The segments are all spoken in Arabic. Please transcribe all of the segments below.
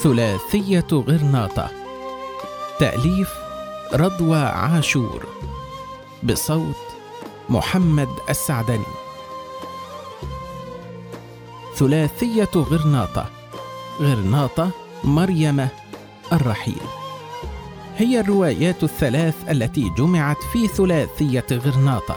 ثلاثية غرناطة. تأليف رضوى عاشور، بصوت محمد السعدني. ثلاثية غرناطة. غرناطة مريم الرحيل. هي الروايات الثلاث التي جمعت في ثلاثية غرناطة.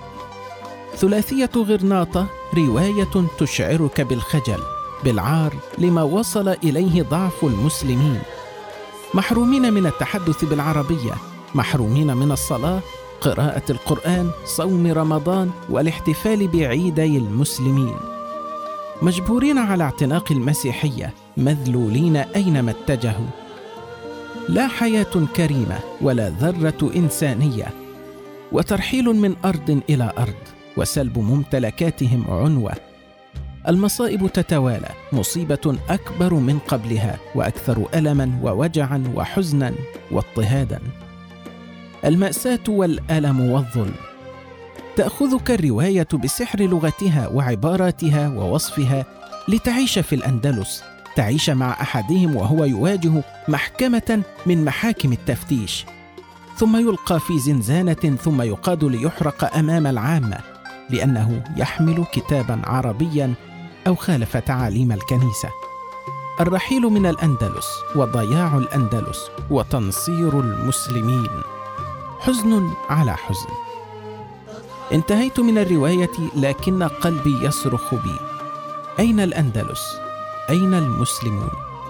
ثلاثية غرناطة رواية تشعرك بالخجل، بالعار لما وصل إليه ضعف المسلمين، محرومين من التحدث بالعربية، محرومين من الصلاة، قراءة القرآن، صوم رمضان والاحتفال بعيدي المسلمين، مجبورين على اعتناق المسيحية، مذلولين أينما اتجهوا. لا حياة كريمة ولا ذرة إنسانية، وترحيل من أرض إلى أرض، وسلب ممتلكاتهم عنوة. المصائب تتوالى، مصيبة أكبر من قبلها وأكثر ألما ووجعا وحزنا واضطهادا. المأساة والألم والظلم. تأخذك الرواية بسحر لغتها وعباراتها ووصفها لتعيش في الأندلس، تعيش مع أحدهم وهو يواجه محكمة من محاكم التفتيش، ثم يلقى في زنزانة، ثم يقاد ليحرق أمام العامة لأنه يحمل كتابا عربيا أو خالف تعاليم الكنيسة. الرحيل من الأندلس وضياع الأندلس وتنصير المسلمين، حزن على حزن. انتهيت من الرواية لكن قلبي يصرخ بي: أين الأندلس؟ أين المسلمون؟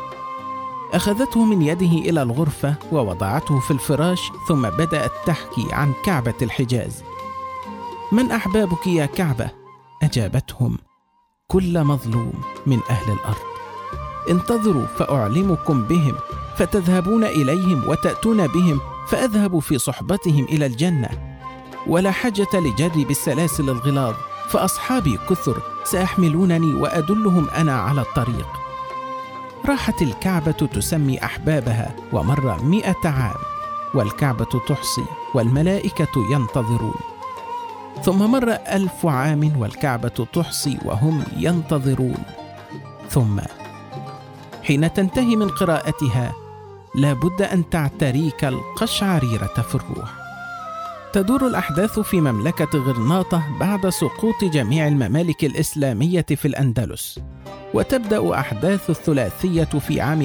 أخذته من يده إلى الغرفة ووضعته في الفراش، ثم بدأت تحكي عن كعبة الحجاز. من أحبابك يا كعبة؟ أجابتهم: كل مظلوم من أهل الأرض. انتظروا فأعلمكم بهم، فتذهبون إليهم وتأتون بهم، فأذهب في صحبتهم إلى الجنة. ولا حاجة لجري بالسلاسل الغلاظ، فأصحابي كثر سيحملونني وأدلهم أنا على الطريق. راحت الكعبة تسمي أحبابها، ومر 100 عام والكعبة تحصي والملائكة ينتظرون، ثم مر 1000 عام والكعبة تحصي وهم ينتظرون، ثم حين تنتهي من قراءتها لا بد أن تعتريك القشعريرة في الروح. تدور الأحداث في مملكة غرناطة بعد سقوط جميع الممالك الإسلامية في الأندلس، وتبدأ أحداث الثلاثية في عام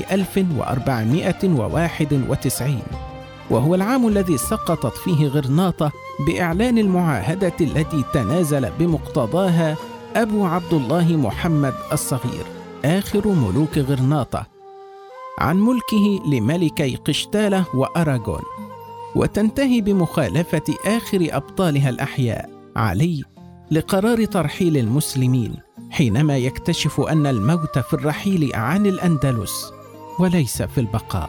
1491، وهو العام الذي سقطت فيه غرناطة بإعلان المعاهدة التي تنازل بمقتضاها أبو عبد الله محمد الصغير آخر ملوك غرناطة عن ملكه لملكي قشتالة وأراغون، وتنتهي بمخالفة آخر أبطالها الأحياء علي لقرار ترحيل المسلمين، حينما يكتشف أن الموت في الرحيل عن الأندلس وليس في البقاء.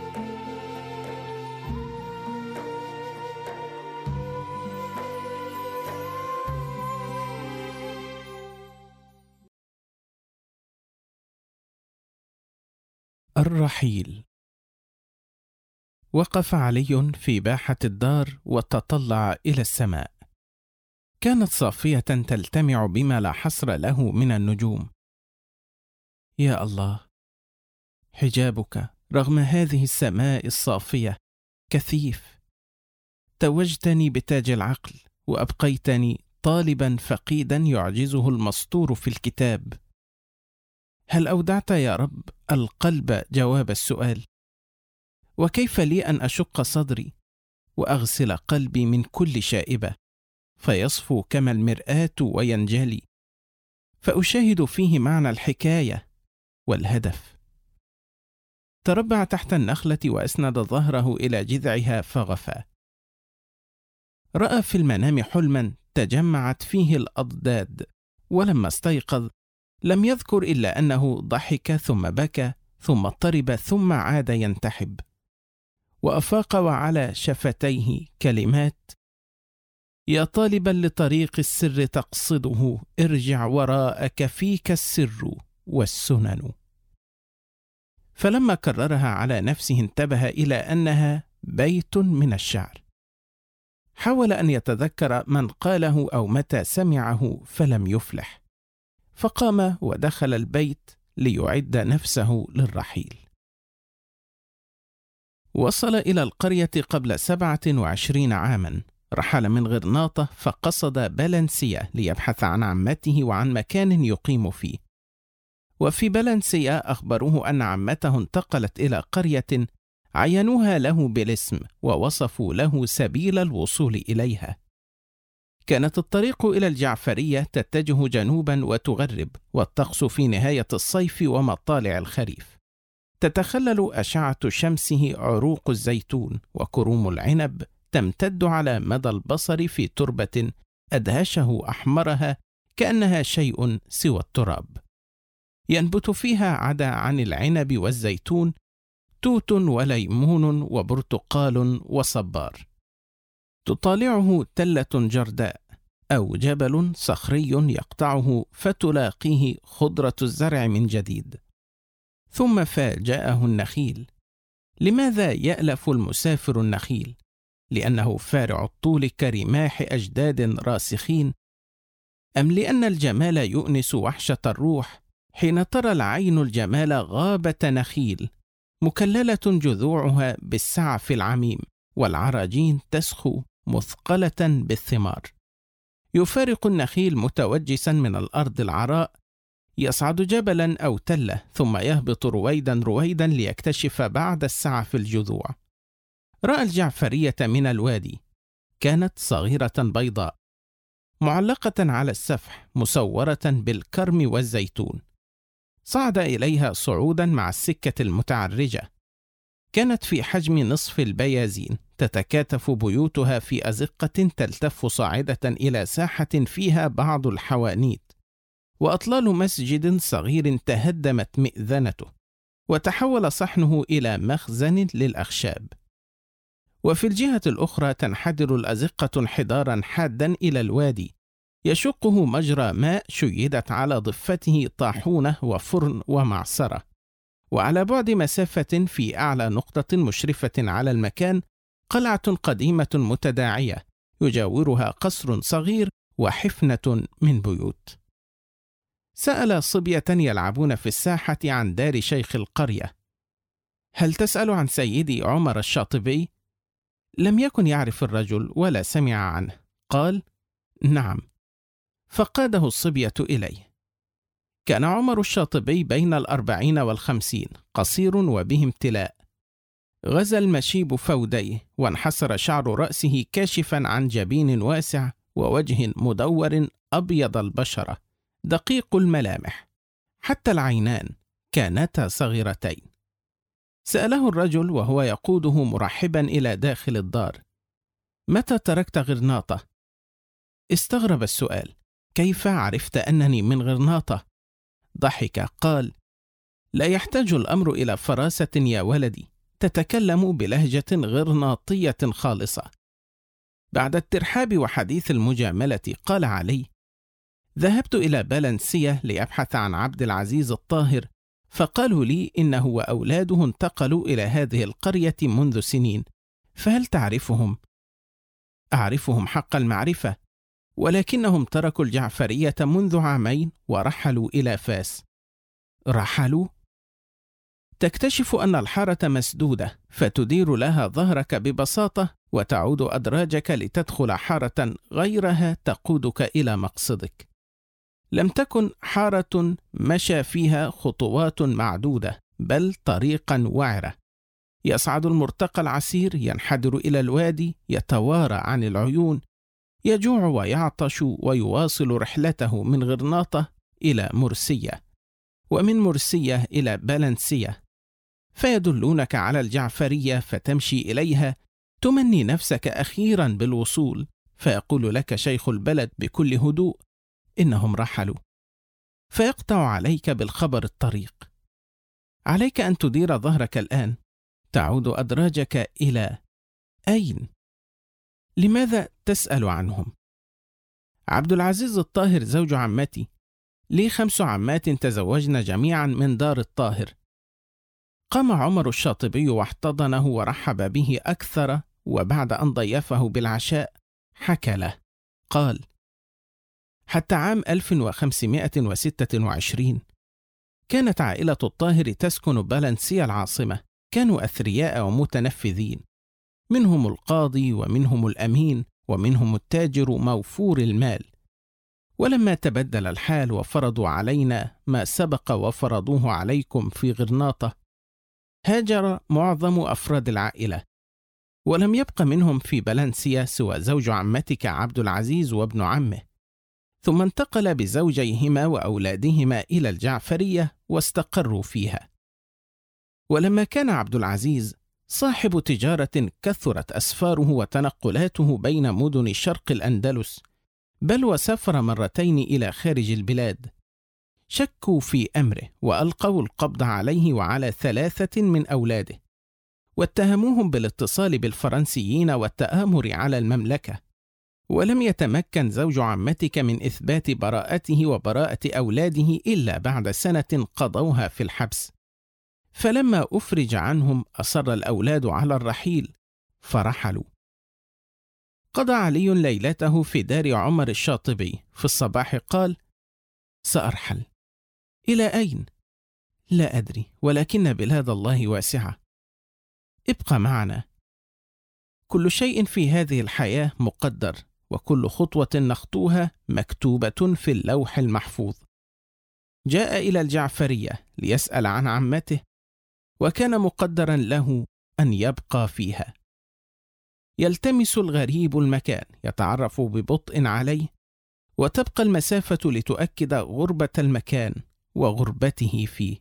الرحيل. وقف علي في باحة الدار وتطلع إلى السماء، كانت صافية تلتمع بما لا حصر له من النجوم. يا الله، حجابك رغم هذه السماء الصافية كثيف. توجتني بتاج العقل وأبقيتني طالبا فقيدا يعجزه المسطور في الكتاب. هل أودعت يا رب القلب جواب السؤال؟ وكيف لي أن أشق صدري وأغسل قلبي من كل شائبة فيصفو كما المرآة وينجلي، فأشاهد فيه معنى الحكاية والهدف. تربع تحت النخلة وأسند ظهره إلى جذعها فغفى. رأى في المنام حلما تجمعت فيه الأضداد، ولما استيقظ لم يذكر إلا أنه ضحك ثم بكى ثم اضطرب ثم عاد ينتحب، وأفاق وعلى شفتيه كلمات: يا طالبا لطريق السر تقصده، ارجع وراءك فيك السر والسنن. فلما كررها على نفسه انتبه إلى أنها بيت من الشعر. حاول أن يتذكر من قاله أو متى سمعه فلم يفلح، فقام ودخل البيت ليعد نفسه للرحيل. وصل إلى القرية قبل 27 عاما. رحل من غرناطة فقصد بلنسية ليبحث عن عمته وعن مكان يقيم فيه. وفي بلنسية أخبروه أن عمته انتقلت إلى قرية عينوها له بالاسم ووصفوا له سبيل الوصول إليها. كانت الطريق إلى الجعفرية تتجه جنوبا وتغرب، والطقس في نهاية الصيف ومطالع الخريف تتخلل أشعة شمسه عروق الزيتون، وكروم العنب تمتد على مدى البصر في تربة أدهشه أحمرها كأنها شيء سوى التراب. ينبت فيها عدا عن العنب والزيتون توت وليمون وبرتقال وصبار. تطالعه تلة جرداء أو جبل صخري يقطعه فتلاقيه خضرة الزرع من جديد. ثم فاجأه النخيل. لماذا يألف المسافر النخيل؟ لأنه فارع الطول كرماح أجداد راسخين، أم لأن الجمال يؤنس وحشة الروح حين ترى العين الجمال غابة نخيل مكللة جذوعها بالسعف العميم والعراجين تسخو مثقلة بالثمار؟ يفارق النخيل متوجسا من الأرض العراء، يصعد جبلا أو تلة ثم يهبط رويدا رويدا ليكتشف بعد السعف الجذوع. رأى الجعفرية من الوادي. كانت صغيرة بيضاء معلقة على السفح مسورة بالكرم والزيتون. صعد إليها صعودا مع السكة المتعرجة. كانت في حجم نصف البيازين، تتكاتف بيوتها في أزقة تلتف صاعدة إلى ساحة فيها بعض الحوانيت، وأطلال مسجد صغير تهدمت مئذنته وتحول صحنه إلى مخزن للأخشاب. وفي الجهة الأخرى تنحدر الأزقة انحدارا حادا إلى الوادي يشقه مجرى ماء شيدت على ضفته طاحونة وفرن ومعصرة. وعلى بعد مسافة في أعلى نقطة مشرفة على المكان قلعة قديمة متداعية يجاورها قصر صغير وحفنة من بيوت. سأل صبية يلعبون في الساحة عن دار شيخ القرية: هل تسأل عن سيدي عمر الشاطبي؟ لم يكن يعرف الرجل ولا سمع عنه. قال: نعم. فقاده الصبية إليه. كان عمر الشاطبي بين 40 و50، قصير وبه امتلاء. غزا المشيب فوديه، وانحسر شعر رأسه كاشفا عن جبين واسع ووجه مدور أبيض البشرة دقيق الملامح، حتى العينان كانتا صغيرتين. سأله الرجل وهو يقوده مرحبا إلى داخل الدار: متى تركت غرناطة؟ استغرب السؤال: كيف عرفت أنني من غرناطة؟ ضحك. قال: لا يحتاج الأمر إلى فراسة يا ولدي، تتكلم بلهجة غرناطية خالصة. بعد الترحاب وحديث المجاملة قال علي: ذهبت إلى بلنسية لأبحث عن عبد العزيز الطاهر، فقالوا لي إنه وأولاده انتقلوا إلى هذه القرية منذ سنين، فهل تعرفهم؟ أعرفهم حق المعرفة، ولكنهم تركوا الجعفرية منذ عامين ورحلوا إلى فاس. رحلوا؟ تكتشف أن الحارة مسدودة، فتدير لها ظهرك ببساطة وتعود أدراجك لتدخل حارة غيرها تقودك إلى مقصدك. لم تكن حارة مشى فيها خطوات معدودة، بل طريقا وعرة. يصعد المرتقى العسير، ينحدر إلى الوادي، يتوارى عن العيون، يجوع ويعطش، ويواصل رحلته من غرناطة إلى مرسية، ومن مرسية إلى بلنسية، فيدلونك على الجعفرية فتمشي إليها تمني نفسك أخيرا بالوصول، فيقول لك شيخ البلد بكل هدوء: إنهم رحلوا، فيقطع عليك بالخبر الطريق. عليك أن تدير ظهرك الآن. تعود أدراجك إلى أين؟ لماذا تسأل عنهم؟ عبد العزيز الطاهر زوج عمتي، لي 5 عمات تزوجن جميعا من دار الطاهر. قام عمر الشاطبي واحتضنه ورحب به أكثر، وبعد أن ضيفه بالعشاء حكى له. قال: حتى عام 1526 كانت عائلة الطاهر تسكن بلنسية العاصمة، كانوا أثرياء ومتنفذين، منهم القاضي ومنهم الأمين ومنهم التاجر موفور المال. ولما تبدل الحال وفرضوا علينا ما سبق وفرضوه عليكم في غرناطة، هاجر معظم أفراد العائلة، ولم يبق منهم في بلنسيا سوى زوج عمتك عبد العزيز وابن عمه، ثم انتقل بزوجيهما وأولادهما إلى الجعفرية واستقروا فيها. ولما كان عبد العزيز صاحب تجارة كثرت أسفاره وتنقلاته بين مدن شرق الأندلس، بل وسافر مرتين إلى خارج البلاد، شكوا في أمره وألقوا القبض عليه وعلى 3 من أولاده، واتهموهم بالاتصال بالفرنسيين والتآمر على المملكة. ولم يتمكن زوج عمتك من إثبات براءته وبراءة أولاده إلا بعد سنة قضوها في الحبس. فلما أفرج عنهم أصر الأولاد على الرحيل فرحلوا. قضى علي ليلته في دار عمر الشاطبي. في الصباح قال: سأرحل. إلى أين؟ لا أدري، ولكن بلاد الله واسعة، ابق معنا. كل شيء في هذه الحياة مقدر، وكل خطوة نخطوها مكتوبة في اللوح المحفوظ. جاء إلى الجعفرية ليسأل عن عمته، وكان مقدرا له أن يبقى فيها. يلتمس الغريب المكان، يتعرف ببطء عليه، وتبقى المسافة لتؤكد غربة المكان وغربته فيه.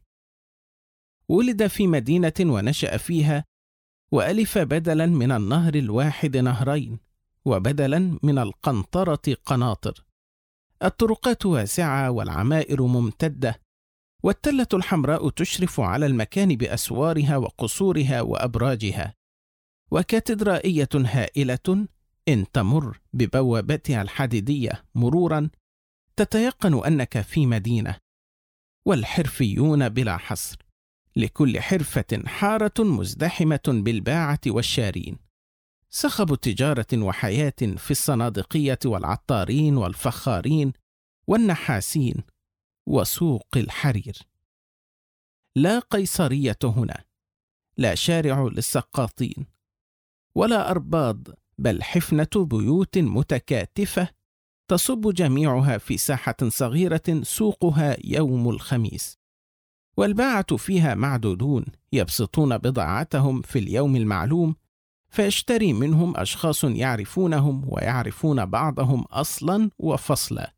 ولد في مدينة ونشأ فيها، وألف بدلا من النهر الواحد نهرين، وبدلا من القنطرة قناطر. الطرقات واسعة والعمائر ممتدة، والتلة الحمراء تشرف على المكان بأسوارها وقصورها وأبراجها، وكاتدرائية هائلة إن تمر ببوابتها الحديدية مرورا تتيقن أنك في مدينة. والحرفيون بلا حصر، لكل حرفة حارة مزدحمة بالباعة والشارين. صخب تجارة وحياة في الصنادقية والعطارين والفخارين والنحاسين وسوق الحرير. لا قيصرية هنا، لا شارع للسقاطين، ولا أرباض، بل حفنة بيوت متكاتفة تصب جميعها في ساحة صغيرة سوقها يوم الخميس، والباعة فيها معدودون يبسطون بضاعتهم في اليوم المعلوم، فيشتري منهم أشخاص يعرفونهم ويعرفون بعضهم أصلا وفصلا.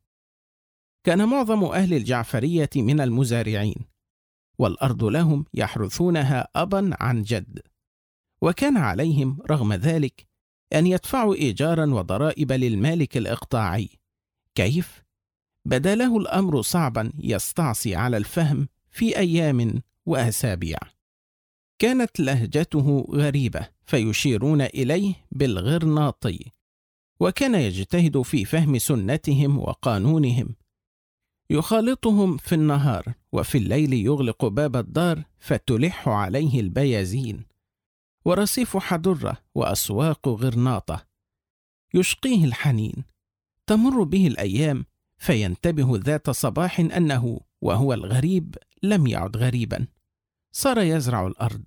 كان معظم أهل الجعفرية من المزارعين، والأرض لهم يحرثونها أبا عن جد، وكان عليهم رغم ذلك أن يدفعوا إيجارا وضرائب للمالك الإقطاعي. كيف؟ بدا له الأمر صعبا يستعصي على الفهم في أيام وأسابيع. كانت لهجته غريبة فيشيرون إليه بالغرناطي، وكان يجتهد في فهم سنتهم وقانونهم. يخالطهم في النهار، وفي الليل يغلق باب الدار فتلح عليه البيازين ورصيف حضرة وأسواق غرناطة. يشقيه الحنين، تمر به الأيام فينتبه ذات صباح أنه وهو الغريب لم يعد غريبا، صار يزرع الأرض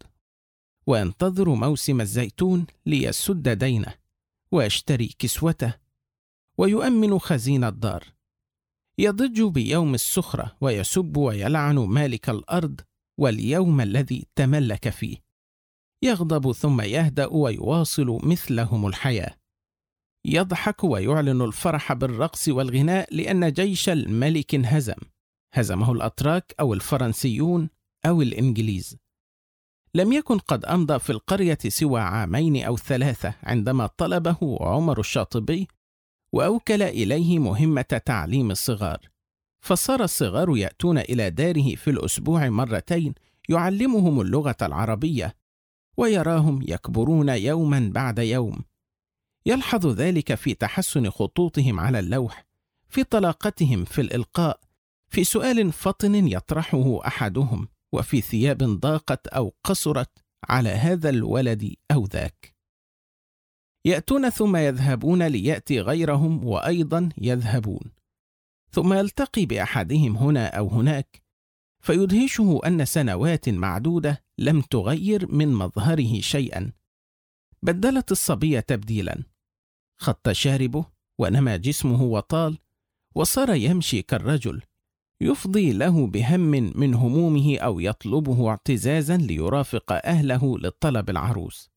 وينتظر موسم الزيتون ليسد دينه ويشتري كسوته ويؤمن خزين الدار. يضج بيوم السخرة ويسب ويلعن مالك الأرض واليوم الذي تملك فيه. يغضب ثم يهدأ ويواصل مثلهم الحياة. يضحك ويعلن الفرح بالرقص والغناء لأن جيش الملك هزمه الأتراك أو الفرنسيون أو الإنجليز. لم يكن قد أمضى في القرية سوى 2 أو 3 عندما طلبه عمر الشاطبي وأوكل إليه مهمة تعليم الصغار، فصار الصغار يأتون إلى داره في الأسبوع 2 مرات يعلمهم اللغة العربية، ويراهم يكبرون يوما بعد يوم. يلحظ ذلك في تحسن خطوطهم على اللوح، في طلاقتهم في الإلقاء، في سؤال فطن يطرحه أحدهم، وفي ثياب ضاقت أو قصرت على هذا الولد أو ذاك. يأتون ثم يذهبون ليأتي غيرهم وأيضا يذهبون، ثم يلتقي بأحدهم هنا أو هناك، فيدهشه أن سنوات معدودة لم تغير من مظهره شيئا. بدلت الصبية تبديلا، خط شاربه ونمى جسمه وطال، وصار يمشي كالرجل، يفضي له بهم من همومه أو يطلبه اعتزازا ليرافق أهله للطلب العروس.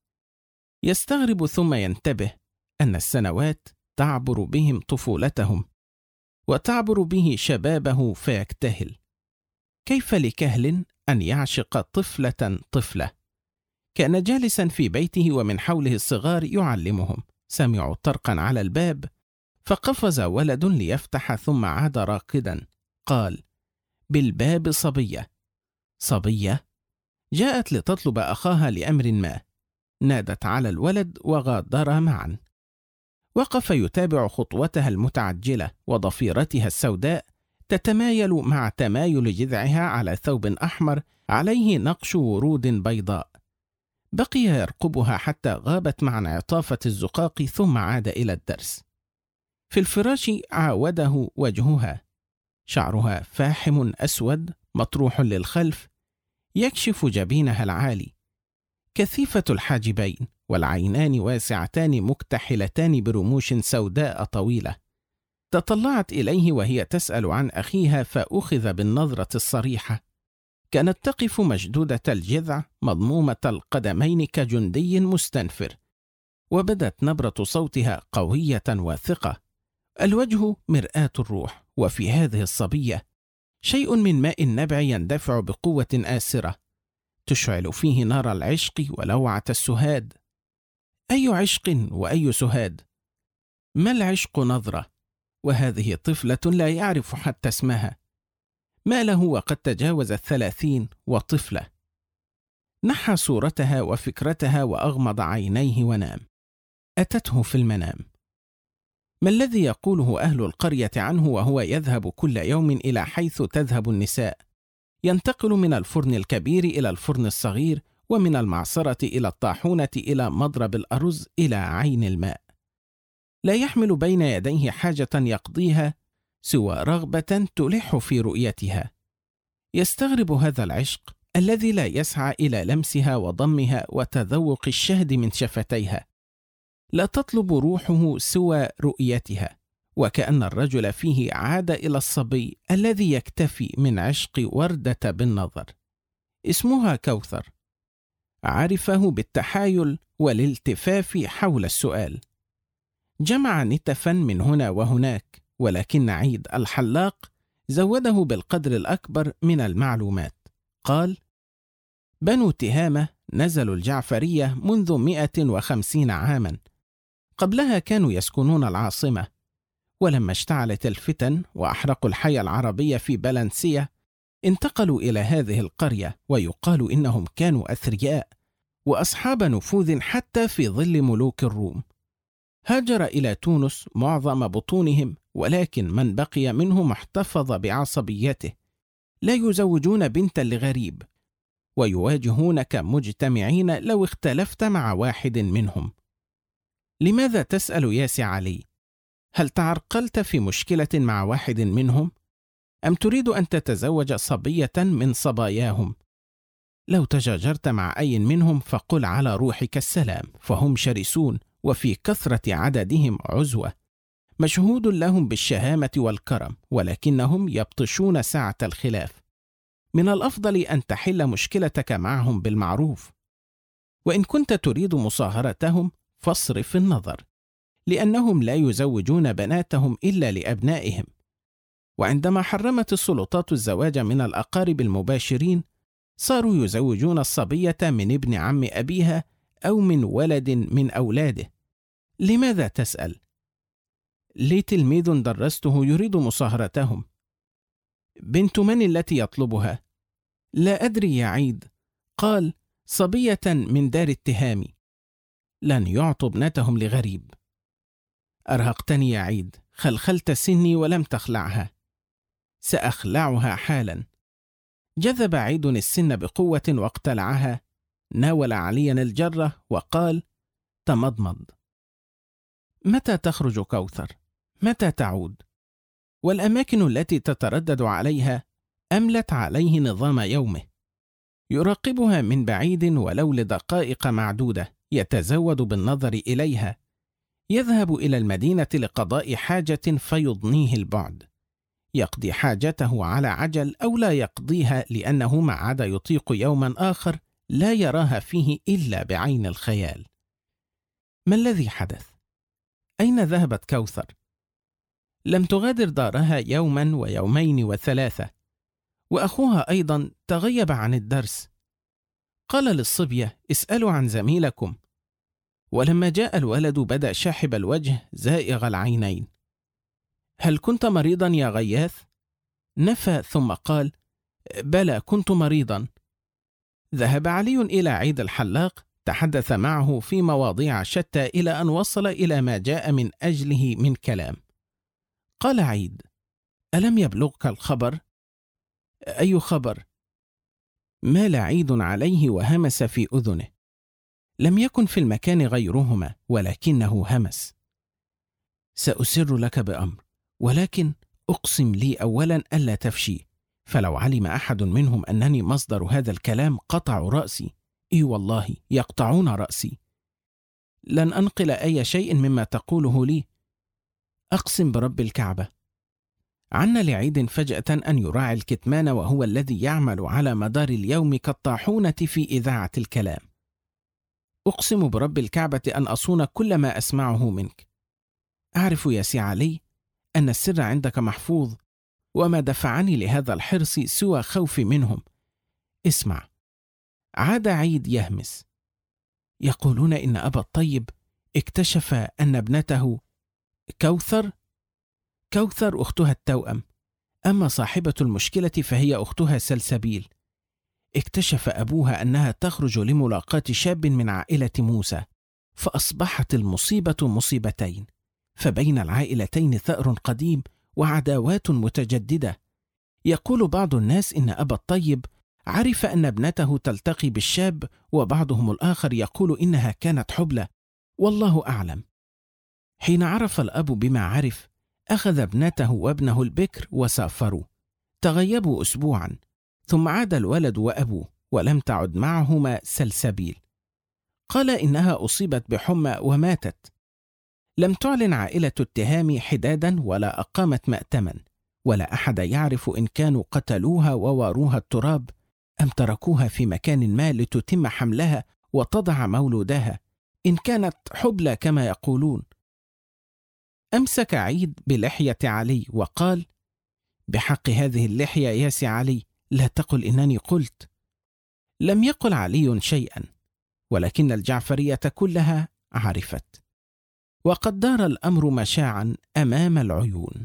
يستغرب ثم ينتبه أن السنوات تعبر بهم طفولتهم وتعبر به شبابه فيكتهل. كيف لكهل أن يعشق طفلة؟ كان جالسا في بيته ومن حوله الصغار يعلمهم. سمعوا طرقا على الباب فقفز ولد ليفتح ثم عاد راقدا. قال: بالباب صبية. صبية جاءت لتطلب أخاها لأمر ما. نادت على الولد وغادرا معا. وقف يتابع خطوتها المتعجلة وضفيرتها السوداء تتمايل مع تمايل جذعها على ثوب أحمر عليه نقش ورود بيضاء. بقي يرقبها حتى غابت مع انعطافة الزقاق ثم عاد إلى الدرس. في الفراش عاوده وجهها، شعرها فاحم أسود مطروح للخلف يكشف جبينها العالي، كثيفة الحاجبين والعينان واسعتان مكتحلتان برموش سوداء طويلة. تطلعت إليه وهي تسأل عن أخيها فأخذ بالنظرة الصريحة. كانت تقف مشدودة الجذع مضمومة القدمين كجندي مستنفر، وبدت نبرة صوتها قوية واثقة. الوجه مرآة الروح، وفي هذه الصبية شيء من ماء النبع يندفع بقوة آسرة تشعل فيه نار العشق ولوعة السهاد. أي عشق وأي سهاد! ما العشق نظرة، وهذه طفلة لا يعرف حتى اسمها. ما له وقد تجاوز 30 وطفلة. نحى صورتها وفكرتها وأغمض عينيه ونام. أتته في المنام. ما الذي يقوله أهل القرية عنه وهو يذهب كل يوم إلى حيث تذهب النساء؟ ينتقل من الفرن الكبير إلى الفرن الصغير، ومن المعصرة إلى الطاحونة إلى مضرب الأرز إلى عين الماء. لا يحمل بين يديه حاجة يقضيها سوى رغبة تلح في رؤيتها. يستغرب هذا العشق الذي لا يسعى إلى لمسها وضمها وتذوق الشهد من شفتيها. لا تطلب روحه سوى رؤيتها، وكأن الرجل فيه عاد إلى الصبي الذي يكتفي من عشق وردة بالنظر. اسمها كوثر. عرفه بالتحايل والالتفاف حول السؤال. جمع نتفا من هنا وهناك، ولكن عيد الحلاق زوده بالقدر الأكبر من المعلومات. قال: بنو تهامة نزلوا الجعفرية منذ 150 عاما. قبلها كانوا يسكنون العاصمة، ولما اشتعلت الفتن وأحرقوا الحي العربية في بلنسية انتقلوا إلى هذه القرية، ويقال إنهم كانوا أثرياء وأصحاب نفوذ حتى في ظل ملوك الروم. هاجر إلى تونس معظم بطونهم، ولكن من بقي منهم احتفظ بعصبيته. لا يزوجون بنتا لغريب، ويواجهونك مجتمعين لو اختلفت مع واحد منهم. لماذا تسأل يا سي علي؟ هل تعرقلت في مشكلة مع واحد منهم؟ أم تريد أن تتزوج صبية من صباياهم؟ لو تجاجرت مع أي منهم فقل على روحك السلام، فهم شرسون، وفي كثرة عددهم عزوة، مشهود لهم بالشهامة والكرم، ولكنهم يبطشون ساعة الخلاف. من الأفضل أن تحل مشكلتك معهم بالمعروف. وإن كنت تريد مصاهرتهم فاصرف النظر، لأنهم لا يزوجون بناتهم إلا لأبنائهم. وعندما حرمت السلطات الزواج من الأقارب المباشرين، صاروا يزوجون الصبية من ابن عم أبيها أو من ولد من أولاده. لماذا تسأل؟ لي تلميذ درسته يريد مصاهرتهم. بنت من التي يطلبها؟ لا أدري يا عيد. قال: صبية من دار التهام. لن يعطوا ابنتهم لغريب. أرهقتني يا عيد، خلخلت سني ولم تخلعها. سأخلعها حالا. جذب عيد السن بقوة واقتلعها، ناول عليا الجرة وقال: تمضمض. متى تخرج كوثر؟ متى تعود؟ والأماكن التي تتردد عليها أملت عليه نظام يومه. يراقبها من بعيد ولو لدقائق معدودة، يتزود بالنظر إليها، يذهب إلى المدينة لقضاء حاجة فيضنيه البعد، يقضي حاجته على عجل أو لا يقضيها لأنه ما عاد يطيق يوما آخر لا يراها فيه إلا بعين الخيال. ما الذي حدث؟ أين ذهبت كوثر؟ لم تغادر دارها يوما ويومين وثلاثة، وأخوها أيضا تغيب عن الدرس. قال للصبية: اسألوا عن زميلكم. ولما جاء الولد بدأ شاحب الوجه زائغ العينين. هل كنت مريضا يا غياث؟ نفى ثم قال: بلى، كنت مريضا. ذهب علي إلى عيد الحلاق، تحدث معه في مواضيع شتى إلى أن وصل إلى ما جاء من أجله من كلام. قال عيد: ألم يبلغك الخبر؟ أي خبر؟ مال عيد عليه وهمس في أذنه. لم يكن في المكان غيرهما ولكنه همس. سأسر لك بأمر، ولكن أقسم لي أولا ألا تفشي، فلو علم أحد منهم أنني مصدر هذا الكلام قطعوا رأسي. إي والله يقطعون رأسي. لن أنقل أي شيء مما تقوله لي. أقسم برب الكعبة. عن لعيد فجأة أن يراعي الكتمان، وهو الذي يعمل على مدار اليوم كالطاحونة في إذاعة الكلام. أقسم برب الكعبة أن أصون كل ما أسمعه منك. أعرف يا سي علي أن السر عندك محفوظ، وما دفعني لهذا الحرص سوى خوفي منهم. اسمع. عاد عيد يهمس. يقولون إن أبا الطيب اكتشف أن ابنته كوثر أختها التوأم، أما صاحبة المشكلة فهي أختها سلسبيل. اكتشف أبوها أنها تخرج لملاقاة شاب من عائلة موسى، فأصبحت المصيبة مصيبتين، فبين العائلتين ثأر قديم وعداوات متجددة. يقول بعض الناس إن أبا الطيب عرف أن ابنته تلتقي بالشاب، وبعضهم الآخر يقول إنها كانت حبلى، والله أعلم. حين عرف الأب بما عرف، أخذ ابنته وابنه البكر وسافروا. تغيبوا أسبوعا، ثم عاد الولد وأبوه، ولم تعد معهما سلسبيل. قال إنها أصيبت بحمى وماتت. لم تعلن عائلة التهامي حدادا ولا أقامت مأتما، ولا أحد يعرف إن كانوا قتلوها وواروها التراب أم تركوها في مكان ما لتتم حملها وتضع مولودها، إن كانت حبلى كما يقولون. أمسك عيد بلحية علي وقال: بحق هذه اللحية يا سي علي لا تقل إنني قلت. لم يقل علي شيئا، ولكن الجعفرية كلها عرفت، وقد دار الأمر مشاعا أمام العيون.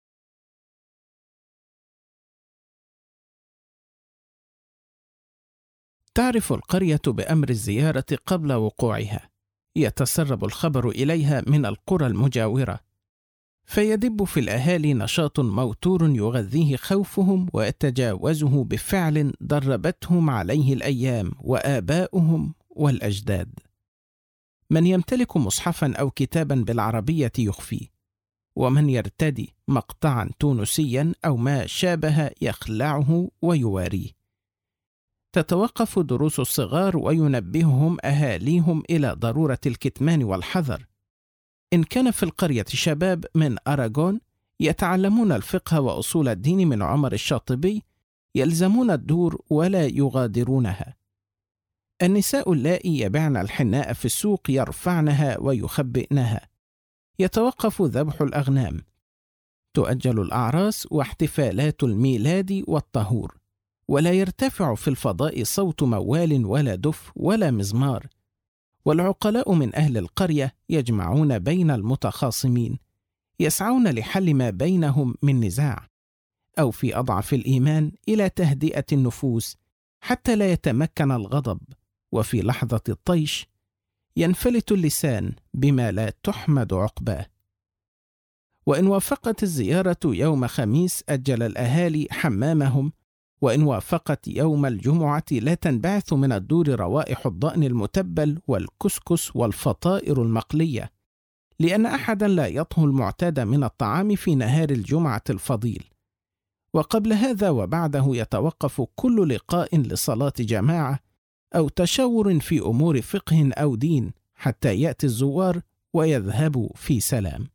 تعرف القرية بأمر الزيارة قبل وقوعها، يتسرب الخبر إليها من القرى المجاورة، فيدب في الأهالي نشاط موتور يغذيه خوفهم ويتجاوزه بفعل دربتهم عليه الأيام وآباؤهم والأجداد. من يمتلك مصحفا أو كتابا بالعربية يخفيه، ومن يرتدي مقطعا تونسيا أو ما شابه يخلعه ويواريه. تتوقف دروس الصغار وينبههم أهاليهم إلى ضرورة الكتمان والحذر. إن كان في القرية شباب من أراغون يتعلمون الفقه وأصول الدين من عمر الشاطبي، يلزمون الدور ولا يغادرونها. النساء اللائي يبعن الحناء في السوق يرفعنها ويخبئنها. يتوقف ذبح الأغنام، تؤجل الأعراس واحتفالات الميلاد والطهور، ولا يرتفع في الفضاء صوت موال ولا دف ولا مزمار. والعقلاء من أهل القرية يجمعون بين المتخاصمين، يسعون لحل ما بينهم من نزاع، أو في أضعف الإيمان إلى تهدئة النفوس حتى لا يتمكن الغضب، وفي لحظة الطيش ينفلت اللسان بما لا تحمد عقباه. وإن وافقت الزيارة يوم خميس أجل الأهالي حمامهم، وإن وافقت يوم الجمعة لا تنبعث من الدور روائح الضأن المتبل والكسكس والفطائر المقلية، لأن أحدا لا يطهو المعتاد من الطعام في نهار الجمعة الفضيل. وقبل هذا وبعده يتوقف كل لقاء لصلاة جماعة أو تشاور في أمور فقه أو دين حتى يأتي الزوار ويذهبوا في سلام.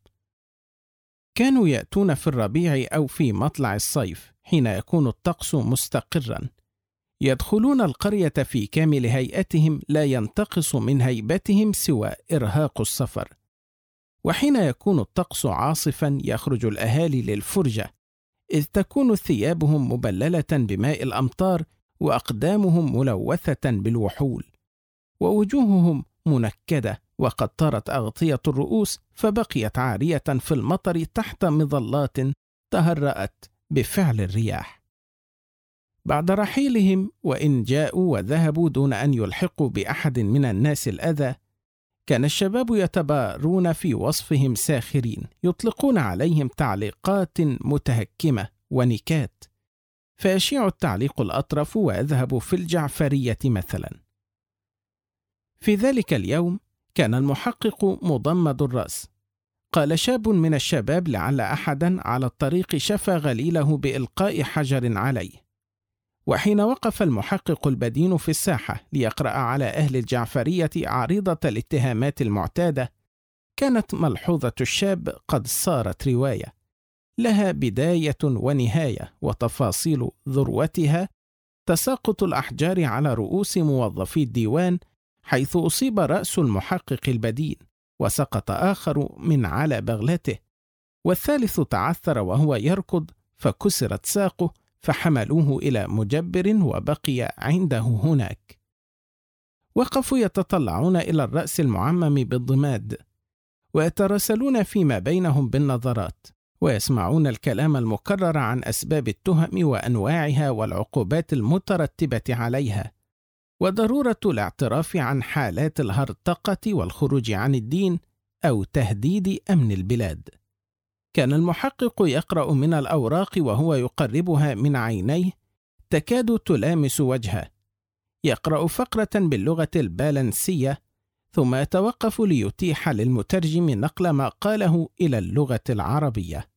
كانوا يأتون في الربيع أو في مطلع الصيف حين يكون الطقس مستقرا، يدخلون القرية في كامل هيئتهم لا ينتقص من هيبتهم سوى إرهاق السفر، وحين يكون الطقس عاصفا يخرج الأهالي للفرجة، إذ تكون ثيابهم مبللة بماء الأمطار وأقدامهم ملوثة بالوحول، ووجوههم منكدة وقد طارت أغطية الرؤوس فبقيت عارية في المطر تحت مظلات تهرأت بفعل الرياح. بعد رحيلهم وإن جاءوا وذهبوا دون أن يلحقوا بأحد من الناس الأذى، كان الشباب يتبارون في وصفهم ساخرين، يطلقون عليهم تعليقات متهكمة ونكات، فيشيع التعليق الأطرف ويذهب في الجعفرية مثلا. في ذلك اليوم كان المحقق مضمد الرأس. قال شاب من الشباب لعل أحدا على الطريق شفى غليله بإلقاء حجر عليه، وحين وقف المحقق البدين في الساحة ليقرأ على أهل الجعفرية عريضة الاتهامات المعتادة، كانت ملحوظة الشاب قد صارت رواية لها بداية ونهاية وتفاصيل ذروتها تساقط الأحجار على رؤوس موظفي الديوان، حيث أصيب رأس المحقق البدين وسقط آخر من على بغلته، والثالث تعثر وهو يركض فكسرت ساقه فحملوه إلى مجبر وبقي عنده هناك. وقفوا يتطلعون إلى الرأس المعمم بالضماد ويتراسلون فيما بينهم بالنظرات، ويسمعون الكلام المكرر عن أسباب التهم وأنواعها والعقوبات المترتبة عليها، وضرورة الاعتراف عن حالات الهرطقة والخروج عن الدين أو تهديد أمن البلاد. كان المحقق يقرأ من الأوراق وهو يقربها من عينيه تكاد تلامس وجهه، يقرأ فقرة باللغة البالنسية ثم يتوقف ليتيح للمترجم نقل ما قاله إلى اللغة العربية.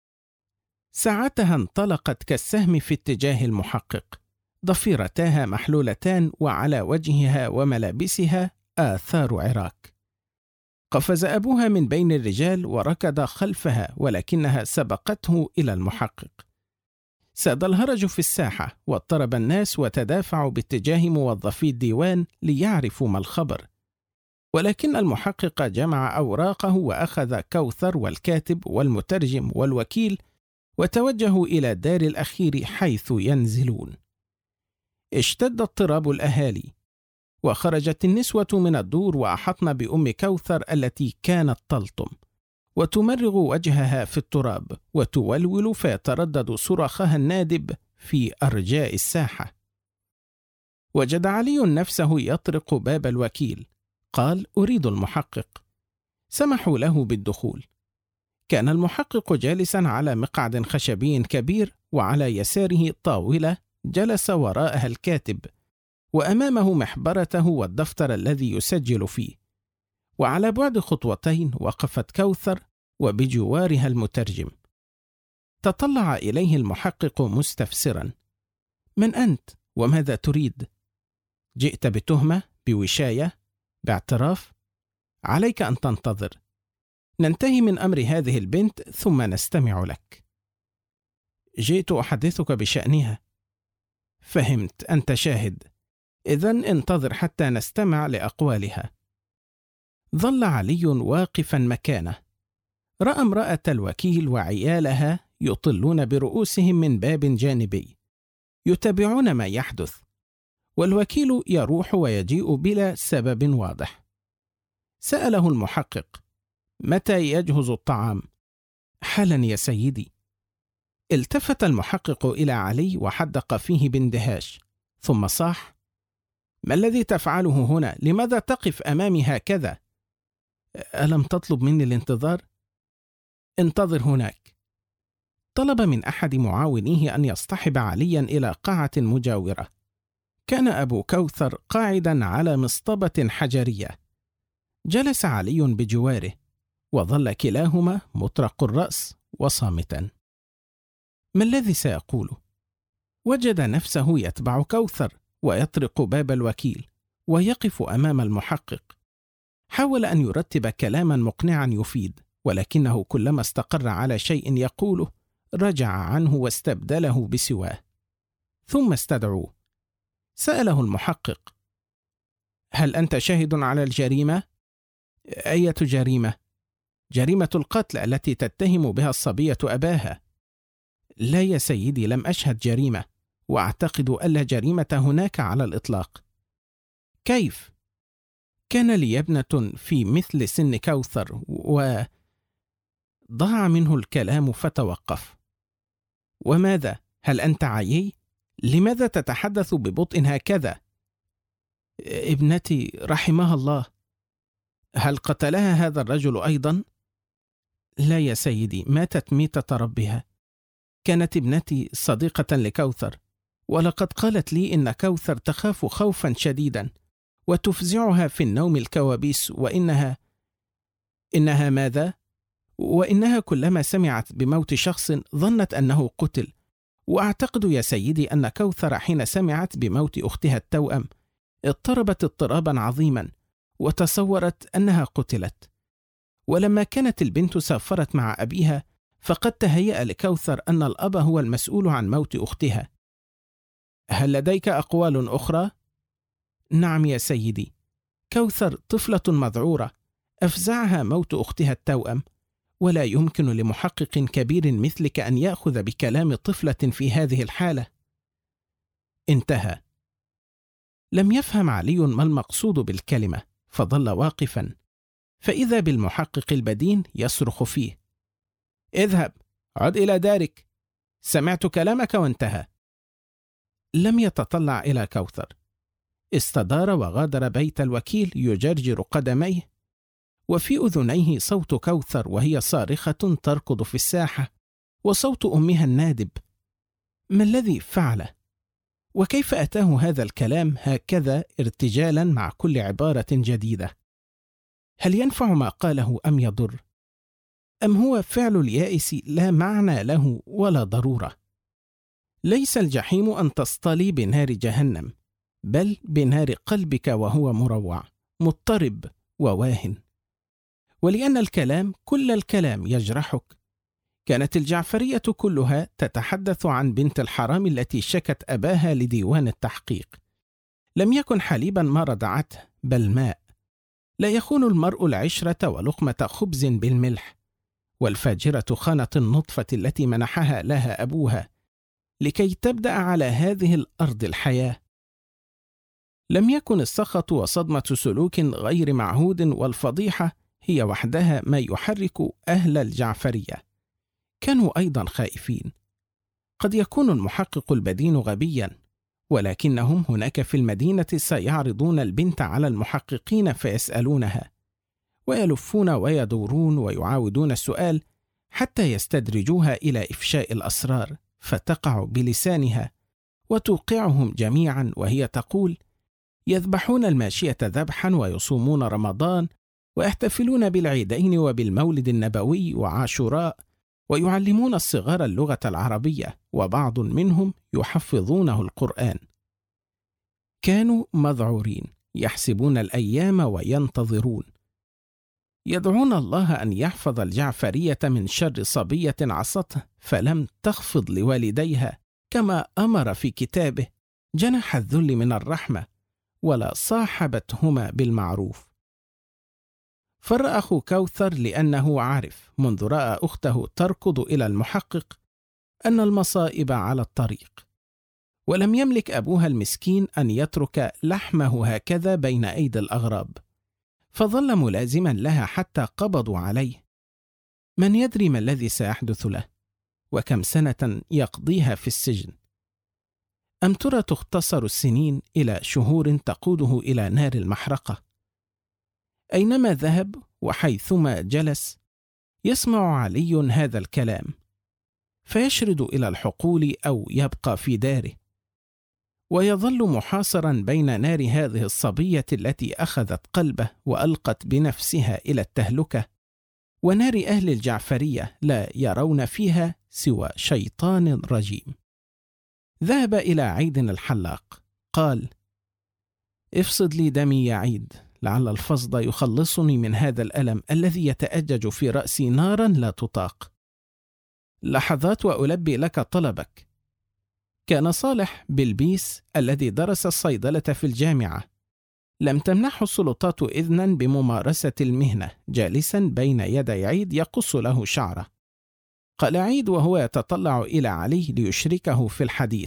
ساعتها انطلقت كالسهم في اتجاه المحقق، ضفيرتاها محلولتان وعلى وجهها وملابسها آثار عراك. قفز أبوها من بين الرجال وركض خلفها، ولكنها سبقته إلى المحقق. ساد الهرج في الساحة واضطرب الناس وتدافعوا باتجاه موظفي الديوان ليعرفوا ما الخبر، ولكن المحقق جمع أوراقه وأخذ كوثر والكاتب والمترجم والوكيل وتوجهوا إلى دار الأخير حيث ينزلون. اشتد اضطراب الأهالي، وخرجت النسوة من الدور وأحطن بأم كوثر التي كانت تلطم وتمرغ وجهها في التراب وتولول فيتردد صراخها النادب في أرجاء الساحة. وجد علي نفسه يطرق باب الوكيل، قال: أريد المحقق. سمحوا له بالدخول. كان المحقق جالسا على مقعد خشبي كبير، وعلى يساره طاولة جلس وراءها الكاتب، وأمامه محبرته والدفتر الذي يسجل فيه، وعلى بعد خطوتين وقفت كوثر وبجوارها المترجم. تطلع إليه المحقق مستفسرا: من أنت؟ وماذا تريد؟ جئت بتهمة؟ بوشاية؟ باعتراف؟ عليك أن تنتظر، ننتهي من أمر هذه البنت ثم نستمع لك. جئت أحدثك بشأنها. فهمت، أنت شاهد، إذن انتظر حتى نستمع لأقوالها. ظل علي واقفا مكانه، رأى امرأة الوكيل وعيالها يطلون برؤوسهم من باب جانبي يتابعون ما يحدث، والوكيل يروح ويجيء بلا سبب واضح. سأله المحقق: متى يجهز الطعام؟ حالا يا سيدي. التفت المحقق إلى علي وحدق فيه باندهاش، ثم صاح: ما الذي تفعله هنا؟ لماذا تقف أمامي هكذا؟ ألم تطلب مني الانتظار؟ انتظر هناك. طلب من أحد معاونيه أن يصطحب عليا إلى قاعة مجاورة. كان أبو كوثر قاعدا على مصطبة حجرية، جلس علي بجواره، وظل كلاهما مطرق الرأس وصامتا. ما الذي سيقوله؟ وجد نفسه يتبع كوثر ويطرق باب الوكيل ويقف أمام المحقق. حاول أن يرتب كلاما مقنعا يفيد، ولكنه كلما استقر على شيء يقوله رجع عنه واستبدله بسواه. ثم استدعوه. سأله المحقق: هل أنت شاهد على الجريمة؟ أية جريمة؟ جريمة القتل التي تتهم بها الصبية أباها. لا يا سيدي، لم أشهد جريمة، وأعتقد ألا جريمة هناك على الإطلاق. كيف؟ كان لي ابنة في مثل سن كوثر ضاع منه الكلام فتوقف. وماذا؟ هل أنت عيي؟ لماذا تتحدث ببطء هكذا؟ ابنتي رحمها الله. هل قتلها هذا الرجل أيضا؟ لا يا سيدي، ماتت ميتة ربها. كانت ابنتي صديقة لكوثر، ولقد قالت لي إن كوثر تخاف خوفا شديدا وتفزعها في النوم الكوابيس، وإنها ماذا؟ وإنها كلما سمعت بموت شخص ظنت أنه قتل. وأعتقد يا سيدي أن كوثر حين سمعت بموت أختها التوأم اضطربت اضطرابا عظيما وتصورت أنها قتلت. ولما كانت البنت سافرت مع أبيها فقد تهيأ لكوثر أن الأب هو المسؤول عن موت أختها. هل لديك أقوال أخرى؟ نعم يا سيدي، كوثر طفلة مذعورة أفزعها موت أختها التوأم، ولا يمكن لمحقق كبير مثلك أن يأخذ بكلام طفلة في هذه الحالة. انتهى. لم يفهم علي ما المقصود بالكلمة، فظل واقفا، فإذا بالمحقق البدين يصرخ فيه: اذهب، عد إلى دارك، سمعت كلامك وانتهى. لم يتطلع إلى كوثر، استدار وغادر بيت الوكيل يجرجر قدميه، وفي أذنيه صوت كوثر وهي صارخة تركض في الساحة، وصوت أمها النادب. ما الذي فعله؟ وكيف أتاه هذا الكلام هكذا ارتجالا مع كل عبارة جديدة؟ هل ينفع ما قاله أم يضر؟ أم هو فعل اليائس لا معنى له ولا ضرورة؟ ليس الجحيم أن تصطلي بنار جهنم، بل بنار قلبك وهو مروع مضطرب وواهن. ولأن الكلام كل الكلام يجرحك، كانت الجعفرية كلها تتحدث عن بنت الحرام التي شكت أباها لديوان التحقيق. لم يكن حليبا ما رضعته، بل ماء. لا يخون المرء العشرة ولقمة خبز بالملح، والفاجرة خانت النطفة التي منحها لها أبوها لكي تبدأ على هذه الأرض الحياة. لم يكن السخط وصدمة سلوك غير معهود والفضيحة هي وحدها ما يحرك أهل الجعفرية. كانوا أيضا خائفين. قد يكون المحقق البدين غبيا، ولكنهم هناك في المدينة سيعرضون البنت على المحققين فيسألونها، ويلفون ويدورون ويعاودون السؤال حتى يستدرجوها إلى إفشاء الأسرار، فتقع بلسانها وتوقعهم جميعا وهي تقول: يذبحون الماشية ذبحا ويصومون رمضان ويحتفلون بالعيدين وبالمولد النبوي وعاشوراء، ويعلمون الصغار اللغة العربية، وبعض منهم يحفظونه القرآن. كانوا مذعورين، يحسبون الأيام وينتظرون، يدعون الله أن يحفظ الجعفرية من شر صبية عصته فلم تخفض لوالديها كما أمر في كتابه جناح الذل من الرحمة، ولا صاحبتهما بالمعروف. فر أخو كوثر لأنه عارف منذ رأى أخته تركض إلى المحقق أن المصائب على الطريق، ولم يملك أبوها المسكين أن يترك لحمه هكذا بين أيدي الأغراب، فظل ملازما لها حتى قبضوا عليه. من يدري ما الذي سيحدث له، وكم سنة يقضيها في السجن؟ أم ترى تختصر السنين إلى شهور تقوده إلى نار المحرقة؟ أينما ذهب وحيثما جلس يسمع علي هذا الكلام، فيشرد إلى الحقول أو يبقى في داره، ويظل محاصرا بين نار هذه الصبية التي أخذت قلبه وألقت بنفسها إلى التهلكة، ونار أهل الجعفرية لا يرون فيها سوى شيطان رجيم. ذهب إلى عيد الحلاق، قال: افصد لي دمي يا عيد، لعل الفصد يخلصني من هذا الألم الذي يتأجج في رأسي نارا لا تطاق. لحظات وألبي لك طلبك. كان صالح بلبيس الذي درس الصيدلة في الجامعة لم تمنحه السلطات إذنا بممارسة المهنة، جالسا بين يدي عيد يقص له شعره. قال عيد وهو يتطلع إلى علي ليشركه في الحديث: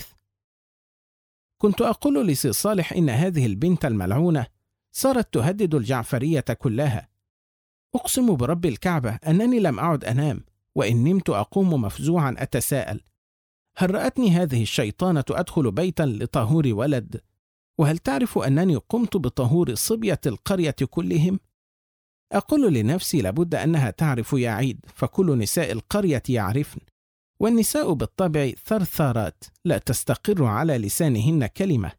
كنت أقول لسي صالح إن هذه البنت الملعونة صارت تهدد الجعفرية كلها. أقسم برب الكعبة أنني لم أعد أنام، وإن نمت أقوم مفزوعا أتساءل: هل رأتني هذه الشيطانة أدخل بيتا لطهور ولد؟ وهل تعرف أنني قمت بطهور صبية القرية كلهم؟ أقول لنفسي لابد أنها تعرف يا عيد، فكل نساء القرية يعرفن، والنساء بالطبع ثرثارات لا تستقر على لسانهن كلمة.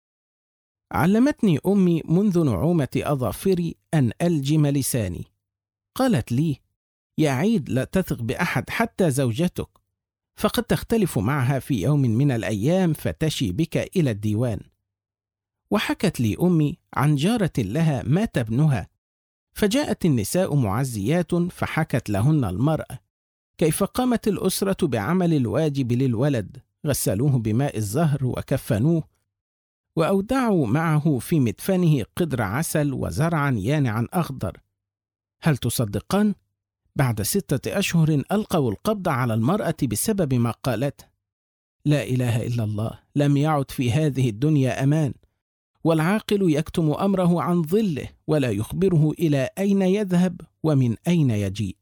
علمتني أمي منذ نعومة أظافري أن ألجم لساني. قالت لي: يا عيد لا تثق بأحد حتى زوجتك، فقد تختلف معها في يوم من الأيام فتشي بك إلى الديوان. وحكت لي أمي عن جارة لها مات ابنها، فجاءت النساء معزيات فحكت لهن المرأة كيف قامت الأسرة بعمل الواجب للولد، غسلوه بماء الزهر وكفنوه، وأودعوا معه في مدفنه قدر عسل وزرعا يانعا أخضر. هل تصدقان؟ بعد 6 أشهر ألقوا القبض على المرأة بسبب ما قالت. لا إله إلا الله، لم يعد في هذه الدنيا أمان، والعاقل يكتم أمره عن ظله ولا يخبره إلى أين يذهب ومن أين يجيء.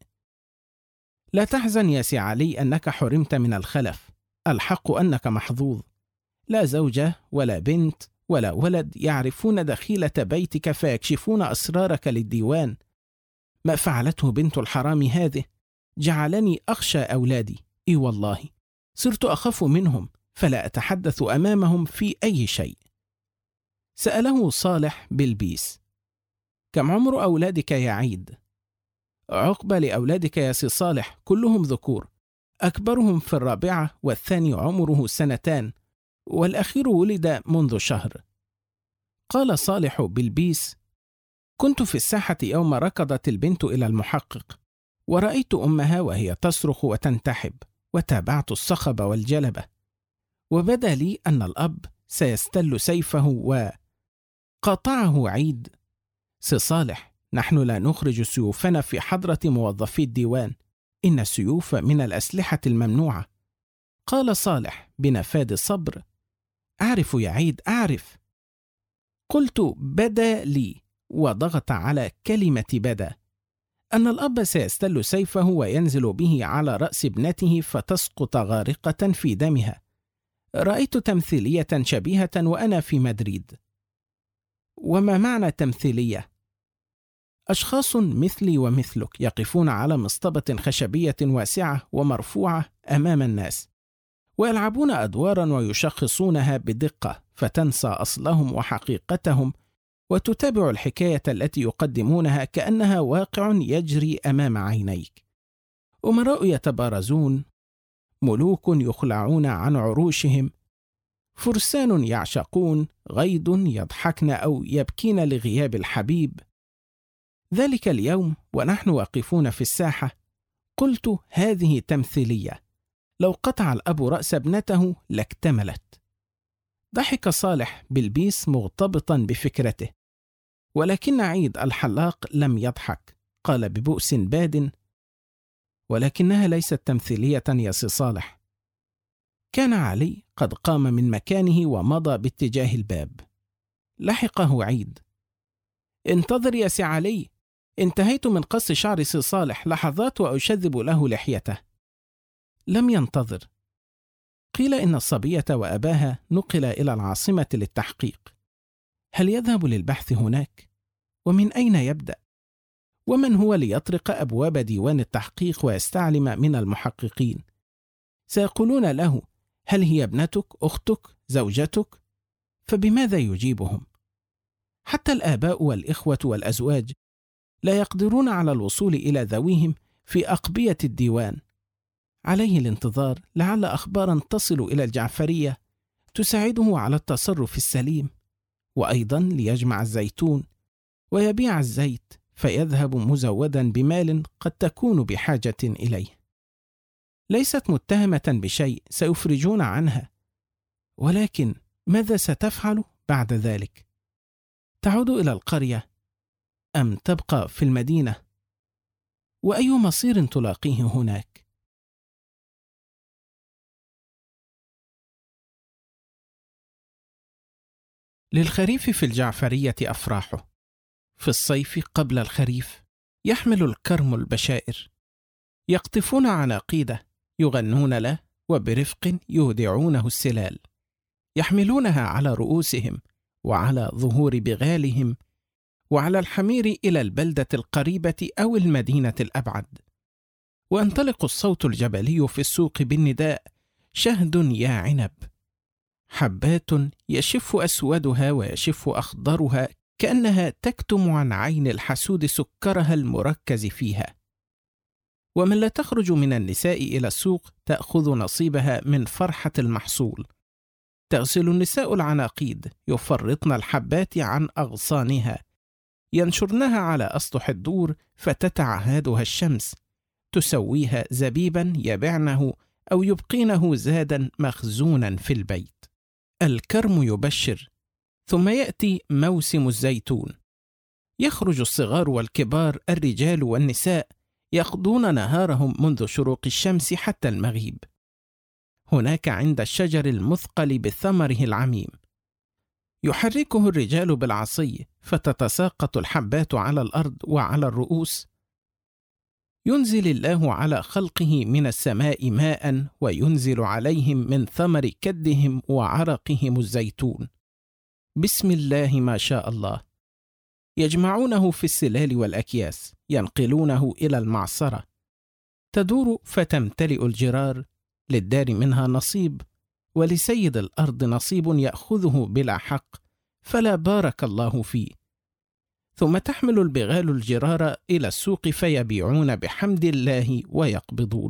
لا تحزن يا سي علي أنك حرمت من الخلف، الحق أنك محظوظ. لا زوجة ولا بنت ولا ولد يعرفون دخيلة بيتك فيكشفون أسرارك للديوان. ما فعلته بنت الحرام هذه جعلني أخشى أولادي، إي والله صرت أخاف منهم فلا أتحدث أمامهم في أي شيء. سأله صالح بلبيس: كم عمر أولادك يا عيد؟ عقبى لأولادك يا سي صالح، كلهم ذكور، أكبرهم في 4 والثاني عمره 2 والأخير ولد منذ شهر. قال صالح بلبيس: كنت في الساحة يوم ركضت البنت إلى المحقق، ورأيت أمها وهي تصرخ وتنتحب، وتابعت الصخب والجلبة، وبدا لي أن الأب سيستل سيفه وقاطعه عيد: سي صالح، نحن لا نخرج سيوفنا في حضرة موظفي الديوان، إن السيوف من الأسلحة الممنوعة. قال صالح بنفاذ صبر: أعرف يا عيد، أعرف. قلت: بدا لي، وضغط على كلمة بدا، أن الأب سيستل سيفه وينزل به على رأس ابنته فتسقط غارقة في دمها. رأيت تمثيلية شبيهة وأنا في مدريد. وما معنى تمثيلية؟ أشخاص مثلي ومثلك يقفون على مصطبة خشبية واسعة ومرفوعة أمام الناس، ويلعبون أدوارا ويشخصونها بدقة فتنسى أصلهم وحقيقتهم، وتتابع الحكاية التي يقدمونها كأنها واقع يجري أمام عينيك. أمراء يتبارزون، ملوك يخلعون عن عروشهم، فرسان يعشقون، غيض يضحكن أو يبكين لغياب الحبيب. ذلك اليوم ونحن واقفون في الساحة قلت: هذه تمثيلية، لو قطع الأب رأس ابنته لاكتملت. ضحك صالح بلبيس مغتبطا بفكرته، ولكن عيد الحلاق لم يضحك. قال ببؤس باد: ولكنها ليست تمثيلية يا سي صالح. كان علي قد قام من مكانه ومضى باتجاه الباب. لحقه عيد: انتظر يا سي علي، انتهيت من قص شعر سي صالح، لحظات وأشذب له لحيته. لم ينتظر. قيل إن الصبية وأباها نقل إلى العاصمة للتحقيق. هل يذهب للبحث هناك؟ ومن أين يبدأ؟ ومن هو ليطرق أبواب ديوان التحقيق ويستعلم من المحققين؟ سيقولون له: هل هي ابنتك، أختك، زوجتك؟ فبماذا يجيبهم؟ حتى الآباء والإخوة والأزواج لا يقدرون على الوصول إلى ذويهم في أقبية الديوان. عليه الانتظار لعل أخبارا تصل إلى الجعفرية تساعده على التصرف السليم، وأيضا ليجمع الزيتون ويبيع الزيت فيذهب مزودا بمال قد تكون بحاجة إليه. ليست متهمة بشيء سيفرجون عنها، ولكن ماذا ستفعل بعد ذلك؟ تعود إلى القرية أم تبقى في المدينة؟ وأي مصير تلاقيه هناك؟ للخريف في الجعفرية أفراحه. في الصيف قبل الخريف يحمل الكرم البشائر، يقطفون عناقيده، يغنون له، وبرفق يودعونه السلال، يحملونها على رؤوسهم وعلى ظهور بغالهم وعلى الحمير إلى البلدة القريبة أو المدينة الأبعد. وينطلق الصوت الجبلي في السوق بالنداء: شهد يا عنب، حبات يشف أسودها ويشف أخضرها كأنها تكتم عن عين الحسود سكرها المركز فيها. ومن لا تخرج من النساء إلى السوق تأخذ نصيبها من فرحة المحصول. تغسل النساء العناقيد، يفرطن الحبات عن أغصانها، ينشرنها على أسطح الدور فتتعهدها الشمس، تسويها زبيبا يبعنه أو يبقينه زادا مخزونا في البيت. الكرم يبشر. ثم يأتي موسم الزيتون، يخرج الصغار والكبار، الرجال والنساء، يقضون نهارهم منذ شروق الشمس حتى المغيب هناك عند الشجر المثقل بثمره العميم. يحركه الرجال بالعصي فتتساقط الحبات على الأرض وعلى الرؤوس. ينزل الله على خلقه من السماء ماء، وينزل عليهم من ثمر كدهم وعرقهم الزيتون. بسم الله ما شاء الله. يجمعونه في السلال والأكياس، ينقلونه إلى المعصرة، تدور فتمتلئ الجرار، للدار منها نصيب، ولسيد الأرض نصيب يأخذه بلا حق، فلا بارك الله فيه. ثم تحمل البغال الجرار إلى السوق فيبيعون بحمد الله ويقبضون.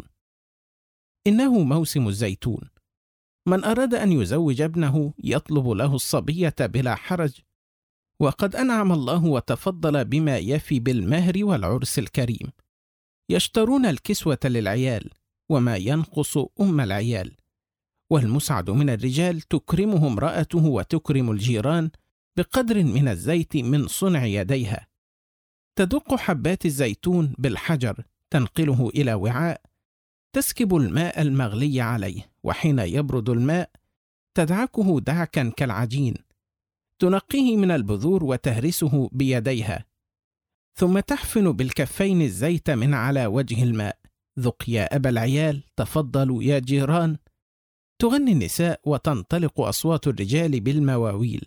إنه موسم الزيتون. من أراد أن يزوج ابنه يطلب له الصبية بلا حرج، وقد أنعم الله وتفضل بما يفي بالمهر والعرس الكريم. يشترون الكسوة للعيال وما ينقص العيال، والمسعد من الرجال تكرمه امرأته وتكرم الجيران بقدر من الزيت من صنع يديها. تدق حبات الزيتون بالحجر، تنقله إلى وعاء، تسكب الماء المغلي عليه، وحين يبرد الماء تدعكه دعكا كالعجين، تنقيه من البذور وتهرسه بيديها، ثم تحفن بالكفين الزيت من على وجه الماء. ذق يا أبا العيال، تفضلوا يا جيران. تغني النساء وتنطلق أصوات الرجال بالمواويل،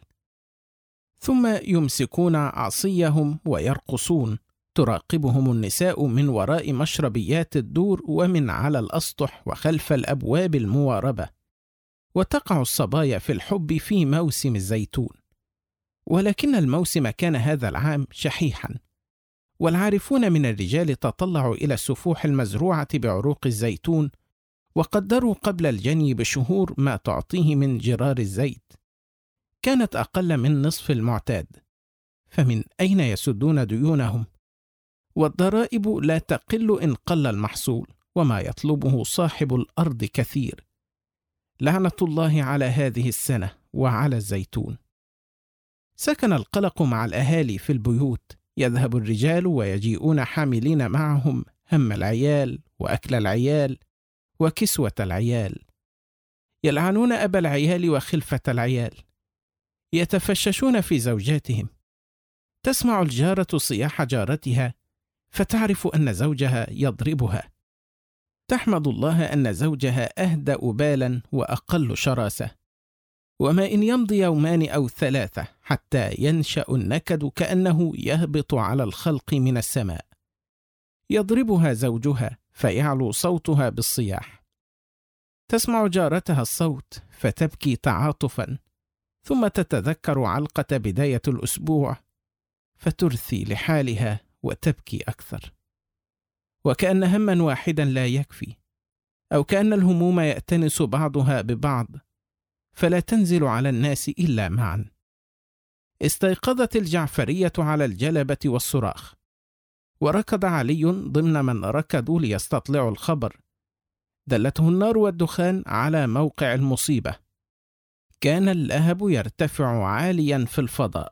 ثم يمسكون عصيهم ويرقصون. تراقبهم النساء من وراء مشربيات الدور ومن على الأسطح وخلف الأبواب المواربة. وتقع الصبايا في الحب في موسم الزيتون. ولكن الموسم كان هذا العام شحيحا، والعارفون من الرجال تطلعوا إلى السفوح المزروعة بعروق الزيتون، وقدروا قبل الجني بشهور ما تعطيه من جرار الزيت. كانت أقل من نصف المعتاد، فمن أين يسدون ديونهم؟ والضرائب لا تقل إن قل المحصول، وما يطلبه صاحب الأرض كثير. لعنة الله على هذه السنة وعلى الزيتون. سكن القلق مع الأهالي في البيوت. يذهب الرجال ويجيئون حاملين معهم هم العيال وأكل العيال وكسوة العيال. يلعنون أبا العيال وخلفة العيال. يتفششون في زوجاتهم. تسمع الجارة صياح جارتها فتعرف أن زوجها يضربها. تحمد الله أن زوجها أهدأ بالا وأقل شراسة. وما إن يمضي يومان أو 3 حتى ينشأ النكد كأنه يهبط على الخلق من السماء. يضربها زوجها فيعلو صوتها بالصياح. تسمع جارتها الصوت فتبكي تعاطفا، ثم تتذكر علقة بداية الأسبوع فترثي لحالها وتبكي أكثر. وكأن هما واحدا لا يكفي، أو كأن الهموم يأتنس بعضها ببعض فلا تنزل على الناس إلا معا. استيقظت الجعفرية على الجلبة والصراخ، وركض علي ضمن من ركضوا ليستطلعوا الخبر. دلته النار والدخان على موقع المصيبة. كان اللهب يرتفع عاليا في الفضاء،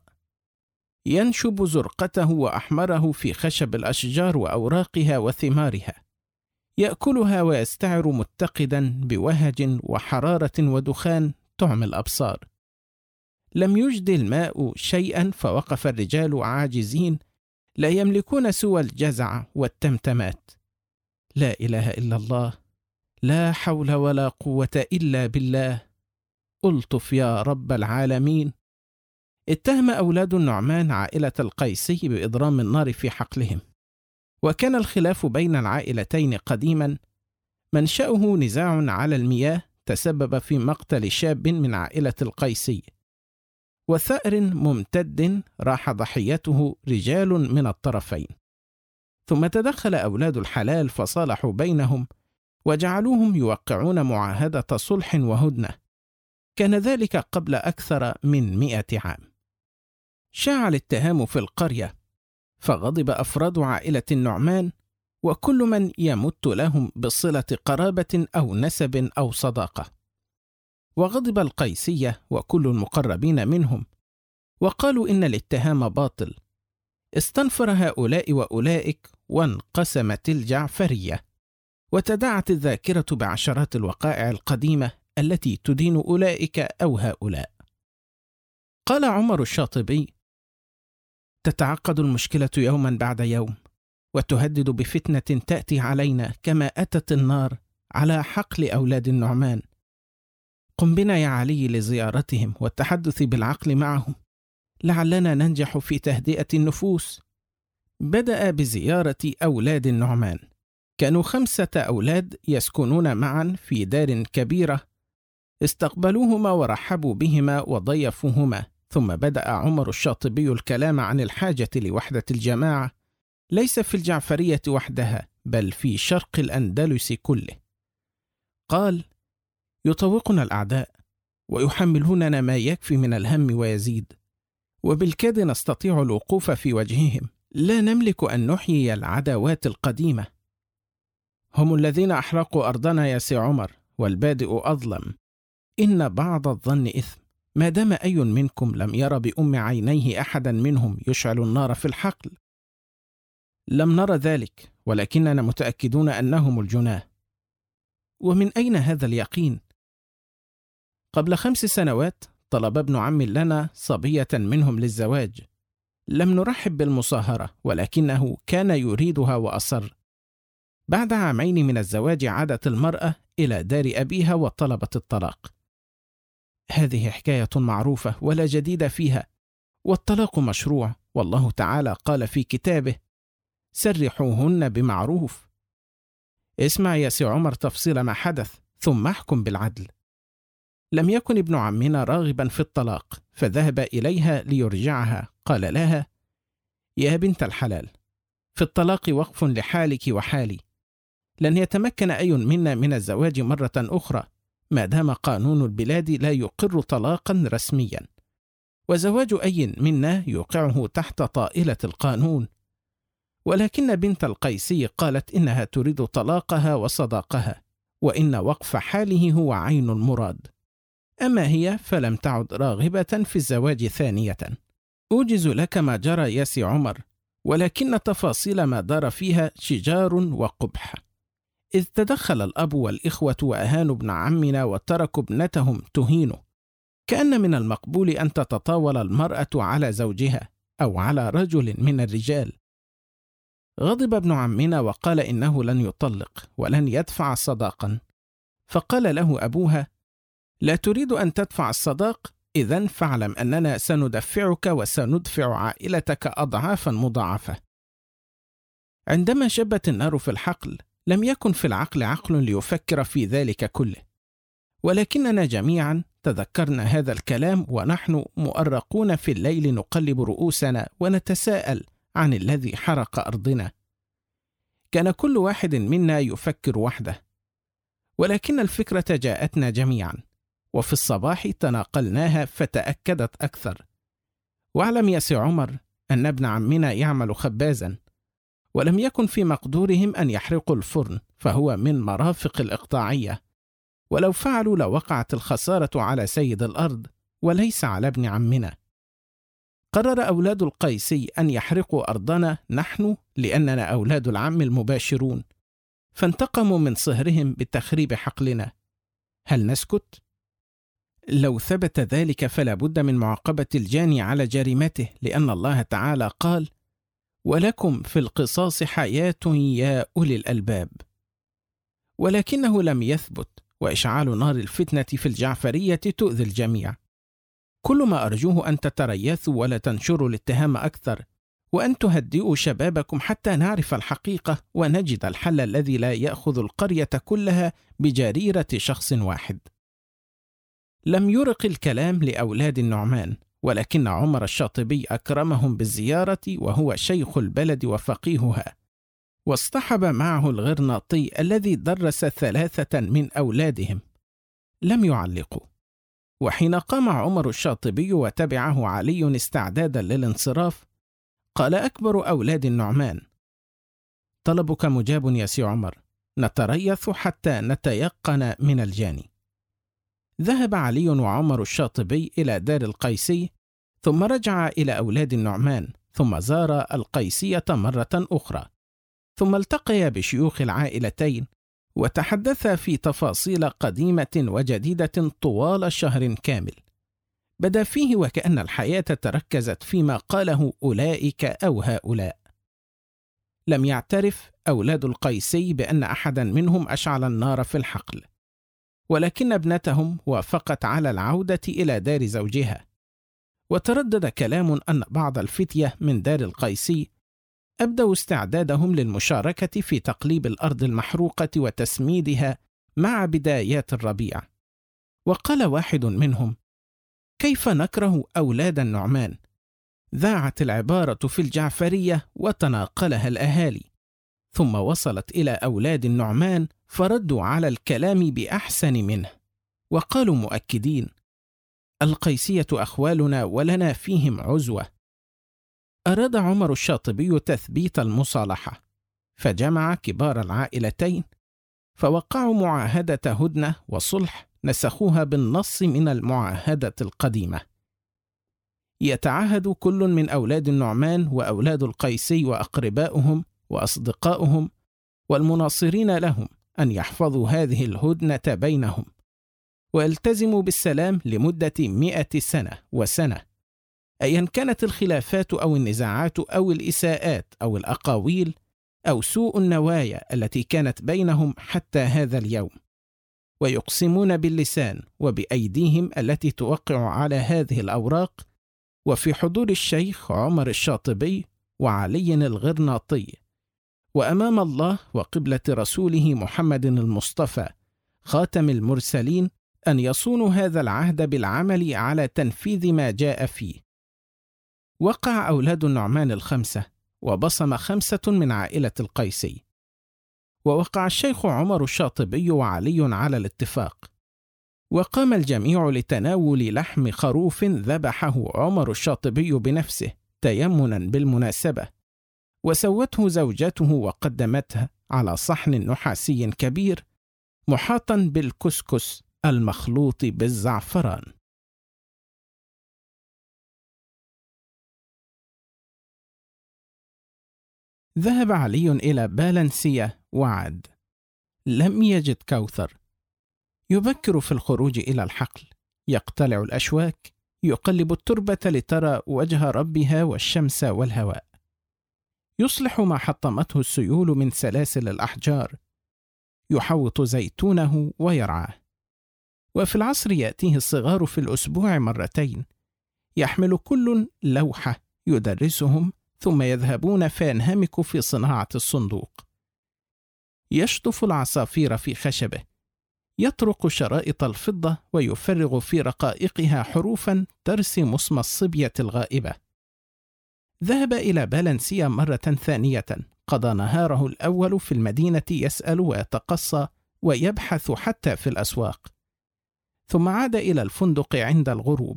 ينشب زرقته وأحمره في خشب الأشجار وأوراقها وثمارها، يأكلها ويستعر متقدا بوهج وحرارة ودخان تعمي الأبصار. لم يجد الماء شيئا، فوقف الرجال عاجزين لا يملكون سوى الجزع والتمتمات. لا إله إلا الله، لا حول ولا قوة إلا بالله، ألطف يا رب العالمين. اتهم أولاد النعمان عائلة القيسي بإضرام النار في حقلهم، وكان الخلاف بين العائلتين قديما منشأه نزاع على المياه تسبب في مقتل شاب من عائلة القيسي، وثأر ممتد راح ضحيته رجال من الطرفين، ثم تدخل أولاد الحلال فصالحوا بينهم وجعلوهم يوقعون معاهدة صلح وهدنة. كان ذلك قبل أكثر من 100 عام. شاع الاتهام في القرية، فغضب أفراد عائلة النعمان وكل من يمت لهم بصلة قرابة أو نسب أو صداقة، وغضب القيسية وكل المقربين منهم، وقالوا إن الاتهام باطل. استنفر هؤلاء وأولئك، وانقسمت الجعفرية، وتداعت الذاكرة بعشرات الوقائع القديمة التي تدين أولئك أو هؤلاء. قال عمر الشاطبي: تتعقد المشكلة يوما بعد يوم، وتهدد بفتنة تأتي علينا كما أتت النار على حقل أولاد النعمان. قم بنا يا علي لزيارتهم والتحدث بالعقل معهم، لعلنا ننجح في تهدئة النفوس. بدأ بزيارة أولاد النعمان. كانوا 5 أولاد يسكنون معا في دار كبيرة، استقبلوهما ورحبوا بهما وضيفوهما. ثم بدأ عمر الشاطبي الكلام عن الحاجة لوحدة الجماعة، ليس في الجعفرية وحدها بل في شرق الأندلس كله. قال: يطوقنا الأعداء ويحملوننا ما يكفي من الهم ويزيد، وبالكاد نستطيع الوقوف في وجههم، لا نملك أن نحيي العداوات القديمة. هم الذين أحرقوا أرضنا يا سي عمر، والبادئ أظلم. إن بعض الظن إثم، ما دام أي منكم لم ير بأم عينيه أحدا منهم يشعل النار في الحقل. لم نرى ذلك، ولكننا متأكدون أنهم الجناه. ومن أين هذا اليقين؟ قبل 5 سنوات طلب ابن عم لنا صبية منهم للزواج. لم نرحب بالمصاهرة، ولكنه كان يريدها وأصر. بعد 2 عام من الزواج عادت المرأة إلى دار أبيها وطلبت الطلاق. هذه حكاية معروفة ولا جديد فيها، والطلاق مشروع، والله تعالى قال في كتابه: سرحوهن بمعروف. اسمع يا سي عمر تفصيل ما حدث، ثم احكم بالعدل. لم يكن ابن عمنا راغبا في الطلاق، فذهب إليها ليرجعها. قال لها: يا بنت الحلال، في الطلاق وقف لحالك وحالي. لن يتمكن أي منا من الزواج مرة أخرى ما دام قانون البلاد لا يقر طلاقا رسميا، وزواج أي منا يوقعه تحت طائلة القانون. ولكن بنت القيسي قالت إنها تريد طلاقها وصداقها، وإن وقف حاله هو عين المراد. أما هي فلم تعد راغبة في الزواج ثانية. أوجز لك ما جرى يا سي عمر، ولكن تفاصيل ما دار فيها شجار وقبح. إذ تدخل الأب والإخوة وأهانوا ابن عمنا وتركوا ابنتهم تهينه. كأن من المقبول أن تتطاول المرأة على زوجها أو على رجل من الرجال. غضب ابن عمنا وقال إنه لن يطلق ولن يدفع صداقا. فقال له أبوها: لا تريد أن تدفع الصداق؟ إذن فاعلم أننا سندفعك وسندفع عائلتك أضعافا مضاعفة. عندما شبت النار في الحقل لم يكن في العقل عقل ليفكر في ذلك كله، ولكننا جميعا تذكرنا هذا الكلام ونحن مؤرقون في الليل نقلب رؤوسنا ونتساءل عن الذي حرق أرضنا. كان كل واحد منا يفكر وحده، ولكن الفكرة جاءتنا جميعا، وفي الصباح تناقلناها فتأكدت أكثر. واعلم يا سي عمر أن ابن عمنا يعمل خبازا، ولم يكن في مقدورهم أن يحرقوا الفرن، فهو من مرافق الإقطاعية، ولو فعلوا لوقعت الخسارة على سيد الأرض وليس على ابن عمنا. قرر أولاد القيسي أن يحرقوا أرضنا نحن لأننا أولاد العم المباشرون، فانتقموا من صهرهم بتخريب حقلنا. هل نسكت؟ لو ثبت ذلك فلا بد من معاقبة الجاني على جريمته، لأن الله تعالى قال: ولكم في القصاص حياة يا أولي الألباب. ولكنه لم يثبت، وإشعال نار الفتنة في الجعفرية تؤذي الجميع. كل ما أرجوه أن تتريثوا ولا تنشروا الاتهام أكثر، وأن تهدئوا شبابكم حتى نعرف الحقيقة ونجد الحل الذي لا يأخذ القرية كلها بجريرة شخص واحد. لم يرق الكلام لأولاد النعمان، ولكن عمر الشاطبي أكرمهم بالزيارة وهو شيخ البلد وفقيهها، واصطحب معه الغرناطي الذي درس 3 من أولادهم. لم يعلقوا. وحين قام عمر الشاطبي وتبعه علي استعدادا للانصراف، قال أكبر أولاد النعمان: طلبك مجاب يا سي عمر، نتريث حتى نتيقن من الجاني. ذهب علي وعمر الشاطبي إلى دار القيسي، ثم رجع إلى أولاد النعمان، ثم زار القيسية مرة أخرى، ثم التقيا بشيوخ العائلتين وتحدثا في تفاصيل قديمة وجديدة طوال شهر كامل، بدا فيه وكأن الحياة تركزت فيما قاله أولئك أو هؤلاء. لم يعترف أولاد القيسي بأن أحدا منهم أشعل النار في الحقل، ولكن ابنتهم وافقت على العودة إلى دار زوجها. وتردد كلام أن بعض الفتية من دار القيسي أبدوا استعدادهم للمشاركة في تقليب الأرض المحروقة وتسميدها مع بدايات الربيع. وقال واحد منهم: كيف نكره أولاد النعمان؟ ذاعت العبارة في الجعفرية وتناقلها الأهالي، ثم وصلت إلى أولاد النعمان فردوا على الكلام بأحسن منه، وقالوا مؤكدين: القيسية أخوالنا ولنا فيهم عزوة. أراد عمر الشاطبي تثبيت المصالحة، فجمع كبار العائلتين فوقعوا معاهدة هدنة وصلح نسخوها بالنص من المعاهدة القديمة. يتعهد كل من أولاد النعمان وأولاد القيسي وأقرباؤهم وأصدقاؤهم والمناصرين لهم أن يحفظوا هذه الهدنة بينهم، ويلتزموا بالسلام لمدة 100 سنة وسنة، أيا كانت الخلافات أو النزاعات أو الإساءات أو الأقاويل أو سوء النوايا التي كانت بينهم حتى هذا اليوم. ويقسمون باللسان وبأيديهم التي توقع على هذه الأوراق، وفي حضور الشيخ عمر الشاطبي وعلي الغرناطي، وأمام الله وقبلة رسوله محمد المصطفى خاتم المرسلين، أن يصونوا هذا العهد بالعمل على تنفيذ ما جاء فيه. وقع أولاد النعمان 5، وبصم 5 من عائلة القيسي. ووقع الشيخ عمر الشاطبي وعلي على الاتفاق، وقام الجميع لتناول لحم خروف ذبحه عمر الشاطبي بنفسه تيمنا بالمناسبة، وسوته زوجته وقدمتها على صحن نحاسي كبير محاطا بالكسكس المخلوط بالزعفران. ذهب علي إلى بالنسية وعاد، لم يجد كوثر. يبكر في الخروج إلى الحقل، يقتلع الأشواك، يقلب التربة لترى وجه ربها والشمس والهواء، يصلح ما حطمته السيول من سلاسل الأحجار، يحوط زيتونه ويرعاه. وفي العصر يأتيه الصغار في الأسبوع 2 مرة، يحمل كل لوحة يدرسهم، ثم يذهبون فينهمك في صناعة الصندوق. يشطف العصافير في خشبه، يطرق شرائط الفضة ويفرغ في رقائقها حروفا ترسم اسم الصبية الغائبة. ذهب إلى بالنسية مرة ثانية قضى نهاره الأول في المدينة يسأل ويتقصى ويبحث حتى في الأسواق، ثم عاد إلى الفندق عند الغروب،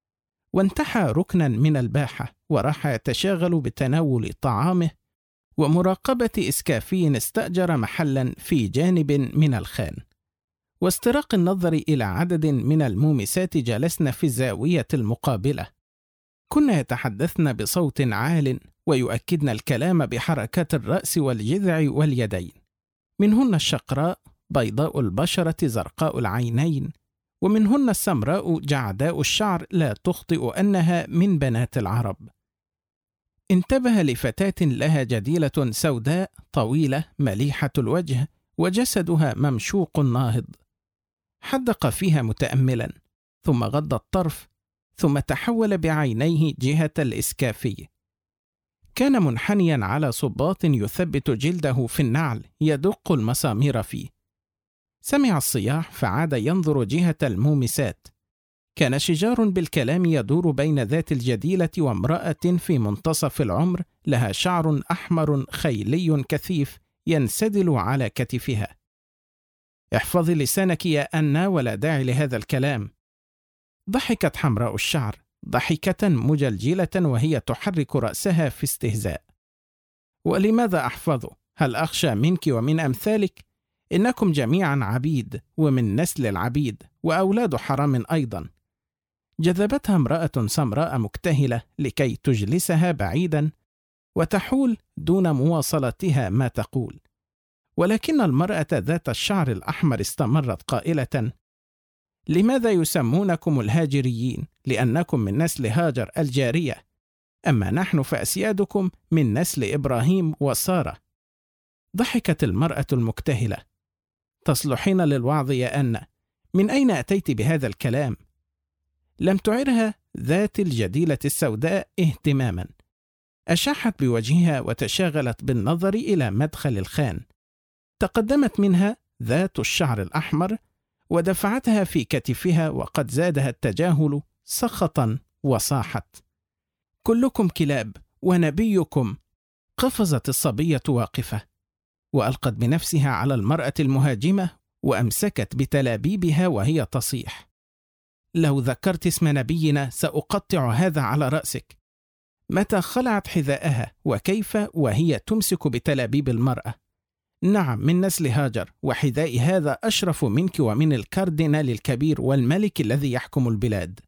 وانتحى ركنا من الباحة وراح يتشاغل بتناول طعامه ومراقبة إسكافي استأجر محلا في جانب من الخان، واستراق النظر إلى عدد من المومسات جلسن في الزاوية المقابلة، كن يتحدثن بصوت عال ويؤكدن الكلام بحركات الرأس والجذع واليدين، منهن الشقراء بيضاء البشرة زرقاء العينين، ومنهن السمراء جعداء الشعر لا تخطئ أنها من بنات العرب. انتبه لفتاة لها جديلة سوداء طويلة مليحة الوجه وجسدها ممشوق ناهض، حدق فيها متأملا، ثم غض الطرف، ثم تحول بعينيه جهة الإسكافي. كان منحنيا على صباط يثبت جلده في النعل يدق المسامير فيه. سمع الصياح فعاد ينظر جهة المومسات. كان شجار بالكلام يدور بين ذات الجديلة وامرأة في منتصف العمر لها شعر أحمر خيلي كثيف ينسدل على كتفها. احفظي لسانك يا أنا ولا داعي لهذا الكلام. ضحكت حمراء الشعر ضحكة مجلجلة وهي تحرك رأسها في استهزاء. ولماذا أحفظه؟ هل أخشى منك ومن أمثالك؟ إنكم جميعا عبيد ومن نسل العبيد وأولاد حرام أيضا. جذبتها امرأة سمراء مكتهلة لكي تجلسها بعيدا وتحول دون مواصلتها ما تقول، ولكن المرأة ذات الشعر الأحمر استمرت قائلة: لماذا يسمونكم الهاجريين؟ لأنكم من نسل هاجر الجارية، أما نحن فأسيادكم من نسل إبراهيم وسارة. ضحكت المرأة المكتهلة: تصلحين للوعظ يا أنا، من أين أتيت بهذا الكلام؟ لم تعرها ذات الجديلة السوداء اهتماما، أشاحت بوجهها وتشاغلت بالنظر إلى مدخل الخان. تقدمت منها ذات الشعر الأحمر ودفعتها في كتفها وقد زادها التجاهل سخطا وصاحت: كلكم كلاب ونبيكم. قفزت الصبية واقفة وألقت بنفسها على المرأة المهاجمة وأمسكت بتلابيبها وهي تصيح: لو ذكرت اسم نبينا سأقطع هذا على رأسك. متى خلعت حذاءها وكيف وهي تمسك بتلابيب المرأة؟ نعم، من نسل هاجر، وحذائي هذا أشرف منك ومن الكاردينال الكبير والملك الذي يحكم البلاد.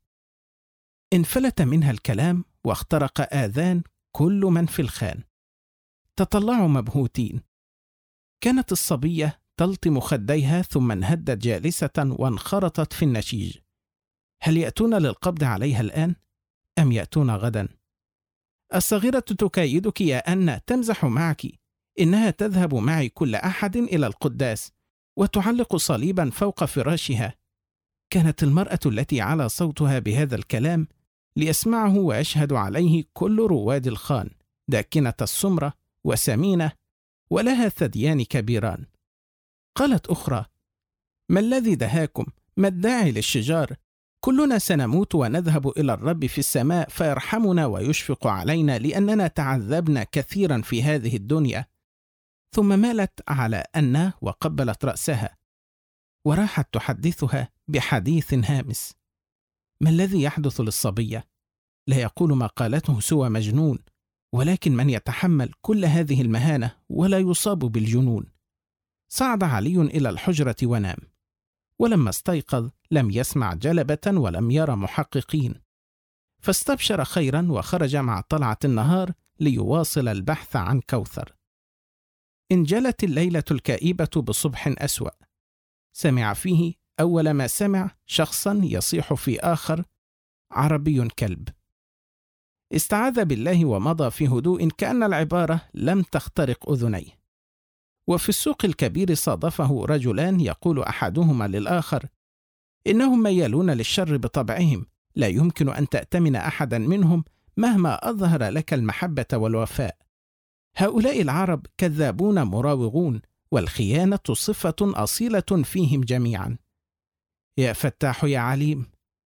انفلت منها الكلام واخترق آذان كل من في الخان. تطلعوا مبهوتين. كانت الصبية تلطم خديها ثم انهدت جالسة وانخرطت في النشيج. هل يأتون للقبض عليها الآن؟ أم يأتون غدا؟ الصغيرة تكايدك يا أنا، تمزح معك. إنها تذهب معي كل أحد إلى القداس وتعلق صليبا فوق فراشها. كانت المرأة التي على صوتها بهذا الكلام ليسمعه ويشهد عليه كل رواد الخان، داكنة السمرة وسمينة ولها ثديان كبيران. قالت أخرى: ما الذي دهاكم؟ ما الداعي للشجار؟ كلنا سنموت ونذهب إلى الرب في السماء فيرحمنا ويشفق علينا لأننا تعذبنا كثيرا في هذه الدنيا. ثم مالت على أنا وقبلت رأسها وراحت تحدثها بحديث هامس. ما الذي يحدث للصبية؟ لا يقول ما قالته سوى مجنون، ولكن من يتحمل كل هذه المهانة ولا يصاب بالجنون. صعد علي إلى الحجرة ونام، ولما استيقظ لم يسمع جلبة ولم يرى محققين، فاستبشر خيرا وخرج مع طلعة النهار ليواصل البحث عن كوثر. انجلت الليلة الكئيبة بصبح أسوأ. سمع فيه أول ما سمع شخصا يصيح في آخر: عربي كلب. استعاذ بالله ومضى في هدوء كأن العبارة لم تخترق أذنيه. وفي السوق الكبير صادفه رجلان يقول أحدهما للآخر: إنهم ميالون للشر بطبعهم، لا يمكن أن تأتمن أحدا منهم مهما أظهر لك المحبة والوفاء. هؤلاء العرب كذابون مراوغون، والخيانة صفة أصيلة فيهم جميعا. يا فتاح يا عليم.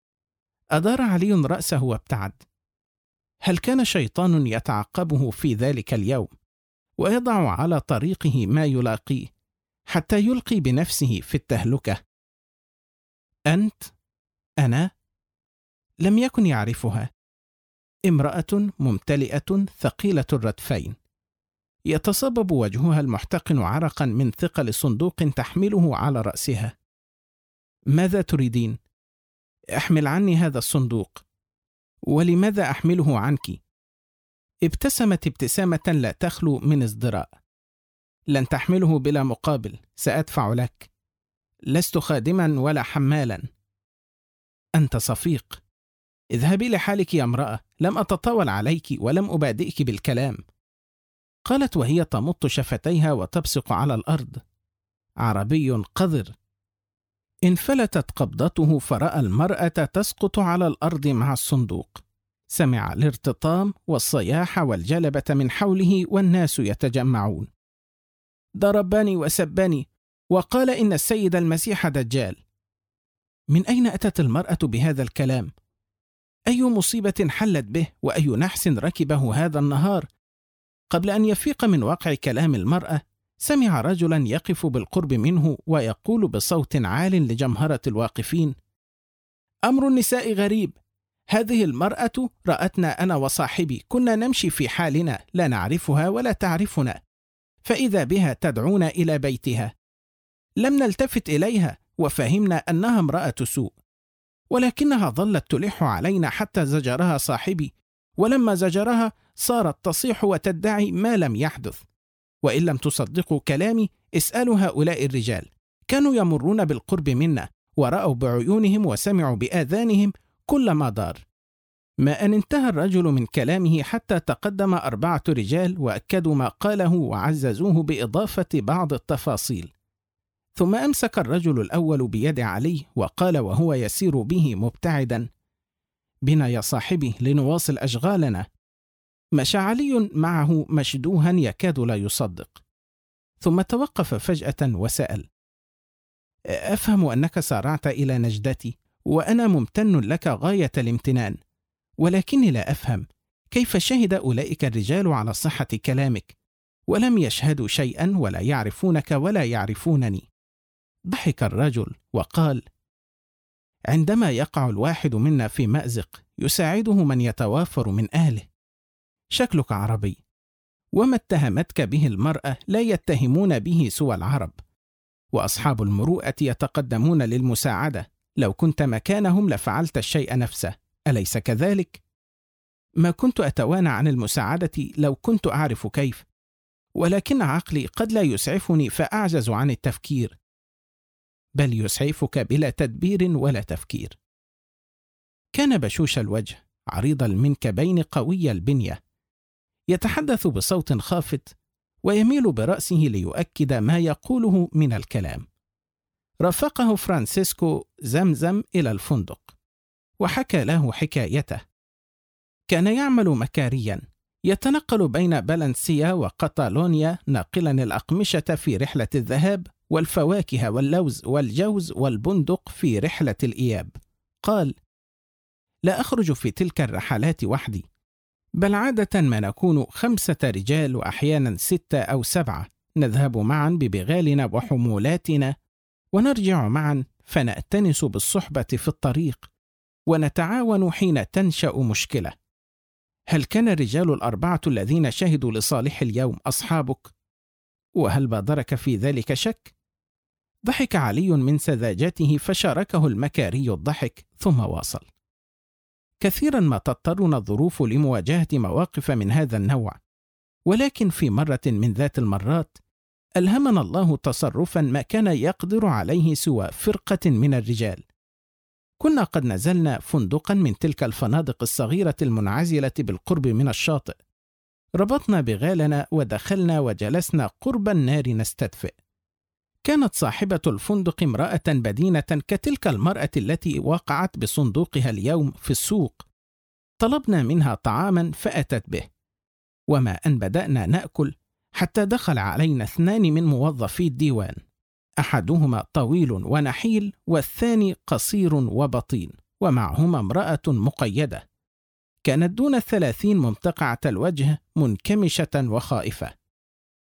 أدار علي رأسه وابتعد. هل كان شيطان يتعقبه في ذلك اليوم؟ ويضع على طريقه ما يلاقيه حتى يلقي بنفسه في التهلكة. أنت، أنا، لم يكن يعرفها. امرأة ممتلئة ثقيلة الردفين، يتصبب وجهها المحتقن عرقا من ثقل صندوق تحمله على رأسها. ماذا تريدين؟ احمل عني هذا الصندوق. ولماذا أحمله عنك؟ ابتسمت ابتسامة لا تخلو من ازدراء. لن تحمله بلا مقابل، سأدفع لك. لست خادما ولا حمالا. أنت صفيق. اذهبي لحالك يا امرأة، لم أتطاول عليك ولم أبادئك بالكلام. قالت وهي تمط شفتيها وتبصق على الأرض. عربي قذر. انفلتت قبضته فرأى المرأة تسقط على الأرض مع الصندوق. سمع الارتطام والصياح والجلبة من حوله والناس يتجمعون. ضربني وسبني وقال إن السيد المسيح دجال. من أين أتت المرأة بهذا الكلام؟ أي مصيبة حلت به وأي نحس ركبه هذا النهار؟ قبل أن يفيق من واقع كلام المرأة، سمع رجلا يقف بالقرب منه ويقول بصوت عال لجمهرة الواقفين: أمر النساء غريب. هذه المرأة رأتنا أنا وصاحبي، كنا نمشي في حالنا لا نعرفها ولا تعرفنا، فإذا بها تدعونا إلى بيتها. لم نلتفت إليها وفهمنا أنها امرأة سوء، ولكنها ظلت تلح علينا حتى زجرها صاحبي، ولما زجرها صارت تصيح وتدعي ما لم يحدث. وإن لم تصدقوا كلامي اسألوا هؤلاء الرجال، كانوا يمرون بالقرب منا ورأوا بعيونهم وسمعوا بآذانهم كل ما دار. ما أن انتهى الرجل من كلامه حتى تقدم 4 رجال وأكدوا ما قاله وعززوه بإضافة بعض التفاصيل. ثم أمسك الرجل الأول بيد علي وقال وهو يسير به مبتعدا: بنا يا صاحبي لنواصل أشغالنا. مشى علي معه مشدوها يكاد لا يصدق، ثم توقف فجأة وسأل: أفهم أنك سارعت إلى نجدتي وأنا ممتن لك غاية الامتنان، ولكني لا أفهم كيف شهد أولئك الرجال على صحة كلامك ولم يشهدوا شيئا ولا يعرفونك ولا يعرفونني. ضحك الرجل وقال: عندما يقع الواحد منا في مأزق يساعده من يتوافر من أهله. شكلك عربي، وما اتهمتك به المرأة لا يتهمون به سوى العرب، وأصحاب المروءة يتقدمون للمساعدة. لو كنت مكانهم لفعلت الشيء نفسه، أليس كذلك؟ ما كنت أتوانى عن المساعدة لو كنت أعرف كيف، ولكن عقلي قد لا يسعفني فأعجز عن التفكير. بل يسعفك بلا تدبير ولا تفكير. كان بشوش الوجه، عريض المنكبين، قوي البنية، يتحدث بصوت خافت ويميل برأسه ليؤكد ما يقوله من الكلام. رافقه فرانسيسكو زمزم إلى الفندق وحكى له حكايته. كان يعمل مكاريا، يتنقل بين بلنسيا وقطالونيا ناقلا الأقمشة في رحلة الذهاب والفواكه واللوز والجوز والبندق في رحلة الإياب. قال: لا أخرج في تلك الرحلات وحدي، بل عادة ما نكون 5 رجال وأحيانا 6 أو 7، نذهب معا ببغالنا وحمولاتنا ونرجع معا، فنأتنس بالصحبة في الطريق ونتعاون حين تنشأ مشكلة. هل كان الرجال 4 الذين شهدوا لصالح اليوم أصحابك؟ وهل بادرك في ذلك شك؟ ضحك علي من سذاجته فشاركه المكاري الضحك، ثم واصل: كثيرا ما تضطرنا الظروف لمواجهة مواقف من هذا النوع، ولكن في مرة من ذات المرات ألهمنا الله تصرفا ما كان يقدر عليه سوى فرقة من الرجال. كنا قد نزلنا فندقا من تلك الفنادق الصغيرة المنعزلة بالقرب من الشاطئ، ربطنا بغالنا ودخلنا وجلسنا قرب النار نستدفئ. كانت صاحبة الفندق امرأة بدينة كتلك المرأة التي وقعت بصندوقها اليوم في السوق. طلبنا منها طعاما فأتت به، وما أن بدأنا نأكل حتى دخل علينا 2 من موظفي الديوان، أحدهما طويل ونحيل والثاني قصير وبطين، ومعهما امرأة مقيدة كانت دون 30 ممتقعة الوجه، منكمشة وخائفة.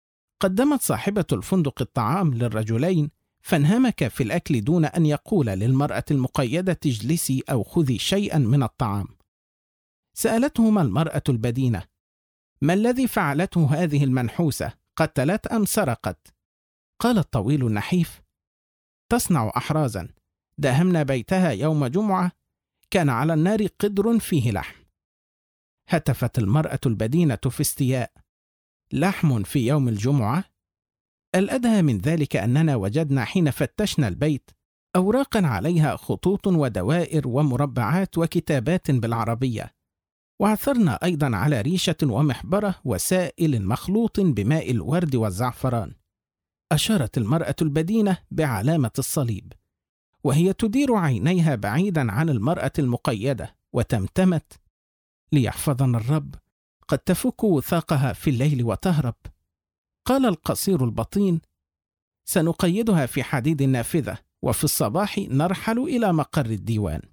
قدمت صاحبة الفندق الطعام للرجلين، فانهمك في الأكل دون أن يقول للمرأة المقيدة اجلسي أو خذي شيئا من الطعام. سألتهما المرأة البدينة: ما الذي فعلته هذه المنحوسة؟ قتلت أم سرقت؟ قال الطويل النحيف: تصنع أحرازا، داهمنا بيتها يوم جمعة، كان على النار قدر فيه لحم. هتفت المرأة البدينة في استياء: لحم في يوم الجمعة؟ الأدهى من ذلك أننا وجدنا حين فتشنا البيت أوراقا عليها خطوط ودوائر ومربعات وكتابات بالعربية، وعثرنا أيضا على ريشة ومحبرة وسائل مخلوط بماء الورد والزعفران. أشارت المرأة البدينة بعلامة الصليب، وهي تدير عينيها بعيدا عن المرأة المقيدة، وتمتمت: ليحفظنا الرب، قد تفك وثاقها في الليل وتهرب. قال القصير البطين: سنقيدها في حديد النافذة، وفي الصباح نرحل إلى مقر الديوان.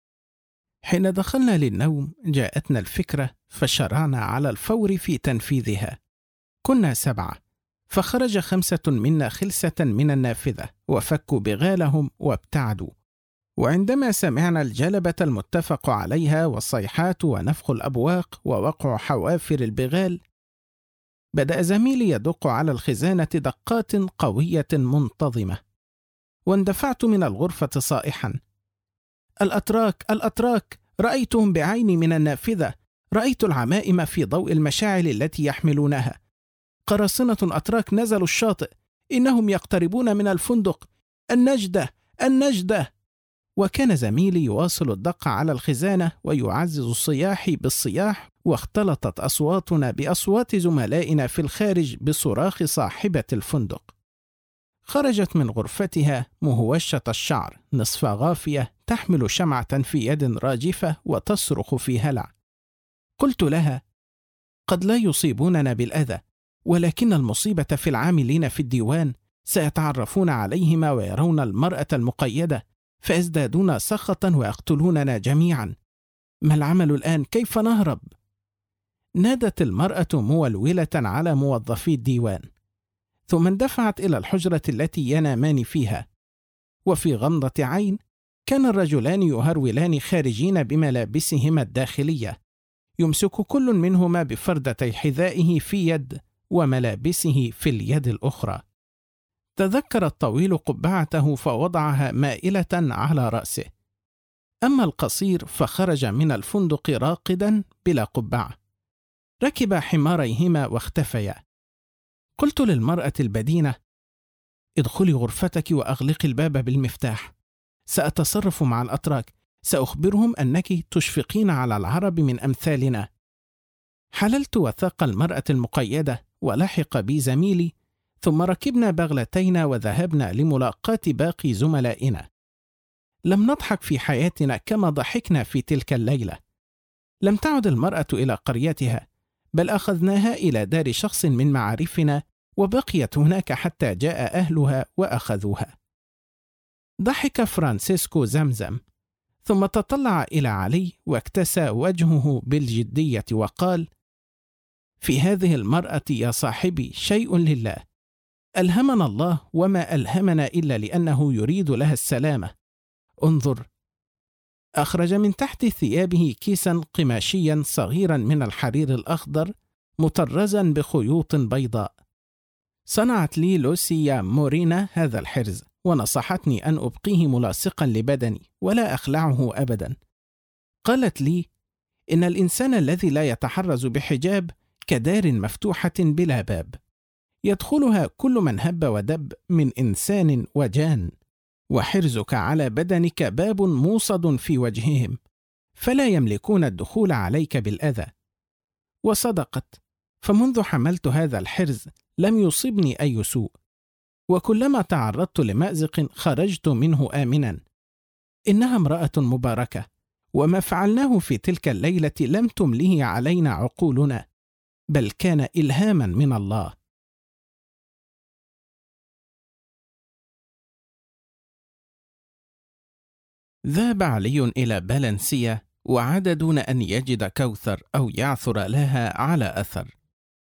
حين دخلنا للنوم جاءتنا الفكرة، فشرعنا على الفور في تنفيذها. كنا 7، فخرج 5 منا خلسة من النافذة، وفكوا بغالهم وابتعدوا. وعندما سمعنا الجلبة المتفق عليها والصيحات ونفخ الأبواق ووقع حوافر البغال، بدأ زميلي يدق على الخزانة دقات قوية منتظمة، واندفعت من الغرفة صائحا: الأتراك الأتراك، رأيتهم بعيني من النافذة، رأيت العمائم في ضوء المشاعل التي يحملونها، قراصنة أتراك نزلوا الشاطئ، إنهم يقتربون من الفندق، النجدة النجدة. وكان زميلي يواصل الدق على الخزانة ويعزز الصياح بالصياح، واختلطت أصواتنا بأصوات زملائنا في الخارج بصراخ صاحبة الفندق. خرجت من غرفتها مهوشة الشعر نصف غافية، تحمل شمعة في يد راجفة وتصرخ في هلع. قلت لها: قد لا يصيبوننا بالأذى، ولكن المصيبة في العاملين في الديوان، سيتعرفون عليهما ويرون المرأة المقيدة، فيزدادون سخطا ويقتلوننا جميعا. ما العمل الآن؟ كيف نهرب؟ نادت المرأة مولولة على موظفي الديوان، ثم اندفعت إلى الحجرة التي ينامان فيها، وفي غمضة عين كان الرجلان يهرولان خارجين بملابسهما الداخلية، يمسك كل منهما بفردتي حذائه في يد وملابسه في اليد الأخرى. تذكر الطويل قبعته فوضعها مائلة على رأسه، أما القصير فخرج من الفندق راقدا بلا قبعة. ركب حماريهما واختفيا. قلت للمرأة البدينة: ادخلي غرفتك وأغلقي الباب بالمفتاح، سأتصرف مع الأتراك، سأخبرهم أنك تشفقين على العرب من أمثالنا. حللت وثاق المرأة المقيدة، ولحق بي زميلي، ثم ركبنا بغلتين وذهبنا لملاقاة باقي زملائنا. لم نضحك في حياتنا كما ضحكنا في تلك الليلة. لم تعد المرأة إلى قريتها، بل أخذناها إلى دار شخص من معارفنا، وبقيت هناك حتى جاء أهلها وأخذوها. ضحك فرانسيسكو زمزم، ثم تطلع إلى علي واكتسى وجهه بالجدية وقال: في هذه المرأة يا صاحبي شيء لله، ألهمنا الله، وما ألهمنا إلا لأنه يريد لها السلامة. انظر. أخرج من تحت ثيابه كيسا قماشيا صغيرا من الحرير الأخضر مطرزا بخيوط بيضاء. صنعت لي لوسيا مورينا هذا الحرز، ونصحتني أن أبقيه ملاصقا لبدني ولا أخلعه أبدا. قالت لي: إن الإنسان الذي لا يتحرز بحجاب كدار مفتوحة بلا باب، يدخلها كل من هب ودب من إنسان وجان، وحرزك على بدنك باب موصد في وجههم، فلا يملكون الدخول عليك بالأذى. وصدقت، فمنذ حملت هذا الحرز لم يصبني أي سوء، وكلما تعرضت لمأزق خرجت منه آمنا. إنها امرأة مباركة، وما فعلناه في تلك الليلة لم تمله علينا عقولنا، بل كان إلهاما من الله. ذهب علي إلى بلنسيا، وعاد دون أن يجد كوثر أو يعثر لها على أثر.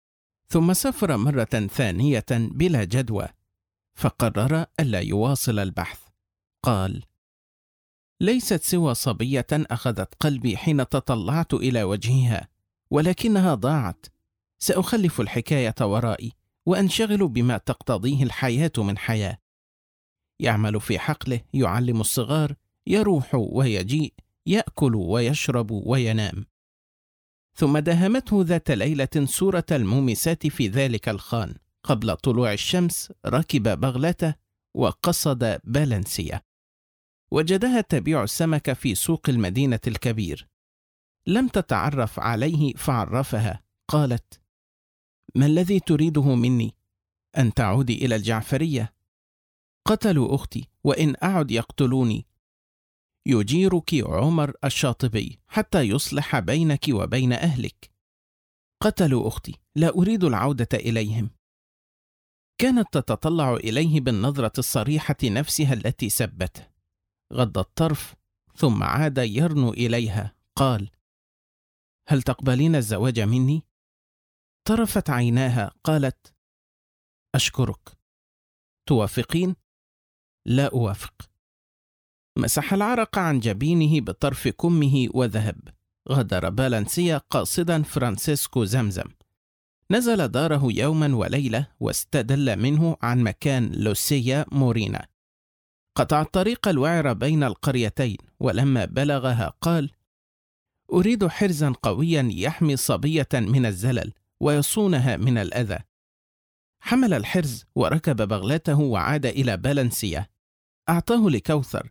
ثم سافر مرة ثانية بلا جدوى، فقرر ألا يواصل البحث. قال: ليست سوى صبية أخذت قلبي حين تطلعت إلى وجهها، ولكنها ضاعت. سأخلف الحكاية ورائي وأنشغل بما تقتضيه الحياة من حياة. يعمل في حقله، يعلم الصغار، يروح ويجيء، يأكل ويشرب وينام. ثم داهمته ذات ليلة صورة المومسات في ذلك الخان. قبل طلوع الشمس ركب بغلته وقصد بالنسيا. وجدها تبيع السمك في سوق المدينة الكبير. لم تتعرف عليه فعرفها. قالت: ما الذي تريده مني؟ أن تعودي إلى الجعفرية. قتلوا أختي، وإن أعد يقتلوني. يجيرك عمر الشاطبي حتى يصلح بينك وبين أهلك. قتلوا أختي، لا أريد العودة إليهم. كانت تتطلع إليه بالنظرة الصريحة نفسها التي سبته. غض الطرف ثم عاد يرنو إليها. قال: هل تقبلين الزواج مني؟ طرفت عيناها. قالت: أشكرك. توافقين؟ لا أوافق. مسح العرق عن جبينه بطرف كمه وذهب. غادر بالنسيا قاصدا فرانسيسكو زمزم. نزل داره يوما وليلة واستدل منه عن مكان لوسيا مورينا. قطع الطريق الوعر بين القريتين، ولما بلغها قال: أريد حرزا قويا يحمي صبية من الزلل ويصونها من الأذى. حمل الحرز وركب بغلته وعاد إلى بالنسيا. أعطاه لكوثر.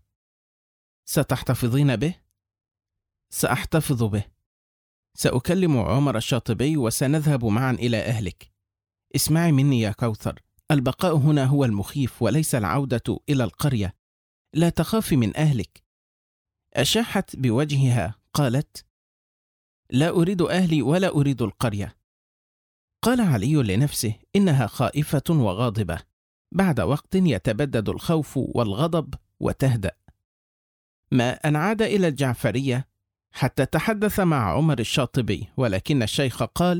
ستحتفظين به؟ سأحتفظ به. سأكلم عمر الشاطبي وسنذهب معا إلى أهلك. اسمعي مني يا كوثر، البقاء هنا هو المخيف وليس العودة إلى القرية. لا تخافي من أهلك. أشاحت بوجهها. قالت: لا أريد أهلي ولا أريد القرية. قال علي لنفسه: إنها خائفة وغاضبة. بعد وقت يتبدد الخوف والغضب وتهدأ. ما أن عاد إلى الجعفرية حتى تحدث مع عمر الشاطبي، ولكن الشيخ قال: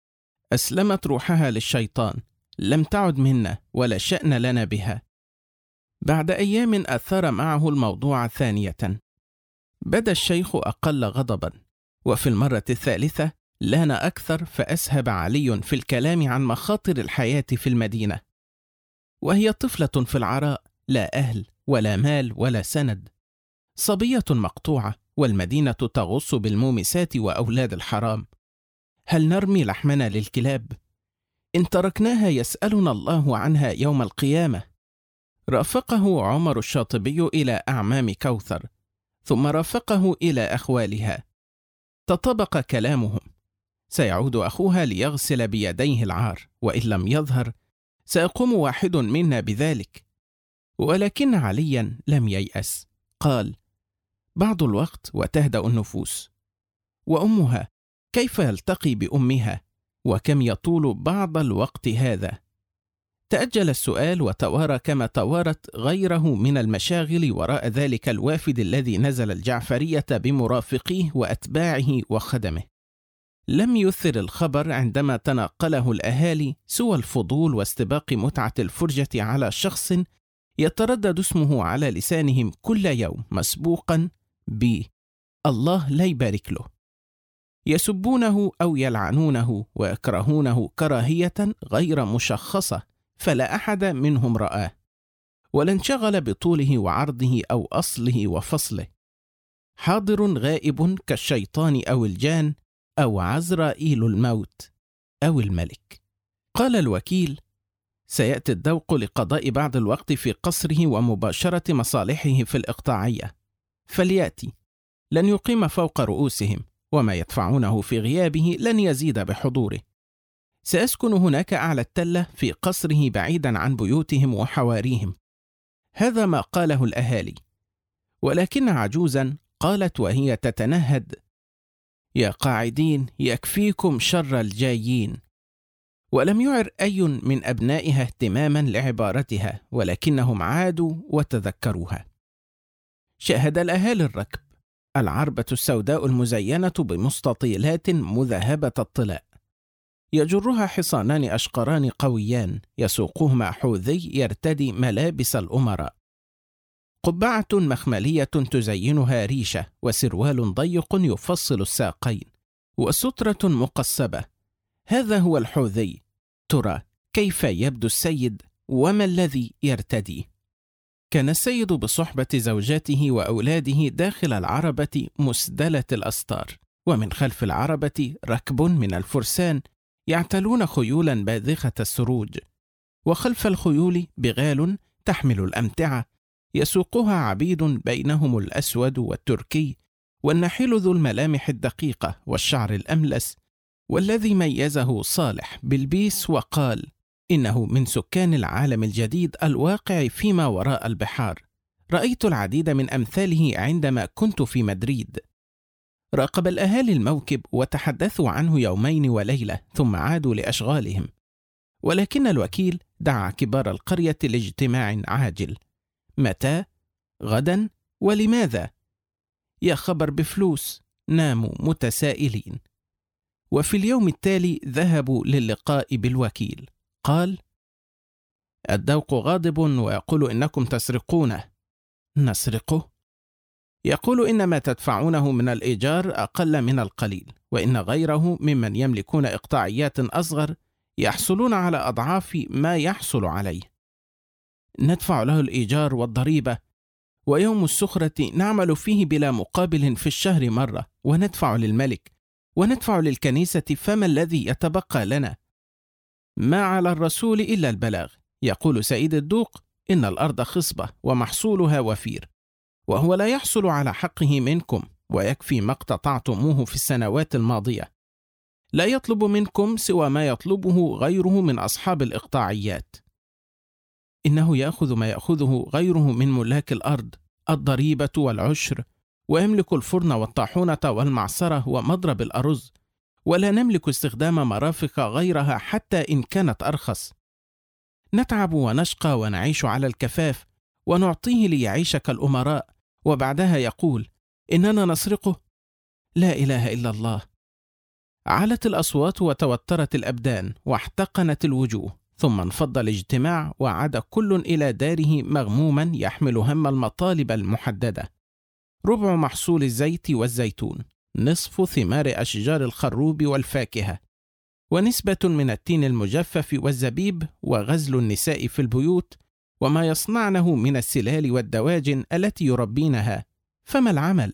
أسلمت روحها للشيطان، لم تعد منا ولا شأن لنا بها. بعد أيام أثار معه الموضوع ثانية. بدا الشيخ أقل غضبا، وفي المرة الثالثة لان أكثر، فأسهب علي في الكلام عن مخاطر الحياة في المدينة. وهي طفلة في العراء، لا أهل ولا مال ولا سند، صبية مقطوعة، والمدينة تغص بالمومسات وأولاد الحرام. هل نرمي لحمنا للكلاب؟ إن تركناها يسألنا الله عنها يوم القيامة. رافقه عمر الشاطبي إلى أعمام كوثر، ثم رافقه إلى أخوالها. تطابق كلامهم. سيعود أخوها ليغسل بيديه العار، وإن لم يظهر سيقوم واحد منا بذلك. ولكن عليا لم ييأس. قال: بعض الوقت وتهدأ النفوس. وأمها كيف يلتقي بأمها؟ وكم يطول بعض الوقت هذا؟ تأجل السؤال وتوارى كما توارت غيره من المشاغل وراء ذلك الوافد الذي نزل الجعفرية بمرافقيه وأتباعه وخدمه. لم يثر الخبر عندما تناقله الأهالي سوى الفضول واستباق متعة الفرجة على شخص يتردد اسمه على لسانهم كل يوم مسبوقا ب الله لا يبارك له. يسبونه أو يلعنونه ويكرهونه كراهية غير مشخصة، فلا أحد منهم رآه ولا انشغل بطوله وعرضه أو أصله وفصله. حاضر غائب كالشيطان أو الجان أو عزرائيل الموت أو الملك. قال الوكيل: سيأتي الذوق لقضاء بعض الوقت في قصره ومباشرة مصالحه في الإقطاعية، فليأتي. لن يقيم فوق رؤوسهم، وما يدفعونه في غيابه لن يزيد بحضوره. سأسكن هناك أعلى التلة في قصره بعيدا عن بيوتهم وحواريهم. هذا ما قاله الأهالي. ولكن عجوزا قالت وهي تتنهد: يا قاعدين يكفيكم شر الجايين. ولم يعر أي من أبنائها اهتماما لعبارتها، ولكنهم عادوا وتذكروها. شاهد الأهالي الركب، العربة السوداء المزينة بمستطيلات مذهبة الطلاء. يجرها حصانان أشقران قويان يسوقهما حوذي يرتدي ملابس الأمراء، قبعة مخملية تزينها ريشة، وسروال ضيق يفصل الساقين، وسترة مقصبة. هذا هو الحوذي. ترى كيف يبدو السيد وما الذي يرتدي؟ كان السيد بصحبة زوجاته وأولاده داخل العربة مسدلة الأستار، ومن خلف العربة ركب من الفرسان يعتلون خيولا باذخة السروج، وخلف الخيول بغال تحمل الأمتعة يسوقها عبيد بينهم الأسود والتركي والنحيل ذو الملامح الدقيقة والشعر الأملس، والذي ميزه صالح بلبيس وقال إنه من سكان العالم الجديد الواقع فيما وراء البحار. رأيت العديد من أمثاله عندما كنت في مدريد. راقب الأهالي الموكب وتحدثوا عنه يومين وليلة ثم عادوا لأشغالهم، ولكن الوكيل دعا كبار القرية لاجتماع عاجل. متى؟ غدا؟ ولماذا؟ يا خبر بفلوس. ناموا متسائلين. وفي اليوم التالي ذهبوا للقاء بالوكيل. قال: الدوق غاضب ويقول إنكم تسرقونه. نسرقه؟ يقول إن ما تدفعونه من الإيجار أقل من القليل، وإن غيره ممن يملكون إقطاعيات أصغر يحصلون على أضعاف ما يحصل عليه. ندفع له الإيجار والضريبة، ويوم السخرة نعمل فيه بلا مقابل في الشهر مرة، وندفع للملك وندفع للكنيسة، فما الذي يتبقى لنا؟ ما على الرسول إلا البلاغ. يقول سيد الدوق إن الأرض خصبة ومحصولها وفير، وهو لا يحصل على حقه منكم، ويكفي ما اقتطعتموه في السنوات الماضية. لا يطلب منكم سوى ما يطلبه غيره من أصحاب الإقطاعيات. إنه يأخذ ما يأخذه غيره من ملاك الأرض، الضريبة والعشر، ويملك الفرن والطاحونة والمعصرة ومضرب الأرز، ولا نملك استخدام مرافق غيرها حتى إن كانت أرخص. نتعب ونشقى ونعيش على الكفاف، ونعطيه ليعيش كالأمراء، وبعدها يقول إننا نسرقه. لا إله إلا الله. علت الأصوات وتوترت الأبدان واحتقنت الوجوه، ثم انفض الاجتماع وعاد كل إلى داره مغموما يحمل هم المطالب المحددة: ربع محصول الزيت والزيتون، نصف ثمار أشجار الخروب والفاكهة، ونسبة من التين المجفف والزبيب، وغزل النساء في البيوت، وما يصنعنه من السلال والدواجن التي يربينها. فما العمل؟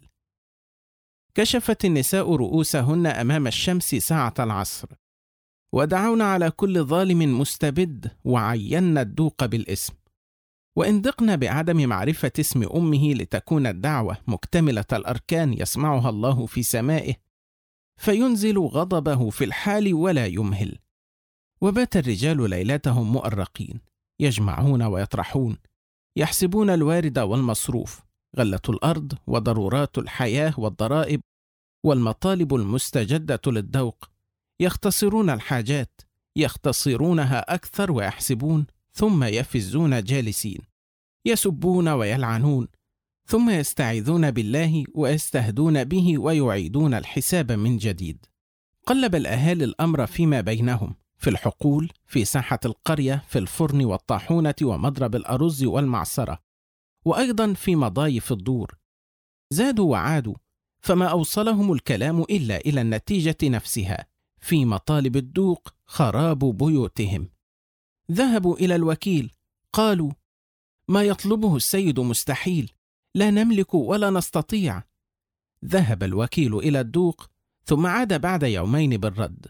كشفت النساء رؤوسهن أمام الشمس ساعة العصر، ودعونا على كل ظالم مستبد، وعينا الدوق بالاسم، وإن ضقنا بعدم معرفة اسم أمه لتكون الدعوة مكتملة الأركان يسمعها الله في سمائه، فينزل غضبه في الحال ولا يمهل. وبات الرجال ليلتهم مؤرقين، يجمعون ويطرحون، يحسبون الوارد والمصروف، غلة الأرض وضرورات الحياة والضرائب والمطالب المستجدة للذوق، يختصرون الحاجات، يختصرونها أكثر ويحسبون، ثم يفزون جالسين، يسبون ويلعنون، ثم يستعيذون بالله ويستهدون به ويعيدون الحساب من جديد. قلب الأهالي الأمر فيما بينهم، في الحقول، في ساحة القرية، في الفرن والطاحونة ومضرب الأرز والمعصرة، وأيضا في مضايف الدور. زادوا وعادوا، فما أوصلهم الكلام إلا إلى النتيجة نفسها: في مطالب الدوق خراب بيوتهم. ذهبوا إلى الوكيل، قالوا: ما يطلبه السيد مستحيل، لا نملك ولا نستطيع. ذهب الوكيل إلى الدوق، ثم عاد بعد يومين بالرد.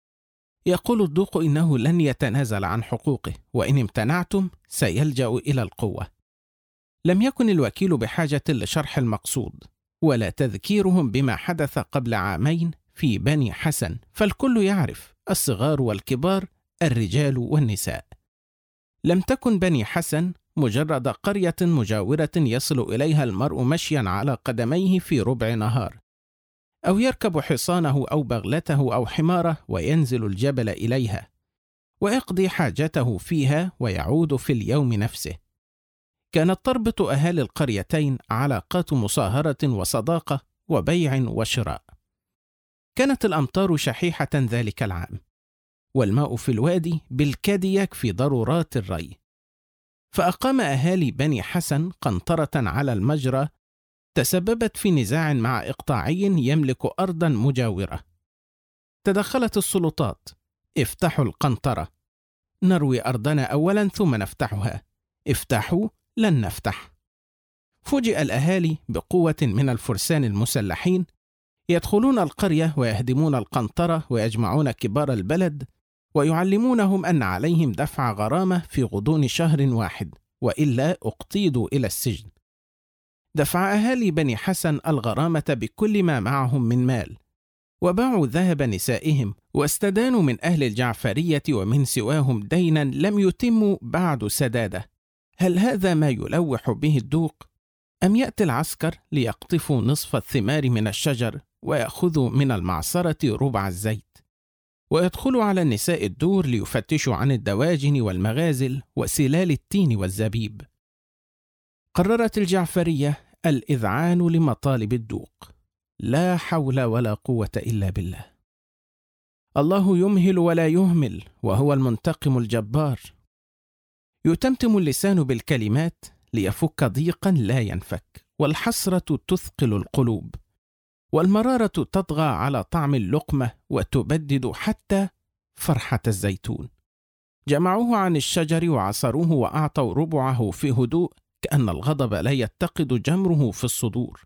يقول الدوق إنه لن يتنازل عن حقوقه، وإن امتنعتم سيلجأ إلى القوة. لم يكن الوكيل بحاجة لشرح المقصود ولا تذكيرهم بما حدث قبل عامين في بني حسن، فالكل يعرف، الصغار والكبار، الرجال والنساء. لم تكن بني حسن مجرد قرية مجاورة يصل إليها المرء مشيا على قدميه في ربع نهار، أو يركب حصانه أو بغلته أو حماره وينزل الجبل إليها ويقضي حاجته فيها ويعود في اليوم نفسه. كانت تربط أهالي القريتين علاقات مصاهرة وصداقة وبيع وشراء. كانت الأمطار شحيحة ذلك العام، والماء في الوادي بالكاد يكفي ضرورات الري. فأقام أهالي بني حسن قنطرة على المجرى تسببت في نزاع مع إقطاعي يملك أرضا مجاورة. تدخلت السلطات: افتحوا القنطرة، نروي أرضنا أولا ثم نفتحها، افتحوا لن نفتح. فوجئ الأهالي بقوة من الفرسان المسلحين يدخلون القرية ويهدمون القنطرة ويجمعون كبار البلد ويعلمونهم أن عليهم دفع غرامة في غضون شهر واحد، وإلا اقتيدوا إلى السجن. دفع أهالي بني حسن الغرامة بكل ما معهم من مال، وباعوا ذهب نسائهم، واستدانوا من أهل الجعفرية ومن سواهم دينا لم يتموا بعد سداده. هل هذا ما يلوح به الدوق؟ أم يأتي العسكر ليقطفوا نصف الثمار من الشجر ويأخذوا من المعصرة ربع الزيت، ويدخلوا على النساء الدور ليفتشوا عن الدواجن والمغازل وسلال التين والزبيب؟ قررت الجعفرية الإذعان لمطالب الدوق. لا حول ولا قوة إلا بالله. الله يمهل ولا يهمل، وهو المنتقم الجبار. يتمتم اللسان بالكلمات ليفك ضيقا لا ينفك، والحسرة تثقل القلوب، والمرارة تطغى على طعم اللقمة وتبدد حتى فرحة الزيتون. جمعوه عن الشجر وعصروه وأعطوا ربعه في هدوء، كأن الغضب لا يتقد جمره في الصدور.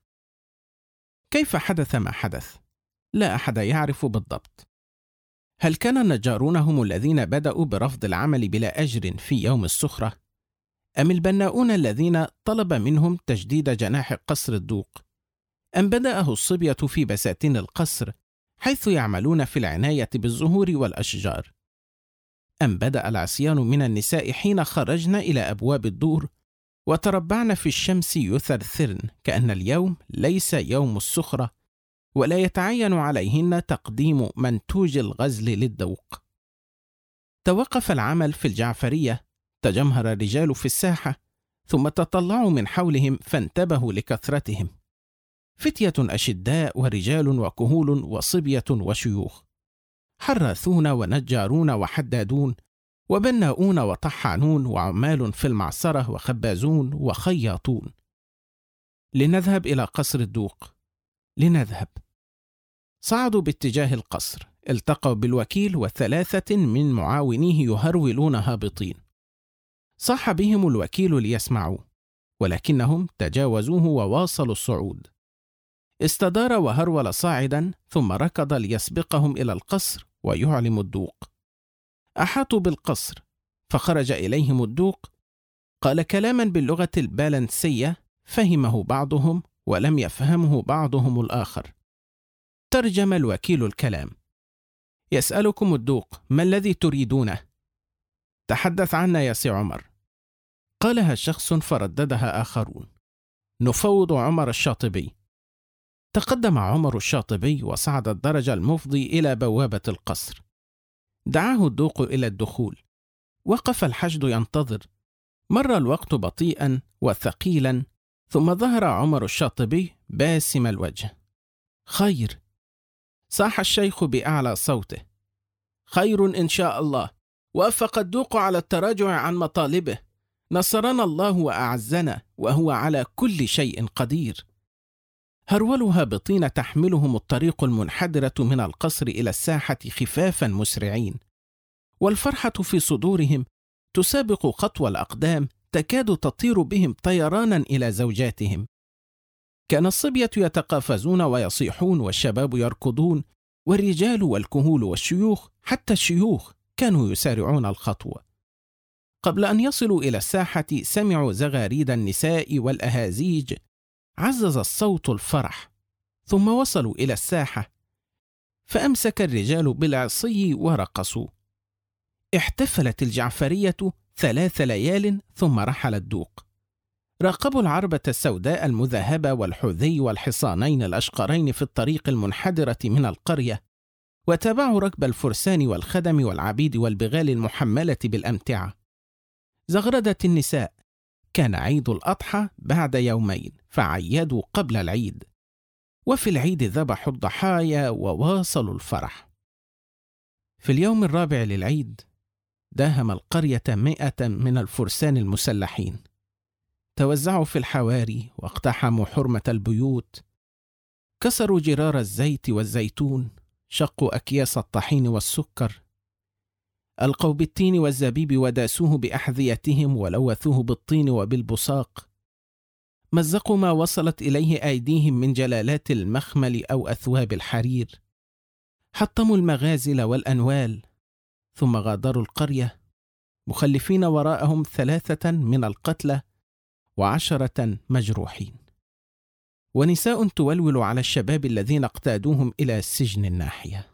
كيف حدث ما حدث؟ لا أحد يعرف بالضبط. هل كان النجارون هم الذين بدأوا برفض العمل بلا أجر في يوم السخرة؟ أم البناؤون الذين طلب منهم تجديد جناح قصر الدوق؟ أم بدأه الصبية في بساتين القصر حيث يعملون في العناية بالزهور والأشجار؟ أم بدأ العصيان من النساء حين خرجن إلى أبواب الدور وتربعن في الشمس يثرثرن كأن اليوم ليس يوم السخرة، ولا يتعين عليهن تقديم منتوج الغزل للذوق؟ توقف العمل في الجعفرية، تجمهر الرجال في الساحة، ثم تطلعوا من حولهم فانتبهوا لكثرتهم، فتية أشداء ورجال وكهول وصبية وشيوخ، حراثون ونجارون وحدادون وبناؤون وطحانون وعمال في المعصرة وخبازون وخياطون. لنذهب إلى قصر الدوق، لنذهب. صعدوا باتجاه القصر، التقوا بالوكيل وثلاثة من معاونيه يهرولون هابطين. صاح بهم الوكيل ليسمعوه، ولكنهم تجاوزوه وواصلوا الصعود. استدار وهرول صاعدا، ثم ركض ليسبقهم إلى القصر ويعلم الدوق. أحاطوا بالقصر، فخرج إليهم الدوق. قال كلاما باللغة البالنسية فهمه بعضهم ولم يفهمه بعضهم الآخر. ترجم الوكيل الكلام: يسألكم الدوق ما الذي تريدونه؟ تحدث عنا يا سي عمر. قالها شخص فرددها آخرون: نفوض عمر الشاطبي. تقدم عمر الشاطبي وصعد الدرج المفضي إلى بوابة القصر. دعاه الدوق إلى الدخول. وقف الحشد ينتظر. مر الوقت بطيئا وثقيلا، ثم ظهر عمر الشاطبي باسم الوجه. خير، صاح الشيخ بأعلى صوته. خير إن شاء الله. وافق الدوق على التراجع عن مطالبه. نصرنا الله وأعزنا، وهو على كل شيء قدير. هرولوا هابطين تحملهم الطريق المنحدرة من القصر إلى الساحة خفافا مسرعين، والفرحة في صدورهم تسابق خطو الأقدام، تكاد تطير بهم طيرانا إلى زوجاتهم. كان الصبية يتقافزون ويصيحون، والشباب يركضون، والرجال والكهول والشيوخ، حتى الشيوخ كانوا يسارعون الخطوة. قبل أن يصلوا إلى الساحة سمعوا زغاريد النساء والأهازيج. عزز الصوت الفرح، ثم وصلوا إلى الساحة، فأمسك الرجال بالعصي ورقصوا. احتفلت الجعفرية 3 ليال، ثم رحل الدوق. راقبوا العربة السوداء المذهبة والحذي والحصانين الأشقرين في الطريق المنحدرة من القرية، وتابعوا ركب الفرسان والخدم والعبيد والبغال المحملة بالأمتعة. زغردت النساء. كان عيد الأضحى بعد يومين، فعيدوا قبل العيد، وفي العيد ذبحوا الضحايا وواصلوا الفرح. في اليوم الرابع للعيد داهم القرية 100 من الفرسان المسلحين، توزعوا في الحواري واقتحموا حرمة البيوت، كسروا جرار الزيت والزيتون، شقوا أكياس الطحين والسكر، ألقوا بالتين والزبيب وداسوه بأحذيتهم ولوثوه بالطين وبالبصاق، مزقوا ما وصلت إليه أيديهم من جلالات المخمل أو أثواب الحرير، حطموا المغازل والأنوال، ثم غادروا القرية مخلفين وراءهم 3 من القتلى و10 مجروحين، ونساء تولول على الشباب الذين اقتادوهم إلى سجن الناحية.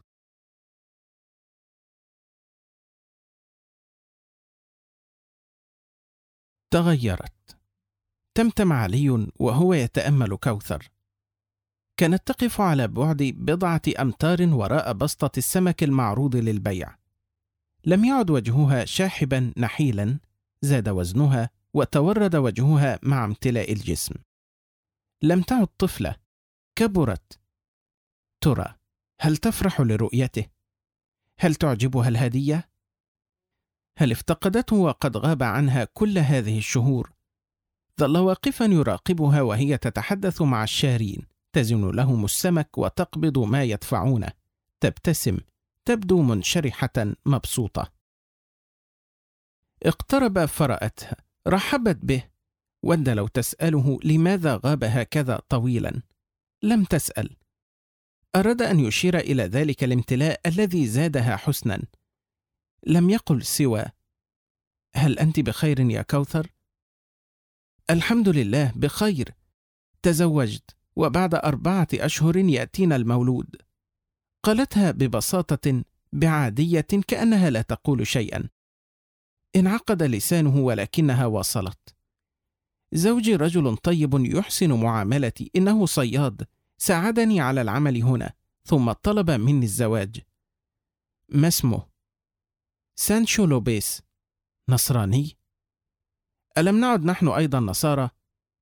تغيرت. تمتم علي وهو يتأمل كوثر. كانت تقف على بعد 1 أمتار وراء بسطة السمك المعروض للبيع. لم يعد وجهها شاحبا نحيلا، زاد وزنها وتورد وجهها مع امتلاء الجسم. لم تعد طفلة، كبرت. ترى هل تفرح لرؤيته؟ هل تعجبها الهدية؟ هل افتقدته وقد غاب عنها كل هذه الشهور؟ ظل واقفا يراقبها وهي تتحدث مع الشارين، تزن لهم السمك وتقبض ما يدفعونه، تبتسم، تبدو منشرحة مبسوطة. اقترب فرأتها، رحبت به، ود لو تسأله لماذا غاب هكذا طويلا. لم تسأل. أراد أن يشير إلى ذلك الامتلاء الذي زادها حسنا. لم يقل سوى: هل أنت بخير يا كوثر؟ الحمد لله بخير، تزوجت وبعد 4 أشهر يأتينا المولود. قالتها ببساطة بعادية كأنها لا تقول شيئا. انعقد لسانه ولكنها واصلت: زوجي رجل طيب يحسن معاملتي، إنه صياد، ساعدني على العمل هنا، ثم طلب مني الزواج. ما اسمه؟ سانشو لوبيس. نصراني؟ ألم نعد نحن أيضا نصارى؟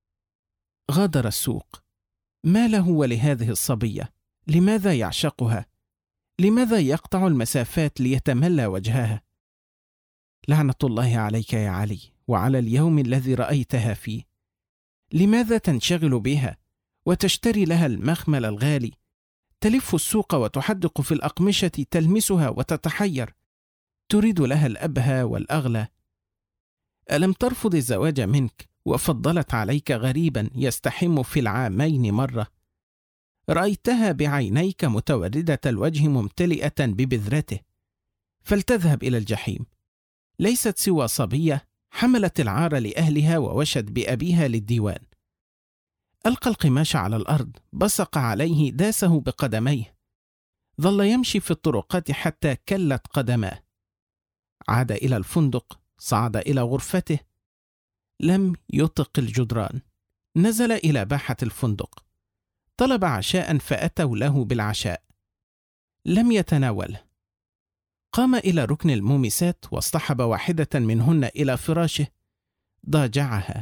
غادر السوق. ما له ولهذه الصبية؟ لماذا يعشقها؟ لماذا يقطع المسافات ليتملى وجهها؟ لعنة الله عليك يا علي، وعلى اليوم الذي رأيتها فيه. لماذا تنشغل بها وتشتري لها المخمل الغالي، تلف السوق وتحدق في الأقمشة، تلمسها وتتحير، تريد لها الأبهى والأغلى؟ ألم ترفض الزواج منك وفضلت عليك غريبا يستحم في العامين مرة؟ رأيتها بعينيك متوردة الوجه ممتلئة ببذرته، فلتذهب إلى الجحيم. ليست سوى صبية حملت العار لأهلها ووشت بأبيها للديوان. ألقى القماش على الأرض، بصق عليه، داسه بقدميه. ظل يمشي في الطرقات حتى كلت قدماه. عاد إلى الفندق، صعد إلى غرفته. لم يطق الجدران. نزل إلى باحة الفندق، طلب عشاء فأتوا له بالعشاء. لم يتناوله. قام إلى ركن المومسات واصطحب 1 منهن إلى فراشه. ضاجعها: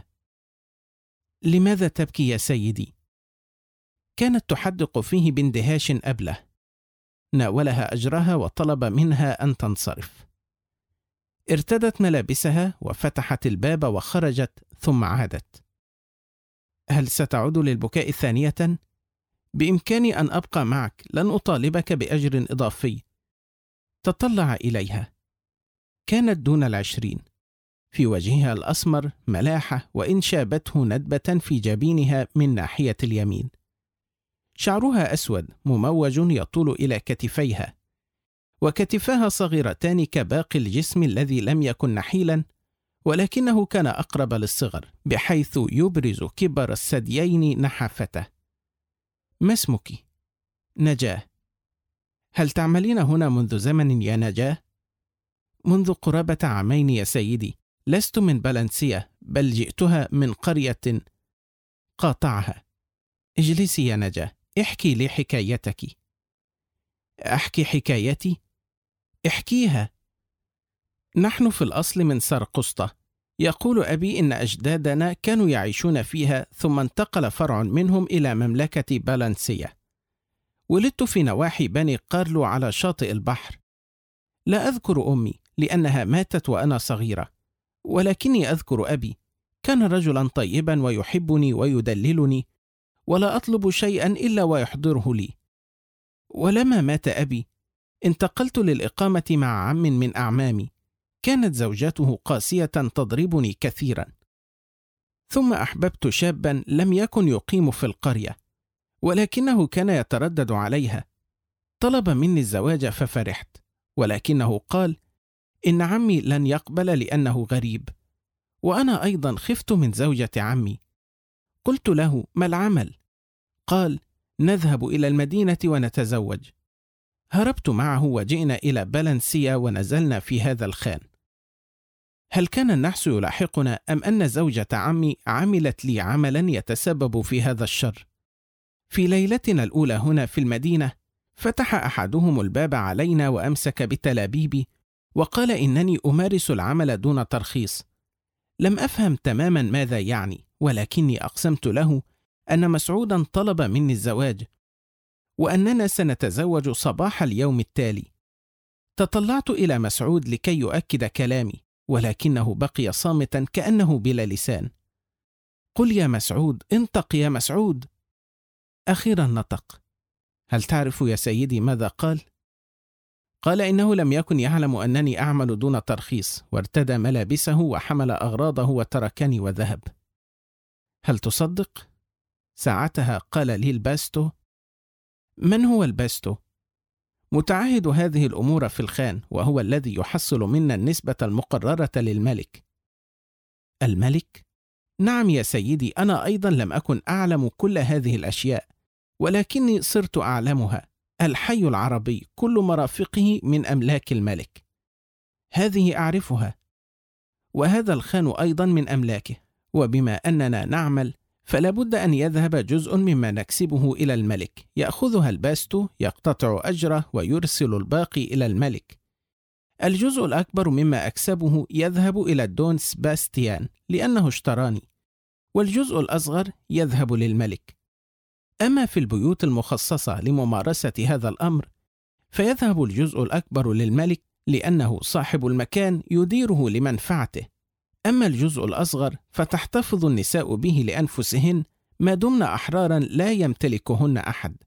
لماذا تبكي يا سيدي؟ كانت تحدق فيه باندهاش أبله. ناولها أجرها وطلب منها أن تنصرف. ارتدت ملابسها وفتحت الباب وخرجت، ثم عادت. هل ستعود للبكاء 2؟ بإمكاني أن أبقى معك، لن أطالبك بأجر إضافي. تطلع إليها. كانت دون 20. في وجهها الأسمر ملاحة، وإن شابته ندبة في جبينها من ناحية اليمين. شعرها أسود مموج يطول إلى كتفيها، وكتفاها صغيرتان كباقي الجسم الذي لم يكن نحيلا، ولكنه كان أقرب للصغر بحيث يبرز كبر الثديين نحافته. ما اسمك؟ نجاة. هل تعملين هنا منذ زمن يا نجاة؟ منذ قرابة 2 عام يا سيدي. لست من بلنسيا، بل جئتها من قرية. قاطعها: اجلسي يا نجاة، احكي لي حكايتك. أحكي حكايتي؟ احكيها. نحن في الأصل من سرقسطة. يقول أبي إن أجدادنا كانوا يعيشون فيها، ثم انتقل فرع منهم إلى مملكة بلنسيا. ولدت في نواحي بني قارلو على شاطئ البحر. لا أذكر أمي لأنها ماتت وأنا صغيرة، ولكني أذكر أبي، كان رجلا طيبا ويحبني ويدللني، ولا أطلب شيئا إلا ويحضره لي. ولما مات أبي انتقلت للإقامة مع عم من أعمامي، كانت زوجته قاسية تضربني كثيرا. ثم أحببت شابا لم يكن يقيم في القرية، ولكنه كان يتردد عليها. طلب مني الزواج ففرحت، ولكنه قال إن عمي لن يقبل لأنه غريب، وأنا أيضا خفت من زوجة عمي. قلت له: ما العمل؟ قال: نذهب إلى المدينة ونتزوج. هربت معه وجئنا إلى بلنسيا ونزلنا في هذا الخان. هل كان النحس يلاحقنا أم أن زوجة عمي عملت لي عملا يتسبب في هذا الشر؟ في ليلتنا الأولى هنا في المدينة فتح أحدهم الباب علينا وأمسك بتلابيبي وقال إنني أمارس العمل دون ترخيص. لم أفهم تماما ماذا يعني، ولكني أقسمت له أن مسعودا طلب مني الزواج وأننا سنتزوج صباح اليوم التالي. تطلعت إلى مسعود لكي يؤكد كلامي، ولكنه بقي صامتا كأنه بلا لسان. قل يا مسعود، انطق يا مسعود. أخيرا نطق. هل تعرف يا سيدي ماذا قال؟ قال إنه لم يكن يعلم أنني أعمل دون ترخيص، وارتدى ملابسه وحمل أغراضه وتركني وذهب. هل تصدق؟ ساعتها قال لي الباستو. من هو الباستو؟ متعهد هذه الأمور في الخان، وهو الذي يحصل منا النسبة المقررة للملك. الملك؟ نعم يا سيدي، أنا أيضا لم أكن أعلم كل هذه الأشياء، ولكني صرت أعلمها. الحي العربي كل مرافقه من أملاك الملك، هذه أعرفها، وهذا الخان أيضا من أملاكه، وبما أننا نعمل فلا بد أن يذهب جزء مما نكسبه إلى الملك، يأخذها الباستو، يقتطع أجره ويرسل الباقي إلى الملك. الجزء الأكبر مما أكسبه يذهب إلى الدون سباستيان لأنه اشتراني، والجزء الأصغر يذهب للملك. أما في البيوت المخصصة لممارسة هذا الأمر فيذهب الجزء الأكبر للملك لأنه صاحب المكان يديره لمنفعته، أما الجزء الأصغر فتحتفظ النساء به لأنفسهن ما دمن أحرارا لا يمتلكهن أحد.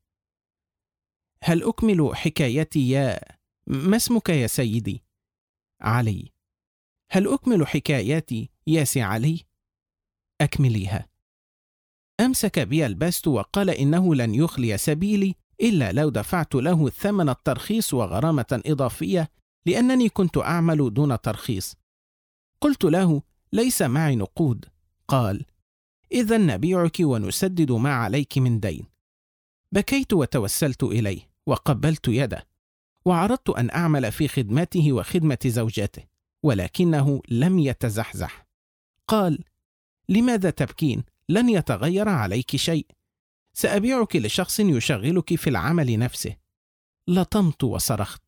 هل أكمل حكايتي ما اسمك يا سيدي؟ علي. هل أكمل حكاياتي يا سي علي؟ أكمليها. أمسك بي الباستو وقال إنه لن يخلي سبيلي إلا لو دفعت له ثمن الترخيص وغرامة إضافية لأنني كنت أعمل دون ترخيص. قلت له: ليس معي نقود. قال: إذن نبيعك ونسدد ما عليك من دين. بكيت وتوسلت إليه وقبلت يده، وعرضت أن أعمل في خدمته وخدمة زوجته، ولكنه لم يتزحزح. قال: لماذا تبكين؟ لن يتغير عليك شيء، سأبيعك لشخص يشغلك في العمل نفسه. لطمت وصرخت.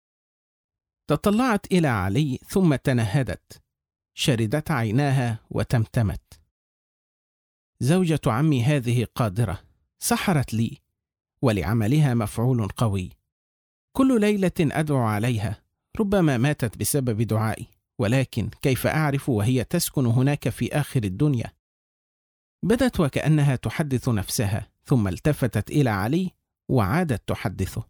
تطلعت إلى علي ثم تنهدت، شردت عيناها وتمتمت. زوجة عمي هذه قادرة، سحرت لي، ولعملها مفعول قوي. كل ليلة أدعو عليها، ربما ماتت بسبب دعائي، ولكن كيف أعرف وهي تسكن هناك في آخر الدنيا؟ بدت وكأنها تحدث نفسها، ثم التفتت إلى علي وعادت تحدثه.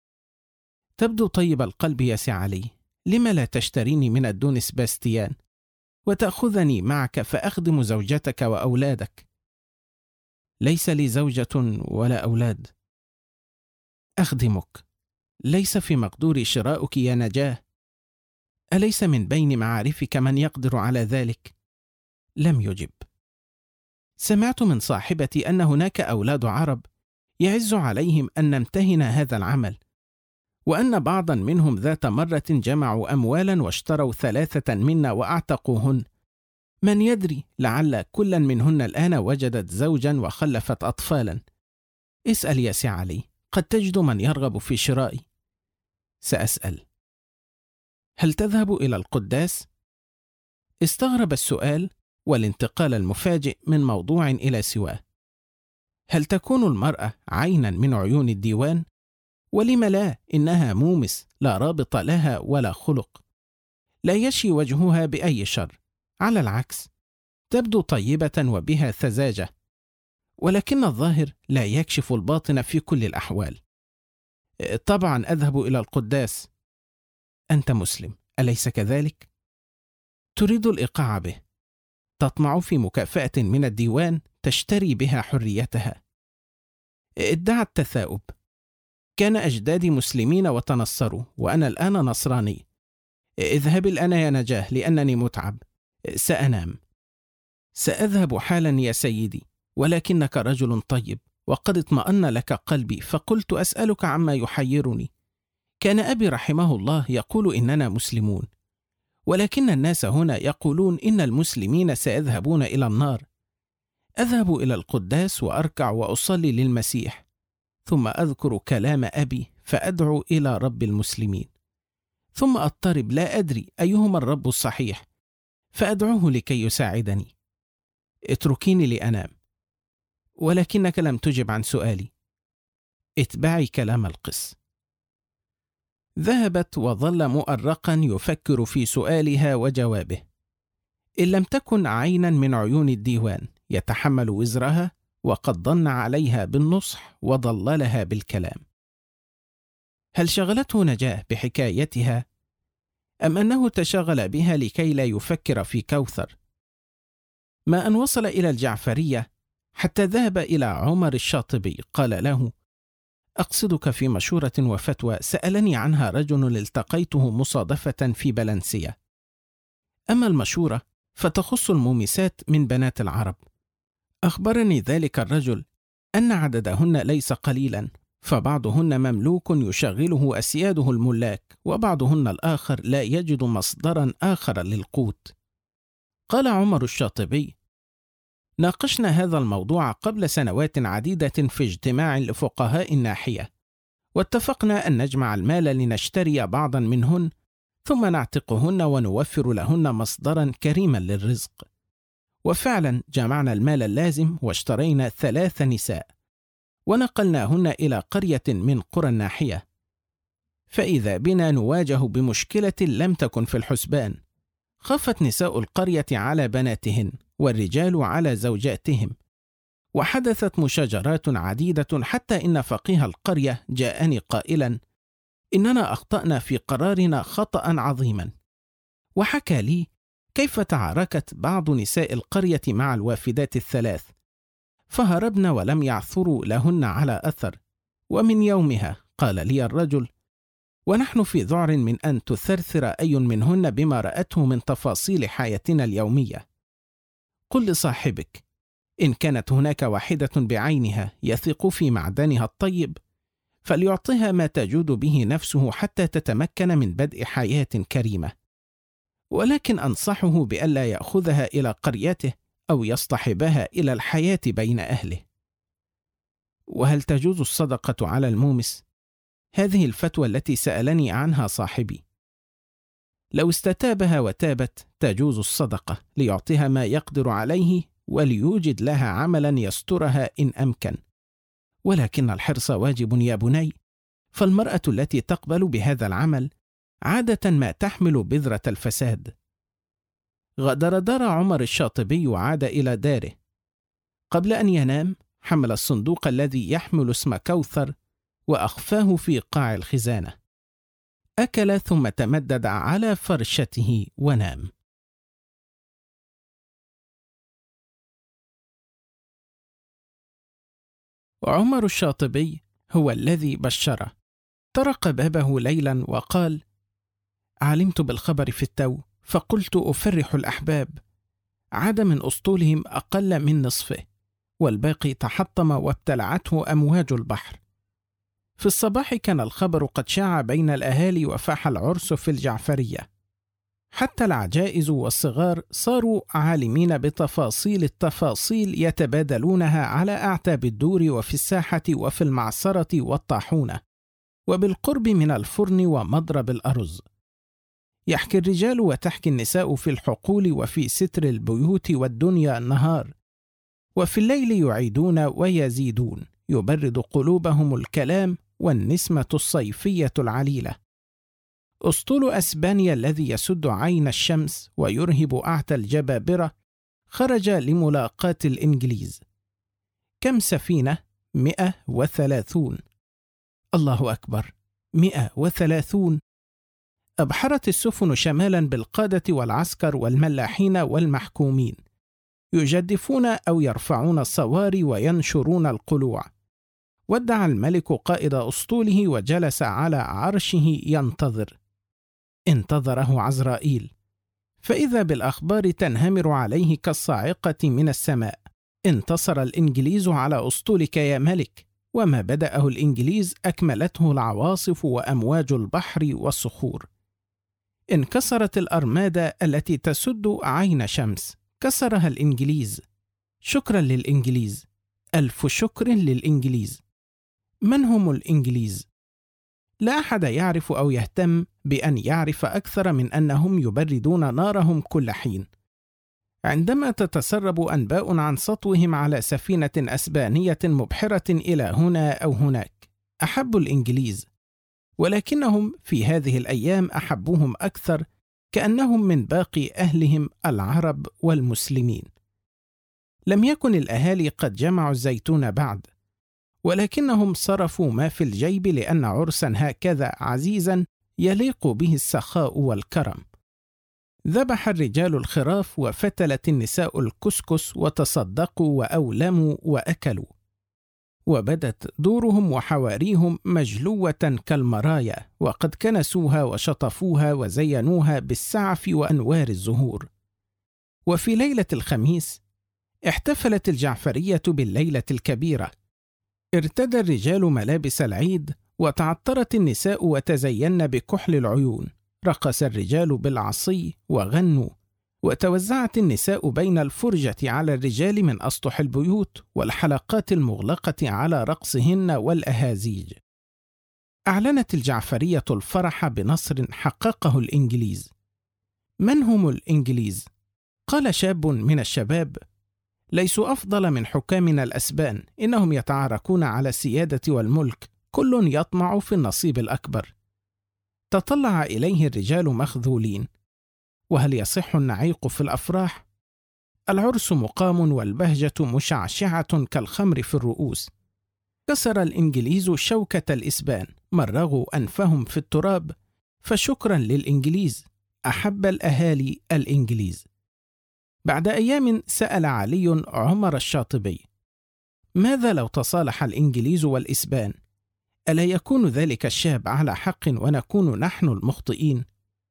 تبدو طيب القلب يا سي علي، لم لا تشتريني من الدون سباستيان وتأخذني معك فأخدم زوجتك وأولادك؟ ليس لي زوجة ولا أولاد. أخدمك، ليس في مقدوري شراؤك يا نجاه. أليس من بين معارفك من يقدر على ذلك؟ لم يجب. سمعت من صاحبتي أن هناك أولاد عرب يعز عليهم أن نمتهن هذا العمل، وأن بعضا منهم ذات مرة جمعوا أموالا واشتروا 3 منا وأعتقوهن. من يدري، لعل كلا منهن الآن وجدت زوجا وخلفت أطفالا. اسأل يا سي علي، قد تجد من يرغب في شرائي. سأسأل. هل تذهب إلى القداس؟ استغرب السؤال والانتقال المفاجئ من موضوع إلى سواه. هل تكون المرأة عينا من عيون الديوان؟ ولم لا؟ إنها مومس لا رابط لها ولا خلق، لا يشي وجهها بأي شر، على العكس تبدو طيبة وبها ثزاجة، ولكن الظاهر لا يكشف الباطن في كل الأحوال. طبعا أذهب إلى القداس. أنت مسلم أليس كذلك؟ تريد الإيقاع به، تطمع في مكافأة من الديوان تشتري بها حريتها. ادعى التثاؤب، كان أجدادي مسلمين وتنصروا وأنا الآن نصراني. اذهب الآن يا نجاه لأنني متعب، سأنام. سأذهب حالا يا سيدي، ولكنك رجل طيب وقد اطمأن لك قلبي، فقلت أسألك عما يحيرني. كان أبي رحمه الله يقول إننا مسلمون، ولكن الناس هنا يقولون إن المسلمين سيذهبون إلى النار. أذهب إلى القداس وأركع وأصلي للمسيح، ثم أذكر كلام أبي فأدعو إلى رب المسلمين، ثم أضطرب لا أدري أيهما الرب الصحيح فأدعوه لكي يساعدني. اتركيني لأنام. ولكنك لم تجب عن سؤالي. اتبعي كلام القس. ذهبت وظل مؤرقا يفكر في سؤالها وجوابه. إن لم تكن عينا من عيون الديوان يتحمل وزرها، وقد ضن عليها بالنصح وضللها بالكلام. هل شغلته نجاه بحكايتها، أم أنه تشغل بها لكي لا يفكر في كوثر؟ ما أن وصل إلى الجعفرية حتى ذهب إلى عمر الشاطبي، قال له: أقصدك في مشورة وفتوى سألني عنها رجل التقيته مصادفة في بلنسيا. أما المشورة فتخص المومسات من بنات العرب. أخبرني ذلك الرجل أن عددهن ليس قليلا، فبعضهن مملوك يشغله أسياده الملاك، وبعضهن الآخر لا يجد مصدرا آخر للقوت. قال عمر الشاطبي: ناقشنا هذا الموضوع قبل سنوات عديدة في اجتماع لفقهاء الناحية، واتفقنا أن نجمع المال لنشتري بعضا منهن، ثم نعتقهن ونوفر لهن مصدرا كريما للرزق. وفعلا جمعنا المال اللازم واشترينا 3 نساء، ونقلناهن إلى قرية من قرى الناحية. فإذا بنا نواجه بمشكلة لم تكن في الحسبان. خافت نساء القرية على بناتهن، والرجال على زوجاتهم، وحدثت مشاجرات عديدة، حتى إن فقيه القرية جاءني قائلا: إننا أخطأنا في قرارنا خطأ عظيما، وحكى لي كيف تعاركت بعض نساء القرية مع الوافدات ال3، فهربن ولم يعثروا لهن على أثر. ومن يومها قال لي الرجل: ونحن في ذعر من أن تثرثر أي منهن بما رأته من تفاصيل حياتنا اليومية. قل لصاحبك إن كانت هناك واحدة بعينها يثق في معدنها الطيب، فليعطها ما تجود به نفسه حتى تتمكن من بدء حياة كريمة، ولكن أنصحه بألا يأخذها إلى قريته أو يصطحبها إلى الحياة بين أهله. وهل تجوز الصدقة على المومس؟ هذه الفتوى التي سألني عنها صاحبي. لو استتابها وتابت تجوز الصدقة، ليعطيها ما يقدر عليه وليوجد لها عملا يسترها إن أمكن، ولكن الحرص واجب يا بني، فالمرأة التي تقبل بهذا العمل عادة ما تحمل بذرة الفساد. غادر دار عمر الشاطبي وعاد إلى داره. قبل أن ينام حمل الصندوق الذي يحمل اسم كوثر وأخفاه في قاع الخزانة. أكل ثم تمدد على فرشته ونام. وعمر الشاطبي هو الذي بشره. طرق بابه ليلا وقال: علمت بالخبر في التو، فقلت أفرح الأحباب. عاد من أسطولهم أقل من نصفه، والباقي تحطم وابتلعته أمواج البحر. في الصباح كان الخبر قد شاع بين الأهالي وفاح العرس في الجعفرية، حتى العجائز والصغار صاروا عالمين بتفاصيل التفاصيل يتبادلونها على أعتاب الدور وفي الساحة وفي المعصرة والطاحونة، وبالقرب من الفرن ومضرب الأرز. يحكي الرجال وتحكي النساء في الحقول وفي ستر البيوت والدنيا النهار، وفي الليل يعيدون ويزيدون، يبرد قلوبهم الكلام والنسمة الصيفية العليلة. أسطول أسبانيا الذي يسد عين الشمس ويرهب أعتى الجبابرة خرج لملاقاة الإنجليز. كم سفينة؟ 130. الله أكبر، 130! أبحرت السفن شمالا بالقادة والعسكر والملاحين والمحكومين، يجدفون أو يرفعون الصواري وينشرون القلوع. ودع الملك قائد أسطوله وجلس على عرشه ينتظر. انتظره عزرائيل، فإذا بالأخبار تنهمر عليه كالصاعقة من السماء. انتصر الإنجليز على أسطولك يا ملك، وما بدأه الإنجليز أكملته العواصف وأمواج البحر والصخور. انكسرت الأرمادة التي تسد عين شمس، كسرها الإنجليز. شكرا للإنجليز، ألف شكر للإنجليز. من هم الإنجليز؟ لا أحد يعرف أو يهتم بأن يعرف أكثر من أنهم يبردون نارهم كل حين. عندما تتسرب أنباء عن سطوهم على سفينة أسبانية مبحرة إلى هنا أو هناك، أحبوا الإنجليز، ولكنهم في هذه الأيام أحبوهم أكثر، كأنهم من باقي أهلهم العرب والمسلمين. لم يكن الأهالي قد جمعوا الزيتون بعد، ولكنهم صرفوا ما في الجيب، لأن عرسا هكذا عزيزا يليق به السخاء والكرم. ذبح الرجال الخراف وفتلت النساء الكسكس وتصدقوا وأولموا وأكلوا، وبدت دورهم وحواريهم مجلوة كالمرايا، وقد كنسوها وشطفوها وزينوها بالسعف وأنوار الزهور. وفي ليلة الخميس احتفلت الجعفرية بالليلة الكبيرة. ارتدى الرجال ملابس العيد، وتعطرت النساء وتزين بكحل العيون. رقص الرجال بالعصي وغنوا، وتوزعت النساء بين الفرجة على الرجال من أسطح البيوت والحلقات المغلقة على رقصهن والأهازيج. أعلنت الجعفرية الفرح بنصر حققه الإنجليز. من هم الإنجليز؟ قال شاب من الشباب: ليسوا أفضل من حكامنا الأسبان، إنهم يتعاركون على السيادة والملك، كل يطمع في النصيب الأكبر. تطلع إليه الرجال مخذولين. وهل يصح النعيق في الأفراح؟ العرس مقام والبهجة مشعشعة كالخمر في الرؤوس. كسر الإنجليز شوكة الإسبان، مرغوا أنفهم في التراب، فشكرا للإنجليز، أحب الأهالي الإنجليز. بعد أيام سأل علي عمر الشاطبي: ماذا لو تصالح الإنجليز والإسبان؟ ألا يكون ذلك الشاب على حق ونكون نحن المخطئين؟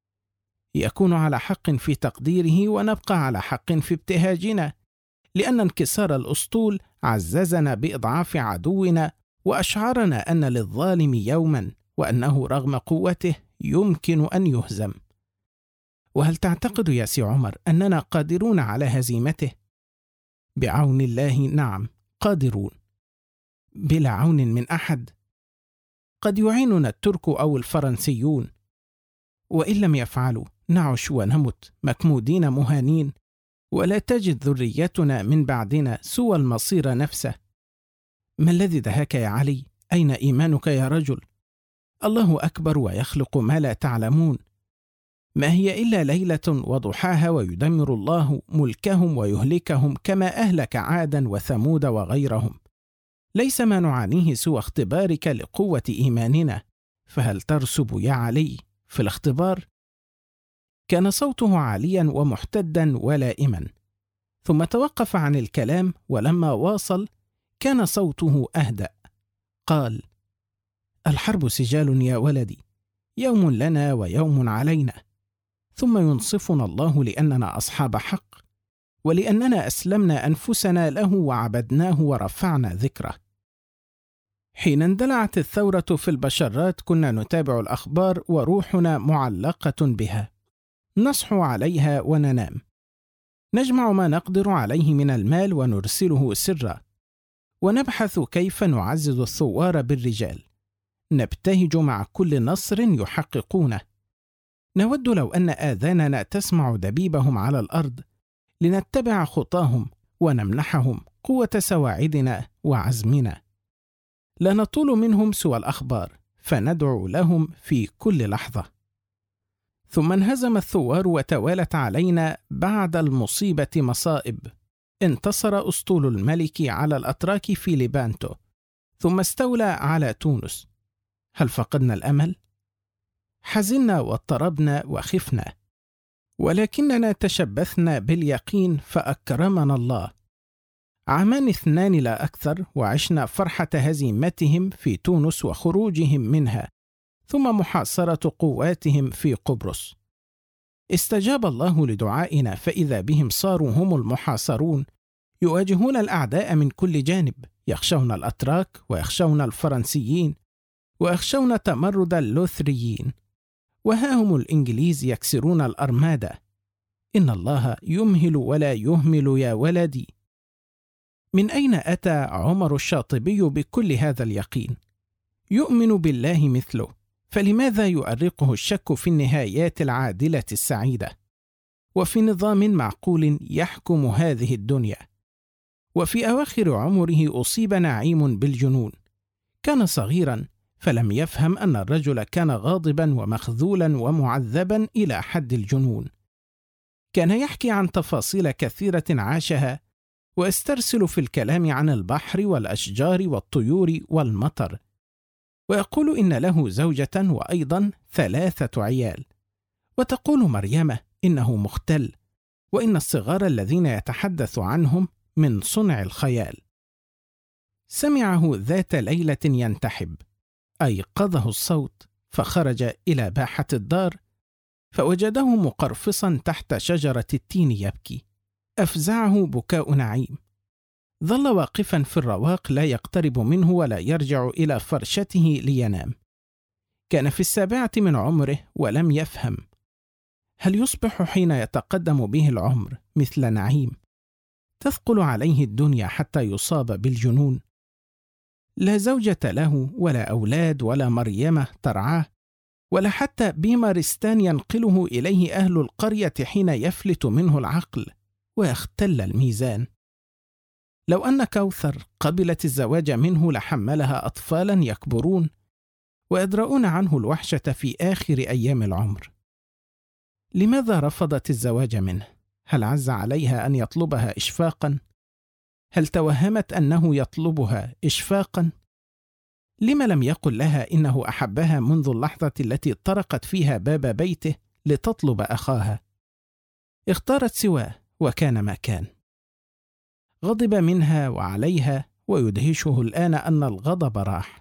يكون على حق في تقديره ونبقى على حق في ابتهاجنا، لأن انكسار الأسطول عززنا بإضعاف عدونا، وأشعرنا أن للظالم يوما، وأنه رغم قوته يمكن أن يهزم. وهل تعتقد يا سي عمر أننا قادرون على هزيمته؟ بعون الله نعم قادرون، بلا عون من أحد. قد يعيننا الترك أو الفرنسيون، وإن لم يفعلوا نعش ونمت مكمودين مهانين، ولا تجد ذريتنا من بعدنا سوى المصير نفسه. ما الذي دهاك يا علي؟ أين إيمانك يا رجل؟ الله أكبر ويخلق ما لا تعلمون. ما هي إلا ليلة وضحاها، ويدمر الله ملكهم ويهلكهم كما أهلك عادا وثمود وغيرهم. ليس ما نعانيه سوى اختبارك لقوة إيماننا، فهل ترسب يا علي في الاختبار؟ كان صوته عاليا ومحتدا ولائما، ثم توقف عن الكلام، ولما واصل كان صوته أهدأ. قال: الحرب سجال يا ولدي، يوم لنا ويوم علينا، ثم ينصفنا الله لأننا أصحاب حق، ولأننا أسلمنا أنفسنا له وعبدناه ورفعنا ذكره. حين اندلعت الثورة في البشرات كنا نتابع الأخبار وروحنا معلقة بها، نصحو عليها وننام، نجمع ما نقدر عليه من المال ونرسله سرا، ونبحث كيف نعزز الثوار بالرجال، نبتهج مع كل نصر يحققونه، نود لو أن آذاننا تسمع دبيبهم على الأرض، لنتبع خطاهم ونمنحهم قوة سواعدنا وعزمنا. لا نطول منهم سوى الأخبار، فندعو لهم في كل لحظة. ثم انهزم الثوار وتوالت علينا بعد المصيبة مصائب. انتصر أسطول الملك على الأتراك في ليبانتو، ثم استولى على تونس. هل فقدنا الأمل؟ حزنا واضطربنا وخفنا، ولكننا تشبثنا باليقين فأكرمنا الله. 2 عام لا أكثر، وعشنا فرحة هزيمتهم في تونس وخروجهم منها، ثم محاصرة قواتهم في قبرص. استجاب الله لدعائنا، فإذا بهم صاروا هم المحاصرون، يواجهون الأعداء من كل جانب، يخشون الأتراك ويخشون الفرنسيين ويخشون تمرد اللوثريين، وها هم الإنجليز يكسرون الأرمادة. إن الله يمهل ولا يهمل يا ولدي. من أين أتى عمر الشاطبي بكل هذا اليقين؟ يؤمن بالله مثله، فلماذا يؤرقه الشك في النهايات العادلة السعيدة، وفي نظام معقول يحكم هذه الدنيا؟ وفي أواخر عمره أصيب نعيم بالجنون. كان صغيرا فلم يفهم أن الرجل كان غاضبا ومخذولا ومعذبا إلى حد الجنون. كان يحكي عن تفاصيل كثيرة عاشها، ويسترسل في الكلام عن البحر والأشجار والطيور والمطر، ويقول إن له زوجة وأيضا 3 عيال، وتقول مريم إنه مختل، وإن الصغار الذين يتحدث عنهم من صنع الخيال. سمعه ذات ليلة ينتحب، أيقظه الصوت، فخرج إلى باحة الدار، فوجده مقرفصا تحت شجرة التين يبكي. أفزعه بكاء نعيم. ظل واقفا في الرواق لا يقترب منه ولا يرجع إلى فرشته لينام. كان في 7 من عمره ولم يفهم. هل يصبح حين يتقدم به العمر مثل نعيم؟ تثقل عليه الدنيا حتى يصاب بالجنون. لا زوجة له ولا أولاد ولا مريمة ترعاه، ولا حتى بيمارستان ينقله إليه أهل القرية حين يفلت منه العقل ويختل الميزان. لو أن كوثر قبلت الزواج منه لحملها أطفالا يكبرون ويدرؤون عنه الوحشة في آخر أيام العمر. لماذا رفضت الزواج منه؟ هل عز عليها أن يطلبها إشفاقا؟ هل توهمت أنه يطلبها إشفاقا؟ لما لم يقل لها إنه أحبها منذ اللحظة التي طرقت فيها باب بيته لتطلب أخاها؟ اختارت سواه وكان ما كان. غضب منها وعليها، ويدهشه الآن أن الغضب راح.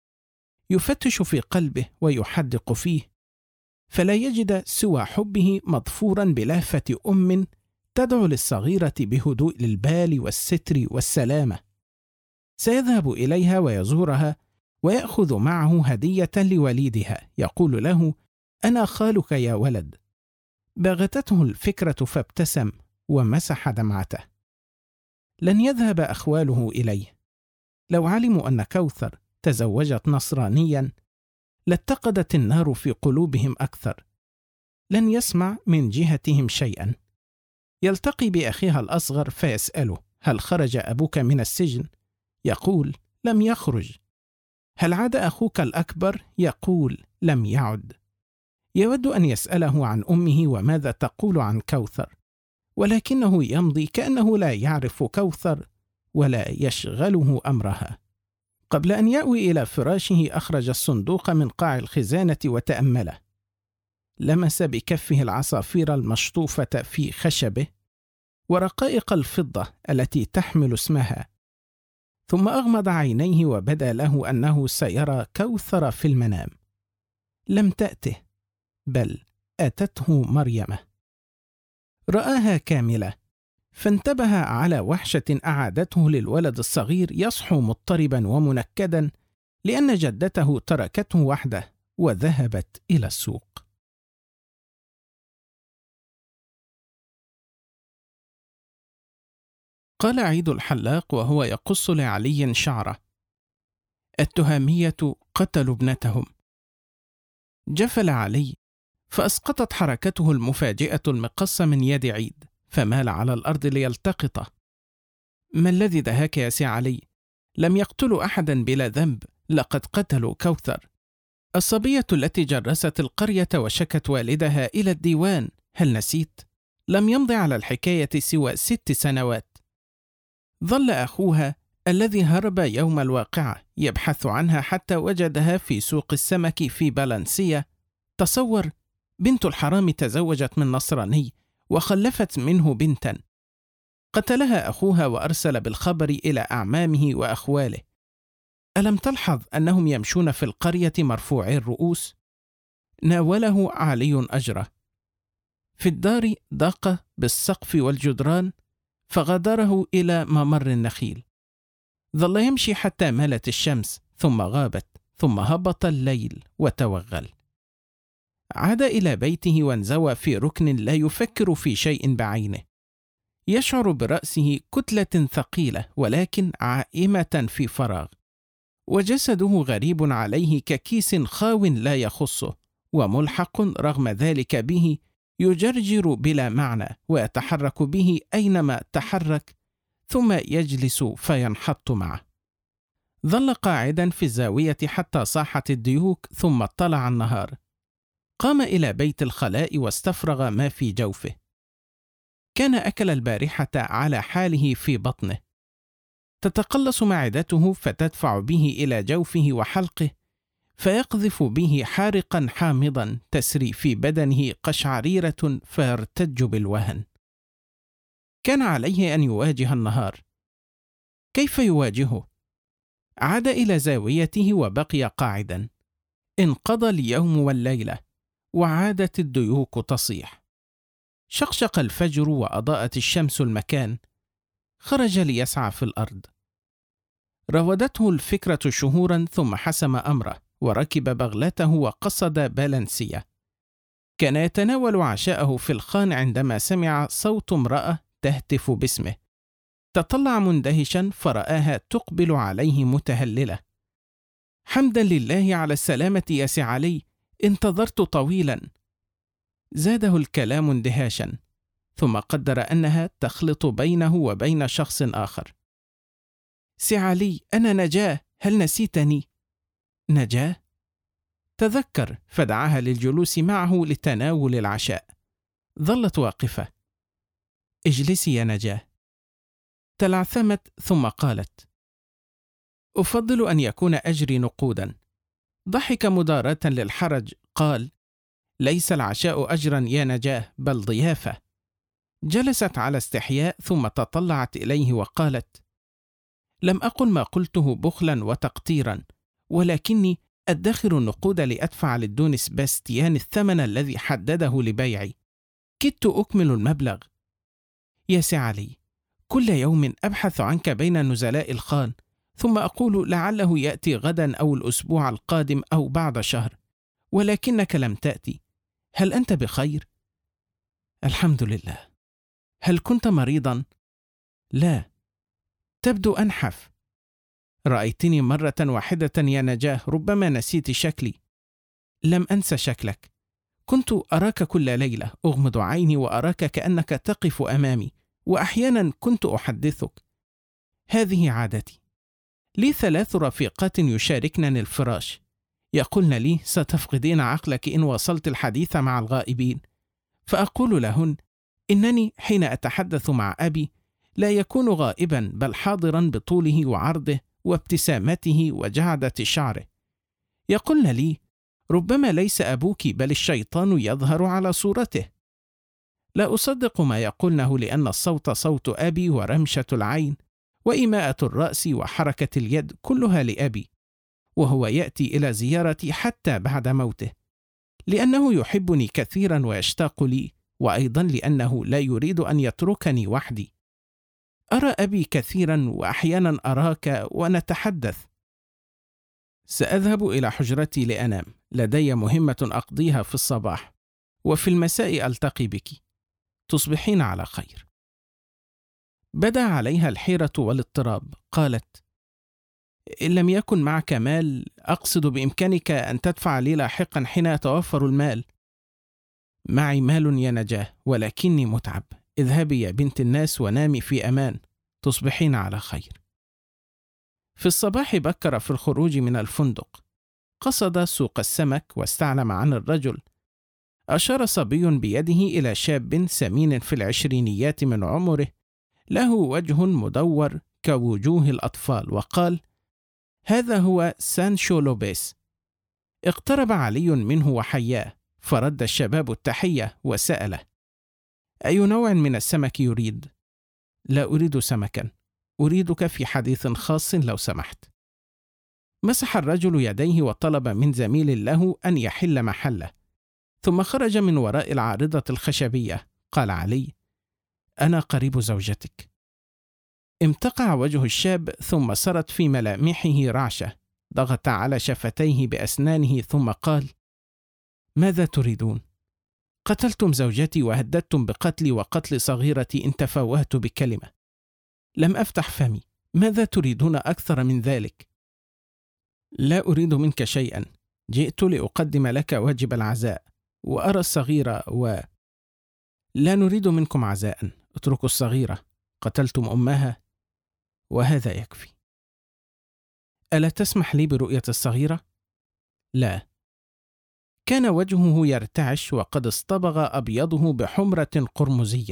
يفتش في قلبه ويحدق فيه، فلا يجد سوى حبه مضفورا بلهفة أم تدعو للصغيرة بهدوء البال والستر والسلامة. سيذهب إليها ويزورها، ويأخذ معه هدية لوليدها، يقول له: أنا خالك يا ولد. باغتته الفكرة فابتسم ومسح دمعته. لن يذهب أخواله إليه. لو علموا أن كوثر تزوجت نصرانيا لاتقدت النار في قلوبهم أكثر. لن يسمع من جهتهم شيئا. يلتقي بأخيها الأصغر فيسأله: هل خرج أبوك من السجن؟ يقول: لم يخرج. هل عاد أخوك الأكبر؟ يقول: لم يعد. يود أن يسأله عن أمه وماذا تقول عن كوثر، ولكنه يمضي كأنه لا يعرف كوثر ولا يشغله أمرها. قبل أن يأوي إلى فراشه أخرج الصندوق من قاع الخزانة وتأمله. لمس بكفه العصافير المشطوفة في خشبه ورقائق الفضة التي تحمل اسمها، ثم أغمض عينيه وبدا له أنه سيرى كوثر في المنام. لم تأته، بل أتته مريمة. رآها كاملة، فانتبه على وحشة أعادته للولد الصغير يصحو مضطربا ومنكدا لأن جدته تركته وحده وذهبت إلى السوق. قال عيد الحلاق وهو يقص لعلي شعره: التهامية قتلوا ابنتهم. جفل علي، فأسقطت حركته المفاجئة المقص من يد عيد، فمال على الأرض ليلتقطه. ما الذي دهاك يا سي علي؟ لم يقتلوا أحدا بلا ذنب، لقد قتلوا كوثر. الصبية التي جرست القرية وشكت والدها إلى الديوان، هل نسيت؟ لم يمض على الحكاية سوى 6 سنوات. ظل أخوها الذي هرب يوم الواقعة يبحث عنها حتى وجدها في سوق السمك في فالنسيا. تصور، بنت الحرام تزوجت من نصراني وخلفت منه بنتا. قتلها أخوها وأرسل بالخبر إلى أعمامه وأخواله. ألم تلحظ أنهم يمشون في القرية مرفوعي الرؤوس؟ ناوله علي أجره. في الدار ضاق بالسقف والجدران، فغادره إلى ممر النخيل. ظل يمشي حتى مالت الشمس، ثم غابت، ثم هبط الليل وتوغل. عاد إلى بيته وانزوى في ركن لا يفكر في شيء بعينه. يشعر برأسه كتلة ثقيلة ولكن عائمة في فراغ، وجسده غريب عليه ككيس خاو لا يخصه، وملحق رغم ذلك به، يجرجر بلا معنى ويتحرك به أينما تحرك، ثم يجلس فينحط معه. ظل قاعدا في الزاوية حتى صاحت الديوك، ثم اطلع النهار. قام إلى بيت الخلاء واستفرغ ما في جوفه. كان أكل البارحة على حاله في بطنه. تتقلص معدته فتدفع به إلى جوفه وحلقه، فيقذف به حارقا حامضا تسري في بدنه قشعريرة فيرتج بالوهن. كان عليه أن يواجه النهار. كيف يواجهه؟ عاد إلى زاويته وبقي قاعدا. انقضى اليوم والليلة، وعادت الديوك تصيح. شقشق الفجر وأضاءت الشمس المكان. خرج ليسعى في الأرض. راودته الفكرة شهورا، ثم حسم أمره وركب بغلته وقصد فالنسيا. كان يتناول عشاءه في الخان عندما سمع صوت امرأة تهتف باسمه. تطلع مندهشا فرآها تقبل عليه متهللة. حمدا لله على السلامة يا سي علي، انتظرت طويلا. زاده الكلام اندهاشا، ثم قدر أنها تخلط بينه وبين شخص آخر. سي علي، أنا نجاة، هل نسيتني؟ نجاة؟ تذكر، فدعاها للجلوس معه لتناول العشاء. ظلت واقفة. اجلسي يا نجاة. تلعثمت ثم قالت: أفضل أن يكون أجري نقودا. ضحك مداراة للحرج، قال: ليس العشاء أجرا يا نجاة، بل ضيافة. جلست على استحياء ثم تطلعت إليه وقالت: لم أقل ما قلته بخلا وتقتيرا، ولكني أدخر النقود لأدفع للدون سباستيان الثمن الذي حدده لبيعي. كدت أكمل المبلغ. يا سي علي، كل يوم أبحث عنك بين نزلاء الخان، ثم أقول لعله يأتي غدا أو الأسبوع القادم أو بعد شهر، ولكنك لم تأتي. هل أنت بخير؟ الحمد لله. هل كنت مريضا؟ لا. تبدو أنحف. رأيتني مرة واحدة يا نجاة، ربما نسيت شكلي. لم أنس شكلك. كنت أراك كل ليلة، أغمض عيني وأراك كأنك تقف أمامي، وأحيانا كنت أحدثك. هذه عادتي. لي 3 رفيقات يشاركنني الفراش. يقولن لي: ستفقدين عقلك إن واصلت الحديث مع الغائبين. فأقول لهن إنني حين أتحدث مع أبي لا يكون غائبا، بل حاضرا بطوله وعرضه وابتسامته وجعدة شعره. يقولن لي: ربما ليس أبوك بل الشيطان يظهر على صورته. لا أصدق ما يقولنه، لأن الصوت صوت أبي، ورمشة العين وإيماءة الرأس وحركة اليد كلها لأبي، وهو يأتي إلى زيارتي حتى بعد موته، لأنه يحبني كثيرا ويشتاق لي، وأيضا لأنه لا يريد أن يتركني وحدي. أرى أبي كثيرا، وأحيانا أراك ونتحدث. سأذهب إلى حجرتي لأنام، لدي مهمة أقضيها في الصباح، وفي المساء ألتقي بك. تصبحين على خير. بدا عليها الحيرة والاضطراب. قالت: إن لم يكن معك مال، أقصد بإمكانك أن تدفع لي لاحقا حين يتوفر المال. معي مال يا نجاة، ولكني متعب. اذهبي يا بنت الناس ونامي في أمان. تصبحين على خير. في الصباح بكر في الخروج من الفندق قصد سوق السمك واستعلم عن الرجل. أشار صبي بيده إلى شاب سمين في العشرينيات من عمره، له وجه مدور كوجوه الأطفال، وقال: هذا هو سانشو لوبيس. اقترب علي منه وحياه، فرد الشباب التحية وسأله: أي نوع من السمك يريد؟ لا أريد سمكا، أريدك في حديث خاص لو سمحت. مسح الرجل يديه وطلب من زميل له أن يحل محله، ثم خرج من وراء العارضة الخشبية. قال علي: أنا قريب زوجتك. امتقع وجه الشاب ثم سرت في ملامحه رعشة، ضغط على شفتيه بأسنانه ثم قال: ماذا تريدون؟ قتلتم زوجتي وهددتم بقتلي وقتل صغيرتي إن تفوهت بكلمة. لم أفتح فمي، ماذا تريدون أكثر من ذلك؟ لا أريد منك شيئا، جئت لأقدم لك واجب العزاء وأرى الصغيرة لا نريد منكم عزاء، اتركوا الصغيرة، قتلتم أمها وهذا يكفي. ألا تسمح لي برؤية الصغيرة؟ لا. كان وجهه يرتعش وقد اصطبغ أبيضه بحمرة قرمزية.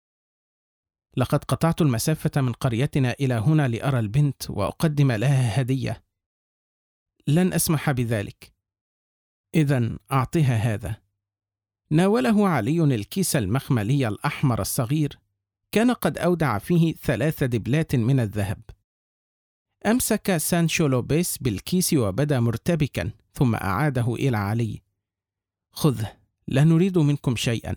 لقد قطعت المسافة من قريتنا إلى هنا لأرى البنت وأقدم لها هدية. لن أسمح بذلك. إذن أعطها هذا. ناوله علي الكيس المخملي الأحمر الصغير، كان قد أودع فيه 3 دبلات من الذهب. أمسك سانشو لوبيس بالكيس وبدا مرتبكا، ثم أعاده إلى علي: خذه، لا نريد منكم شيئا.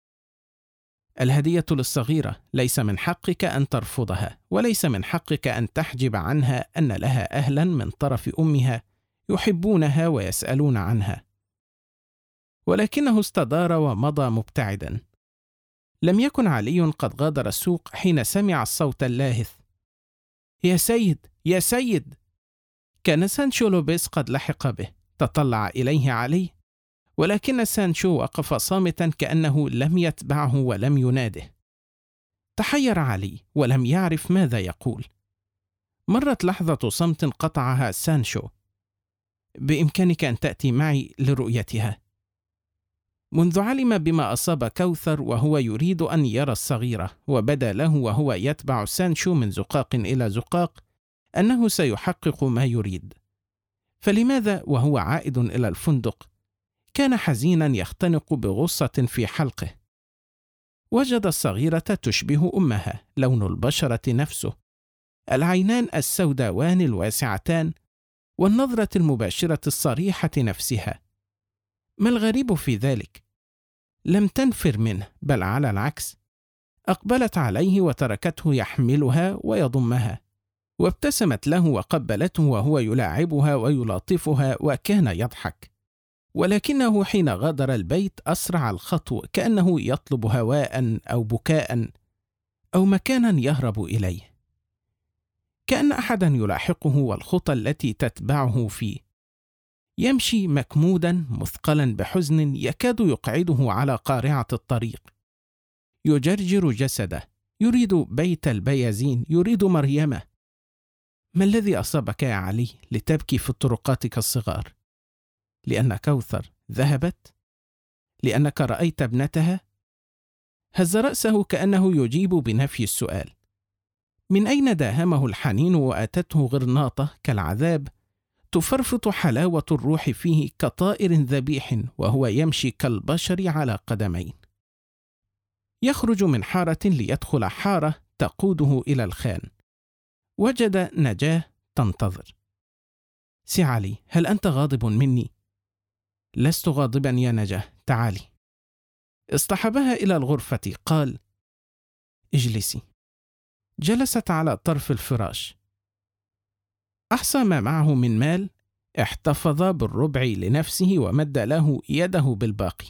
الهدية للصغيرة، ليس من حقك أن ترفضها، وليس من حقك أن تحجب عنها أن لها أهلا من طرف أمها يحبونها ويسألون عنها. ولكنه استدار ومضى مبتعدا. لم يكن علي قد غادر السوق حين سمع الصوت اللاهث: يا سيد، يا سيد! كان سانشو لوبيس قد لحق به. تطلع إليه علي، ولكن سانشو وقف صامتا كأنه لم يتبعه ولم يناده. تحير علي ولم يعرف ماذا يقول. مرت لحظة صمت قطعها سانشو: بإمكانك أن تأتي معي لرؤيتها. منذ علم بما أصاب كوثر وهو يريد أن يرى الصغيرة، وبدا له وهو يتبع سانشو من زقاق إلى زقاق أنه سيحقق ما يريد. فلماذا وهو عائد إلى الفندق كان حزينا يختنق بغصة في حلقه؟ وجد الصغيرة تشبه أمها، لون البشرة نفسه، العينان السوداوان الواسعتان، والنظرة المباشرة الصريحة نفسها. ما الغريب في ذلك؟ لم تنفر منه، بل على العكس، أقبلت عليه وتركته يحملها ويضمها، وابتسمت له وقبلته وهو يلاعبها ويلاطفها وكان يضحك. ولكنه حين غادر البيت أسرع الخطو، كأنه يطلب هواء أو بكاء أو مكانا يهرب إليه، كأن أحدا يلاحقه والخطى التي تتبعه فيه. يمشي مكمودا مثقلا بحزن يكاد يقعده على قارعة الطريق، يجرجر جسده، يريد بيت البيازين، يريد مريمة. ما الذي أصابك يا علي لتبكي في الطرقات كالصغار؟ لأن كوثر ذهبت؟ لأنك رأيت ابنتها؟ هز رأسه كأنه يجيب بنفي السؤال. من أين داهمه الحنين وأتته غرناطة كالعذاب تفرفط حلاوة الروح فيه كطائر ذبيح وهو يمشي كالبشر على قدمين؟ يخرج من حارة ليدخل حارة تقوده إلى الخان. وجد نجاة تنتظر. سي علي، هل أنت غاضب مني؟ لست غاضبا يا نجاة، تعالي. اصطحبها إلى الغرفة. قال: اجلسي. جلست على طرف الفراش. أحصى ما معه من مال، احتفظ بالربع لنفسه ومد له يده بالباقي.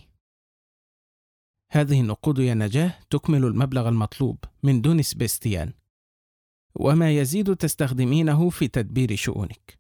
هذه النقود يا نجاة تكمل المبلغ المطلوب من دون سبستيان، وما يزيد تستخدمينه في تدبير شؤونك.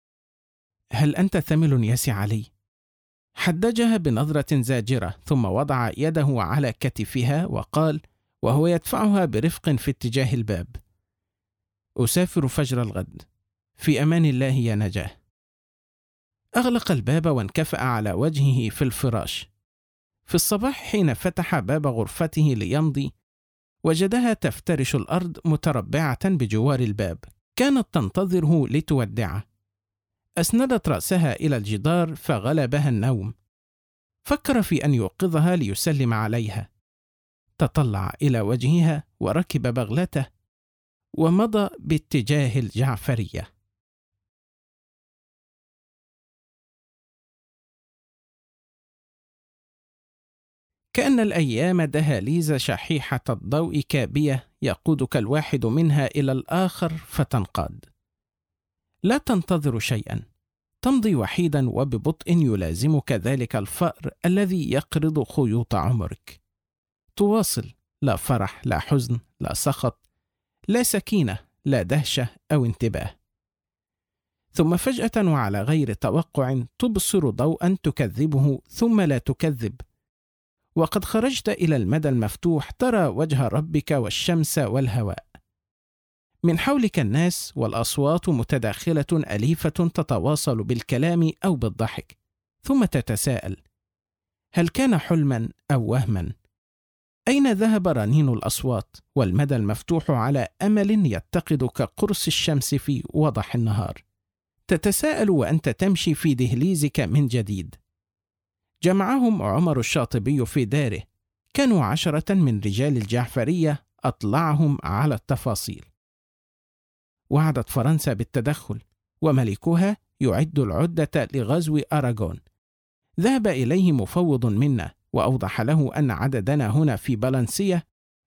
هل أنت ثمل يا سي علي؟ حدجها بنظرة زاجرة، ثم وضع يده على كتفها وقال وهو يدفعها برفق في اتجاه الباب: أسافر فجر الغد، في أمان الله يا نجاه. أغلق الباب وانكفأ على وجهه في الفراش. في الصباح حين فتح باب غرفته ليمضي، وجدها تفترش الأرض متربعة بجوار الباب، كانت تنتظره لتودعه. أسندت رأسها إلى الجدار فغلبها النوم. فكر في أن يوقظها ليسلم عليها. تطلع إلى وجهها وركب بغلته ومضى باتجاه الجعفرية. كأن الأيام دهاليز شحيحة الضوء كابية يقودك الواحد منها إلى الآخر فتنقاد. لا تنتظر شيئا، تمضي وحيدا وببطء يلازمك ذلك الفأر الذي يقرض خيوط عمرك. تواصل، لا فرح، لا حزن، لا سخط، لا سكينة، لا دهشة أو انتباه. ثم فجأة وعلى غير توقع تبصر ضوءا تكذبه ثم لا تكذب، وقد خرجت إلى المدى المفتوح ترى وجه ربك والشمس والهواء. من حولك الناس والأصوات متداخلة أليفة تتواصل بالكلام أو بالضحك، ثم تتساءل: هل كان حلما أو وهما؟ أين ذهب رنين الأصوات والمدى المفتوح على أمل يتقد كقرص الشمس في وضح النهار؟ تتساءل وأنت تمشي في دهليزك من جديد. جمعهم عمر الشاطبي في داره، كانوا 10 من رجال الجعفرية، أطلعهم على التفاصيل. وعدت فرنسا بالتدخل، وملكها يعد العدة لغزو أراغون. ذهب إليه مفوض منا وأوضح له أن عددنا هنا في بلنسية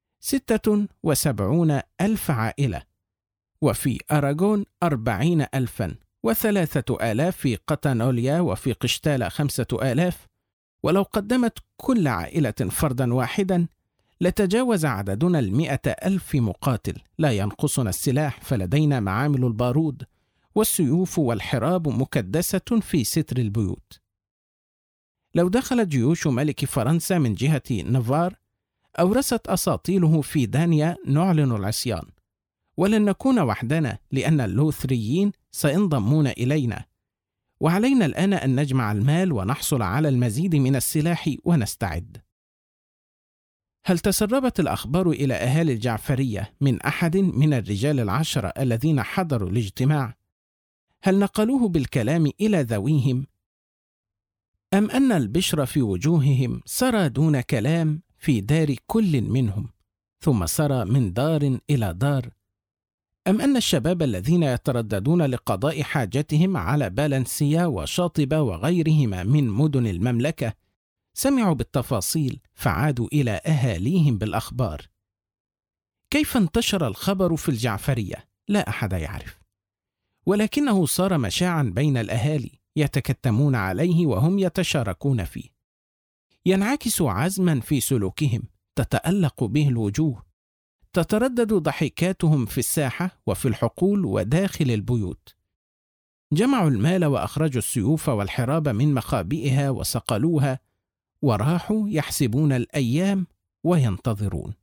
76,000 عائلة، وفي أراغون 40,000، و3,000 في قطانوليا، وفي قشتالة 5,000. ولو قدمت كل عائلة فردا واحدا لتجاوز عددنا 100,000 مقاتل. لا ينقصنا السلاح، فلدينا معامل البارود والسيوف والحراب مكدسة في ستر البيوت. لو دخلت جيوش ملك فرنسا من جهة نافار أورست أساطيله في دانيا نعلن العصيان، ولن نكون وحدنا لأن اللوثريين سينضمون إلينا، وعلينا الآن أن نجمع المال ونحصل على المزيد من السلاح ونستعد. هل تسربت الأخبار إلى أهالي الجعفرية من أحد من الرجال 10 الذين حضروا الاجتماع؟ هل نقلوه بالكلام إلى ذويهم؟ أم أن البشر في وجوههم سرى دون كلام في دار كل منهم، ثم سرى من دار إلى دار؟ أم أن الشباب الذين يترددون لقضاء حاجتهم على بالنسيا وشاطبة وغيرهما من مدن المملكة سمعوا بالتفاصيل فعادوا إلى أهاليهم بالأخبار؟ كيف انتشر الخبر في الجعفرية؟ لا أحد يعرف، ولكنه صار مشاعا بين الأهالي يتكتمون عليه وهم يتشاركون فيه. ينعكس عزما في سلوكهم تتألق به الوجوه، تتردد ضحكاتهم في الساحة وفي الحقول وداخل البيوت. جمعوا المال وأخرجوا السيوف والحراب من مخابئها وصقلوها، وراحوا يحسبون الأيام وينتظرون.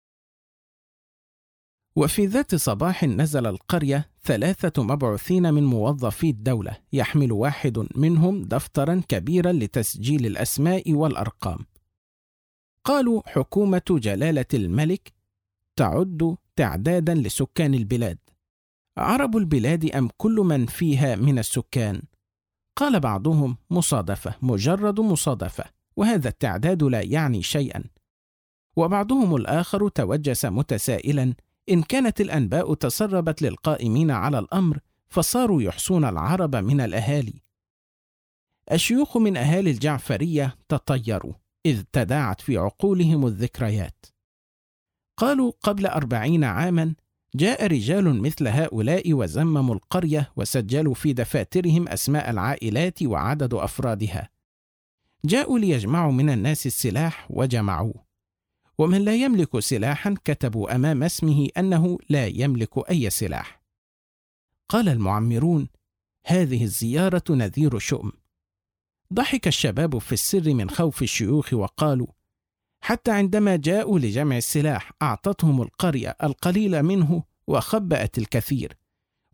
وفي ذات صباح نزل القرية 3 مبعوثين من موظفي الدولة، يحمل واحد منهم دفترا كبيرا لتسجيل الأسماء والأرقام. قالوا: حكومة جلالة الملك تعد تعدادا لسكان البلاد. عرب البلاد أم كل من فيها من السكان؟ قال بعضهم: مصادفة، مجرد مصادفة، وهذا التعداد لا يعني شيئا. وبعضهم الآخر توجس متسائلا إن كانت الأنباء تسربت للقائمين على الأمر فصاروا يحصون العرب من الأهالي. الشيوخ من أهالي الجعفرية تطيروا إذ تداعت في عقولهم الذكريات. قالوا: قبل 40 عاما جاء رجال مثل هؤلاء وزمموا القرية وسجلوا في دفاترهم أسماء العائلات وعدد أفرادها. جاءوا ليجمعوا من الناس السلاح وجمعوه، ومن لا يملك سلاحا كتبوا أمام اسمه أنه لا يملك أي سلاح. قال المعمرون: هذه الزيارة نذير شؤم. ضحك الشباب في السر من خوف الشيوخ وقالوا: حتى عندما جاءوا لجمع السلاح أعطتهم القرية القليل منه وخبأت الكثير،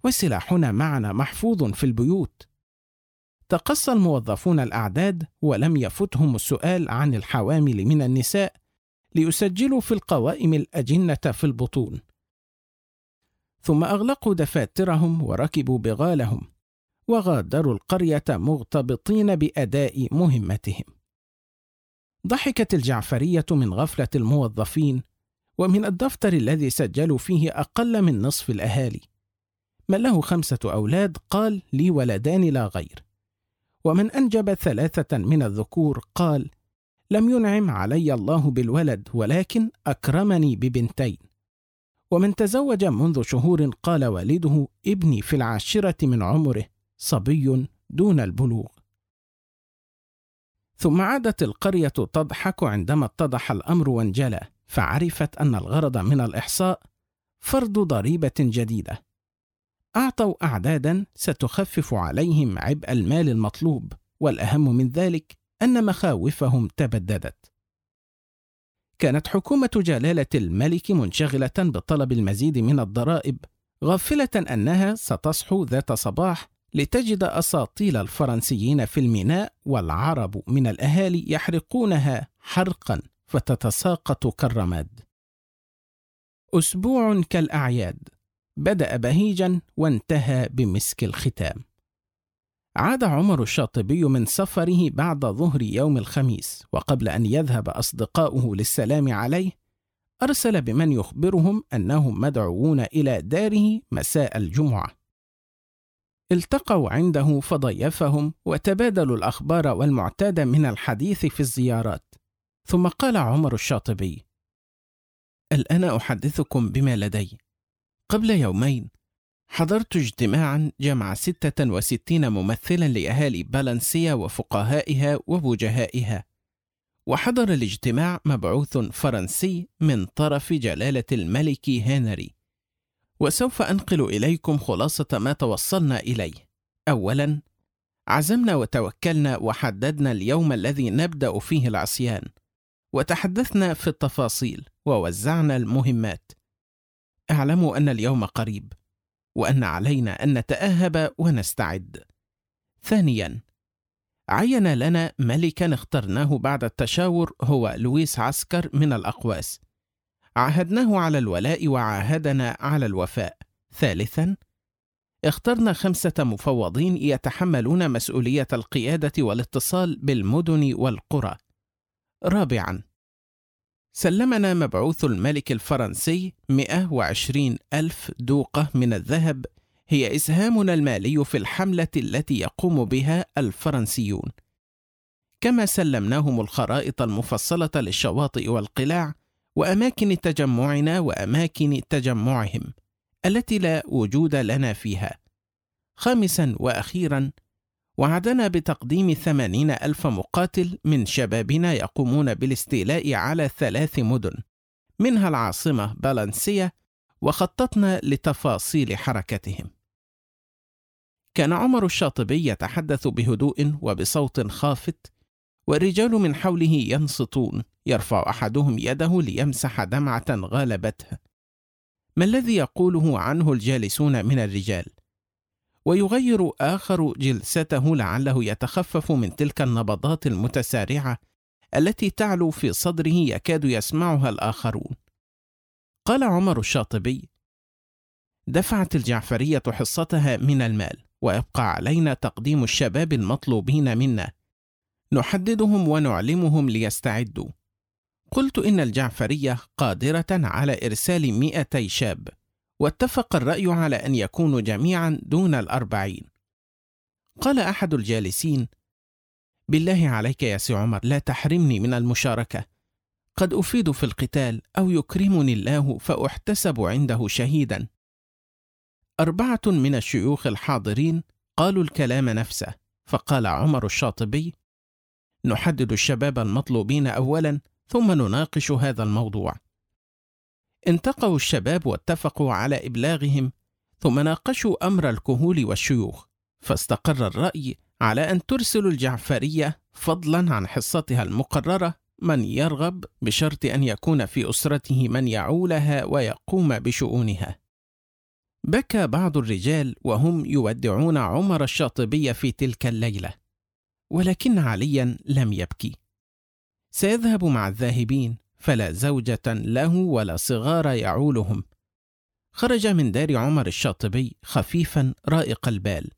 وسلاحنا معنا محفوظ في البيوت. تقصى الموظفون الأعداد ولم يفتهم السؤال عن الحوامل من النساء ليسجلوا في القوائم الأجنة في البطون. ثم أغلقوا دفاترهم وركبوا بغالهم وغادروا القرية مغتبطين بأداء مهمتهم. ضحكت الجعفرية من غفلة الموظفين ومن الدفتر الذي سجلوا فيه أقل من نصف الأهالي. من له 5 أولاد قال: لي ولدان لا غير. ومن أنجب 3 من الذكور قال: لم ينعم علي الله بالولد ولكن أكرمني ببنتين. ومن تزوج منذ شهور قال والده: ابني في 10 من عمره، صبي دون البلوغ. ثم عادت القرية تضحك عندما اتضح الأمر وانجلى، فعرفت أن الغرض من الإحصاء فرض ضريبة جديدة. أعطوا أعدادا ستخفف عليهم عبء المال المطلوب، والأهم من ذلك أن مخاوفهم تبددت. كانت حكومة جلالة الملك منشغلة بطلب المزيد من الضرائب، غافلة أنها ستصحو ذات صباح لتجد أساطيل الفرنسيين في الميناء والعرب من الأهالي يحرقونها حرقا فتتساقط كالرماد. أسبوع كالأعياد، بدأ بهيجا وانتهى بمسك الختام. عاد عمر الشاطبي من سفره بعد ظهر يوم الخميس، وقبل أن يذهب أصدقاؤه للسلام عليه أرسل بمن يخبرهم أنهم مدعوون إلى داره مساء الجمعة. التقوا عنده فضيفهم وتبادلوا الأخبار والمعتاد من الحديث في الزيارات. ثم قال عمر الشاطبي: الآن أحدثكم بما لدي. قبل يومين حضرت اجتماعا جمع 66 ممثلا لأهالي فالنسيا وفقهائها ووجهائها، وحضر الاجتماع مبعوث فرنسي من طرف جلالة الملك هنري، وسوف أنقل إليكم خلاصة ما توصلنا إليه. أولا، عزمنا وتوكلنا وحددنا اليوم الذي نبدأ فيه العصيان، وتحدثنا في التفاصيل ووزعنا المهمات. اعلموا أن اليوم قريب، وأن علينا أن نتأهب ونستعد. ثانيا، عين لنا ملكا اخترناه بعد التشاور، هو لويس عسكر من الأقواس، عاهدناه على الولاء وعاهدنا على الوفاء. ثالثا، اخترنا 5 مفوضين يتحملون مسؤولية القيادة والاتصال بالمدن والقرى. رابعا، سلمنا مبعوث الملك الفرنسي 120,000 دوقة من الذهب، هي إسهامنا المالي في الحملة التي يقوم بها الفرنسيون. كما سلمناهم الخرائط المفصلة للشواطئ والقلاع وأماكن تجمعنا وأماكن تجمعهم التي لا وجود لنا فيها. خامسا وأخيرا، وعدنا بتقديم 80,000 مقاتل من شبابنا يقومون بالاستيلاء على 3 مدن منها العاصمة فالنسيا، وخططنا لتفاصيل حركتهم. كان عمر الشاطبي يتحدث بهدوء وبصوت خافت، والرجال من حوله ينصتون، يرفع أحدهم يده ليمسح دمعة غالبته. ما الذي يقوله عنه الجالسون من الرجال؟ ويغير آخر جلسته لعله يتخفف من تلك النبضات المتسارعة التي تعلو في صدره يكاد يسمعها الآخرون. قال عمر الشاطبي: دفعت الجعفرية حصتها من المال، ويبقى علينا تقديم الشباب المطلوبين منا، نحددهم ونعلمهم ليستعدوا. قلت إن الجعفرية قادرة على إرسال 200 شاب، واتفق الرأي على أن يكونوا جميعا دون 40. قال أحد الجالسين: بالله عليك يا سي عمر، لا تحرمني من المشاركة، قد أفيد في القتال أو يكرمني الله فأحتسب عنده شهيدا. 4 من الشيوخ الحاضرين قالوا الكلام نفسه، فقال عمر الشاطبي: نحدد الشباب المطلوبين أولا، ثم نناقش هذا الموضوع. انتقوا الشباب واتفقوا على إبلاغهم، ثم ناقشوا أمر الكهول والشيوخ، فاستقر الرأي على أن ترسل الجعفرية فضلا عن حصتها المقررة من يرغب، بشرط أن يكون في أسرته من يعولها ويقوم بشؤونها. بكى بعض الرجال وهم يودعون عمر الشاطبي في تلك الليلة، ولكن عليا لم يبكي. سيذهب مع الذاهبين، فلا زوجة له ولا صغار يعولهم. خرج من دار عمر الشاطبي خفيفا رائق البال،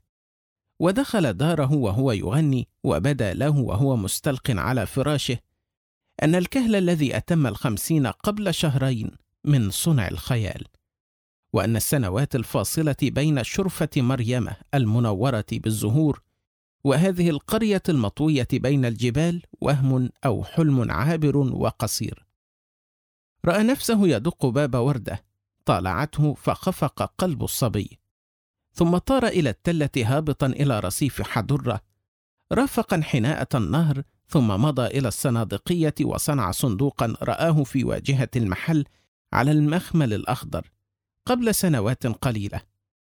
ودخل داره وهو يغني، وبدا له وهو مستلق على فراشه أن الكهل الذي أتم 50 قبل شهرين من صنع الخيال، وأن السنوات الفاصلة بين شرفة مريم المنورة بالزهور وهذه القرية المطوية بين الجبال وهم أو حلم عابر وقصير. رأى نفسه يدق باب وردة، طالعته فخفق قلب الصبي، ثم طار إلى التلة هابطا إلى رصيف حضرة، رافق انحناءة النهر، ثم مضى إلى الصنادقية وصنع صندوقا رآه في واجهة المحل على المخمل الأخضر قبل سنوات قليلة.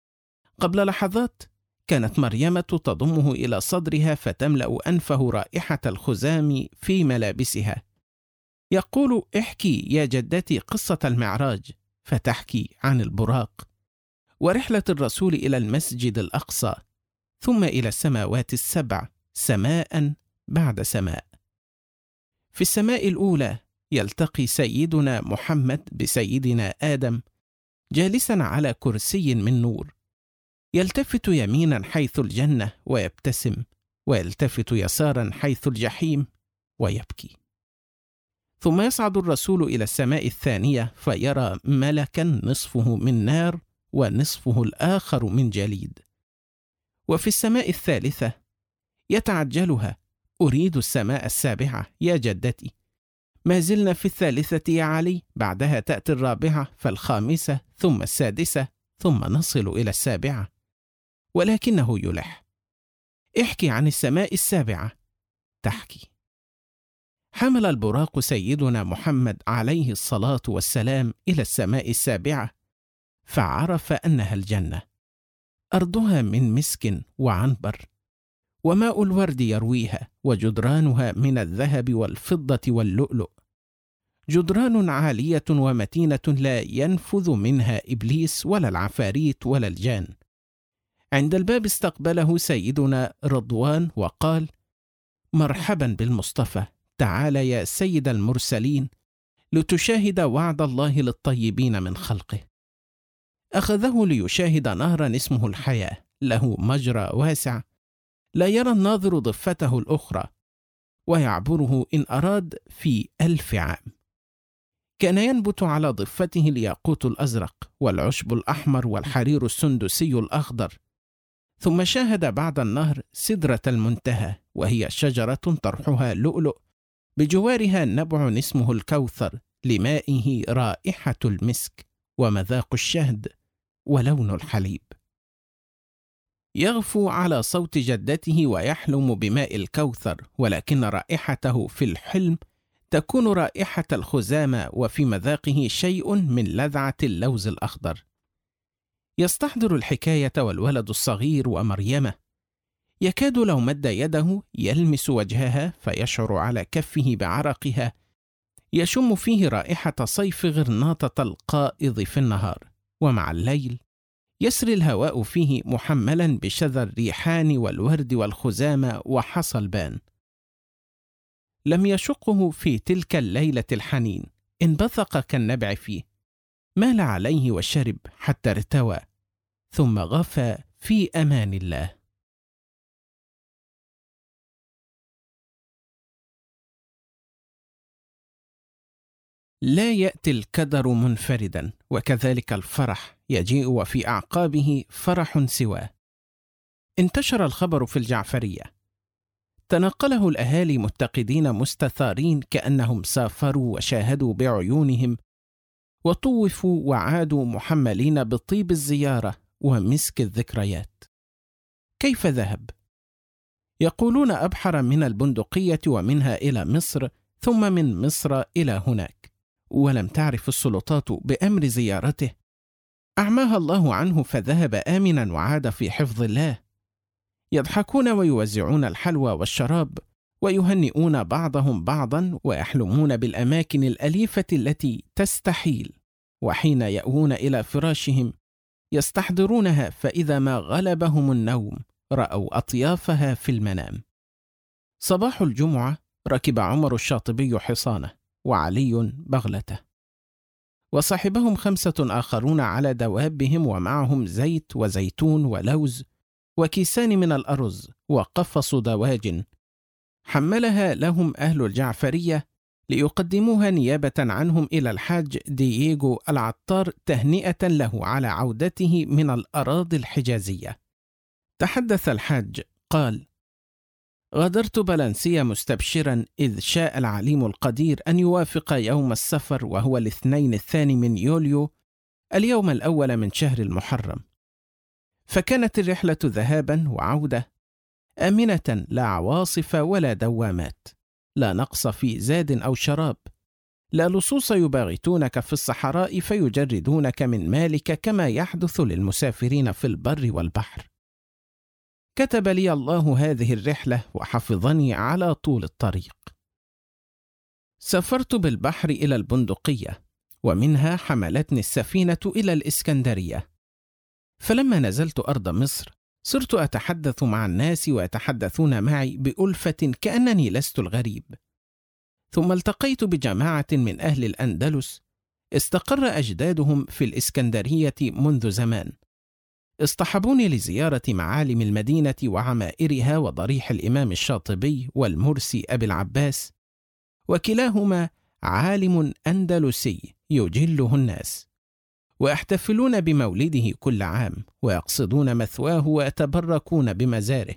قبل لحظات كانت مريمة تضمه إلى صدرها فتملأ أنفه رائحة الخزام في ملابسها، يقول: احكي يا جدتي قصة المعراج، فتحكي عن البراق ورحلة الرسول إلى المسجد الأقصى، ثم إلى السماوات السبع، سماء بعد سماء. في السماء الأولى يلتقي سيدنا محمد بسيدنا آدم جالسا على كرسي من نور، يلتفت يمينا حيث الجنة ويبتسم، ويلتفت يسارا حيث الجحيم ويبكي. ثم يصعد الرسول إلى السماء الثانية فيرى ملكا نصفه من نار ونصفه الآخر من جليد. وفي السماء الثالثة يتعجلها: أريد السماء السابعة يا جدتي. ما زلنا في الثالثة يا علي، بعدها تأتي الرابعة، فالخامسة، ثم السادسة، ثم نصل إلى السابعة. ولكنه يلح: احكي عن السماء السابعة. تحكي. حمل البراق سيدنا محمد عليه الصلاة والسلام إلى السماء السابعة، فعرف أنها الجنة، أرضها من مسك وعنبر، وماء الورد يرويها، وجدرانها من الذهب والفضة واللؤلؤ، جدران عالية ومتينة لا ينفذ منها إبليس ولا العفاريت ولا الجان. عند الباب استقبله سيدنا رضوان وقال: مرحبا بالمصطفى، تعال يا سيد المرسلين لتشاهد وعد الله للطيبين من خلقه. أخذه ليشاهد نهرا اسمه الحياة، له مجرى واسع لا يرى الناظر ضفته الأخرى، ويعبره إن أراد في 1000 عام. كان ينبت على ضفته الياقوت الأزرق والعشب الأحمر والحرير السندسي الأخضر. ثم شاهد بعد النهر سدرة المنتهى، وهي شجرة طرحها لؤلؤ، بجوارها نبع اسمه الكوثر، لمائه رائحة المسك ومذاق الشهد ولون الحليب. يغفو على صوت جدته ويحلم بماء الكوثر، ولكن رائحته في الحلم تكون رائحة الخزامة، وفي مذاقه شيء من لذعة اللوز الأخضر. يستحضر الحكاية والولد الصغير ومريمة، يكاد لو مد يده يلمس وجهها فيشعر على كفه بعرقها، يشم فيه رائحة صيف غرناطة القائض في النهار، ومع الليل يسري الهواء فيه محملا بشذا الريحان والورد والخزامة وحصى البان. لم يشقه في تلك الليلة الحنين، انبثق كالنبع فيه، مال عليه وشرب حتى ارتوى، ثم غفى في أمان الله. لا يأتي الكدر منفردا، وكذلك الفرح يجيء وفي أعقابه فرح سواه. انتشر الخبر في الجعفرية، تنقله الأهالي متقدين مستثارين كأنهم سافروا وشاهدوا بعيونهم، وطوفوا وعادوا محملين بطيب الزيارة ومسك الذكريات. كيف ذهب؟ يقولون أبحر من البندقية ومنها إلى مصر، ثم من مصر إلى هناك، ولم تعرف السلطات بأمر زيارته. أعماها الله عنه فذهب آمنا وعاد في حفظ الله. يضحكون ويوزعون الحلوى والشراب، ويهنئون بعضهم بعضا، ويحلمون بالأماكن الأليفة التي تستحيل، وحين يأوون إلى فراشهم يستحضرونها، فإذا ما غلبهم النوم رأوا أطيافها في المنام. صباح الجمعة ركب عمر الشاطبي حصانه، وعلي بغلته، وصحبهم 5 آخرون على دوابهم، ومعهم زيت وزيتون ولوز وكيسان من الأرز وقفص دواج، حملها لهم أهل الجعفرية ليقدموها نيابة عنهم إلى الحاج دييغو العطار تهنئة له على عودته من الأراضي الحجازية. تحدث الحاج قال: غادرت بلنسيا مستبشرا، إذ شاء العليم القدير أن يوافق يوم السفر، وهو الاثنين 2 من يوليو، اليوم الأول من شهر المحرم. فكانت الرحلة ذهابا وعودة آمنة، لا عواصف ولا دوامات، لا نقص في زاد أو شراب، لا لصوص يباغتونك في الصحراء فيجردونك من مالك كما يحدث للمسافرين في البر والبحر. كتب لي الله هذه الرحلة وحفظني على طول الطريق. سافرت بالبحر إلى البندقية، ومنها حملتني السفينة إلى الإسكندرية. فلما نزلت أرض مصر صرت أتحدث مع الناس ويتحدثون معي بألفة كأنني لست الغريب. ثم التقيت بجماعة من أهل الأندلس استقر أجدادهم في الإسكندرية منذ زمان، اصطحبوني لزيارة معالم المدينة وعمائرها وضريح الإمام الشاطبي والمرسي أبي العباس، وكلاهما عالم أندلسي يجله الناس، ويحتفلون بمولده كل عام، ويقصدون مثواه ويتبركون بمزاره.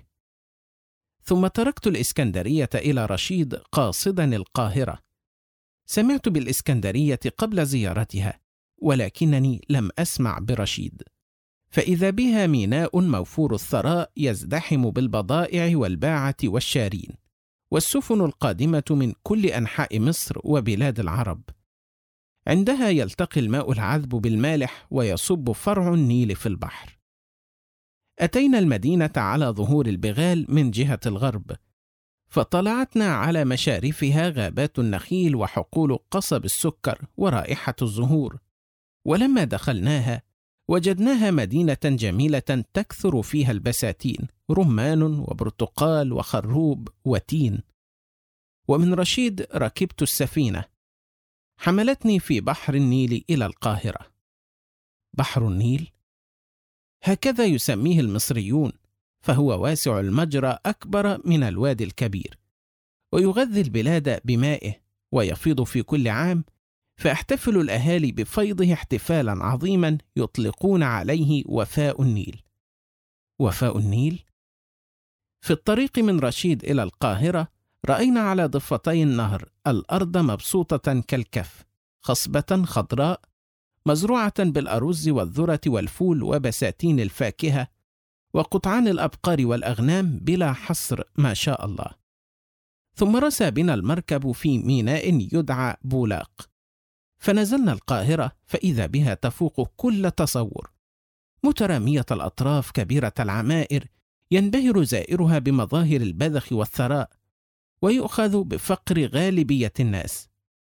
ثم تركت الإسكندرية إلى رشيد قاصدا القاهرة. سمعت بالإسكندرية قبل زيارتها، ولكنني لم أسمع برشيد، فإذا بها ميناء موفور الثراء يزدحم بالبضائع والباعة والشارين، والسفن القادمة من كل أنحاء مصر وبلاد العرب. عندها يلتقي الماء العذب بالمالح ويصب فرع النيل في البحر. أتينا المدينة على ظهور البغال من جهة الغرب، فطلعتنا على مشارفها غابات النخيل وحقول قصب السكر ورائحة الزهور. ولما دخلناها وجدناها مدينة جميلة تكثر فيها البساتين، رمان وبرتقال وخروب وتين. ومن رشيد ركبت السفينة، حملتني في بحر النيل إلى القاهرة. بحر النيل هكذا يسميه المصريون، فهو واسع المجرى أكبر من الوادي الكبير، ويغذي البلاد بمائه ويفيض في كل عام، فيحتفل الأهالي بفيضه احتفالا عظيما يطلقون عليه وفاء النيل. وفاء النيل. في الطريق من رشيد إلى القاهرة رأينا على ضفتي النهر الأرض مبسوطة كالكف، خصبة خضراء مزروعة بالأرز والذرة والفول وبساتين الفاكهة وقطعان الأبقار والأغنام بلا حصر ما شاء الله. ثم رسى بنا المركب في ميناء يدعى بولاق، فنزلنا القاهرة فإذا بها تفوق كل تصور، مترامية الأطراف كبيرة العمائر، ينبهر زائرها بمظاهر البذخ والثراء، ويؤخذ بفقر غالبية الناس.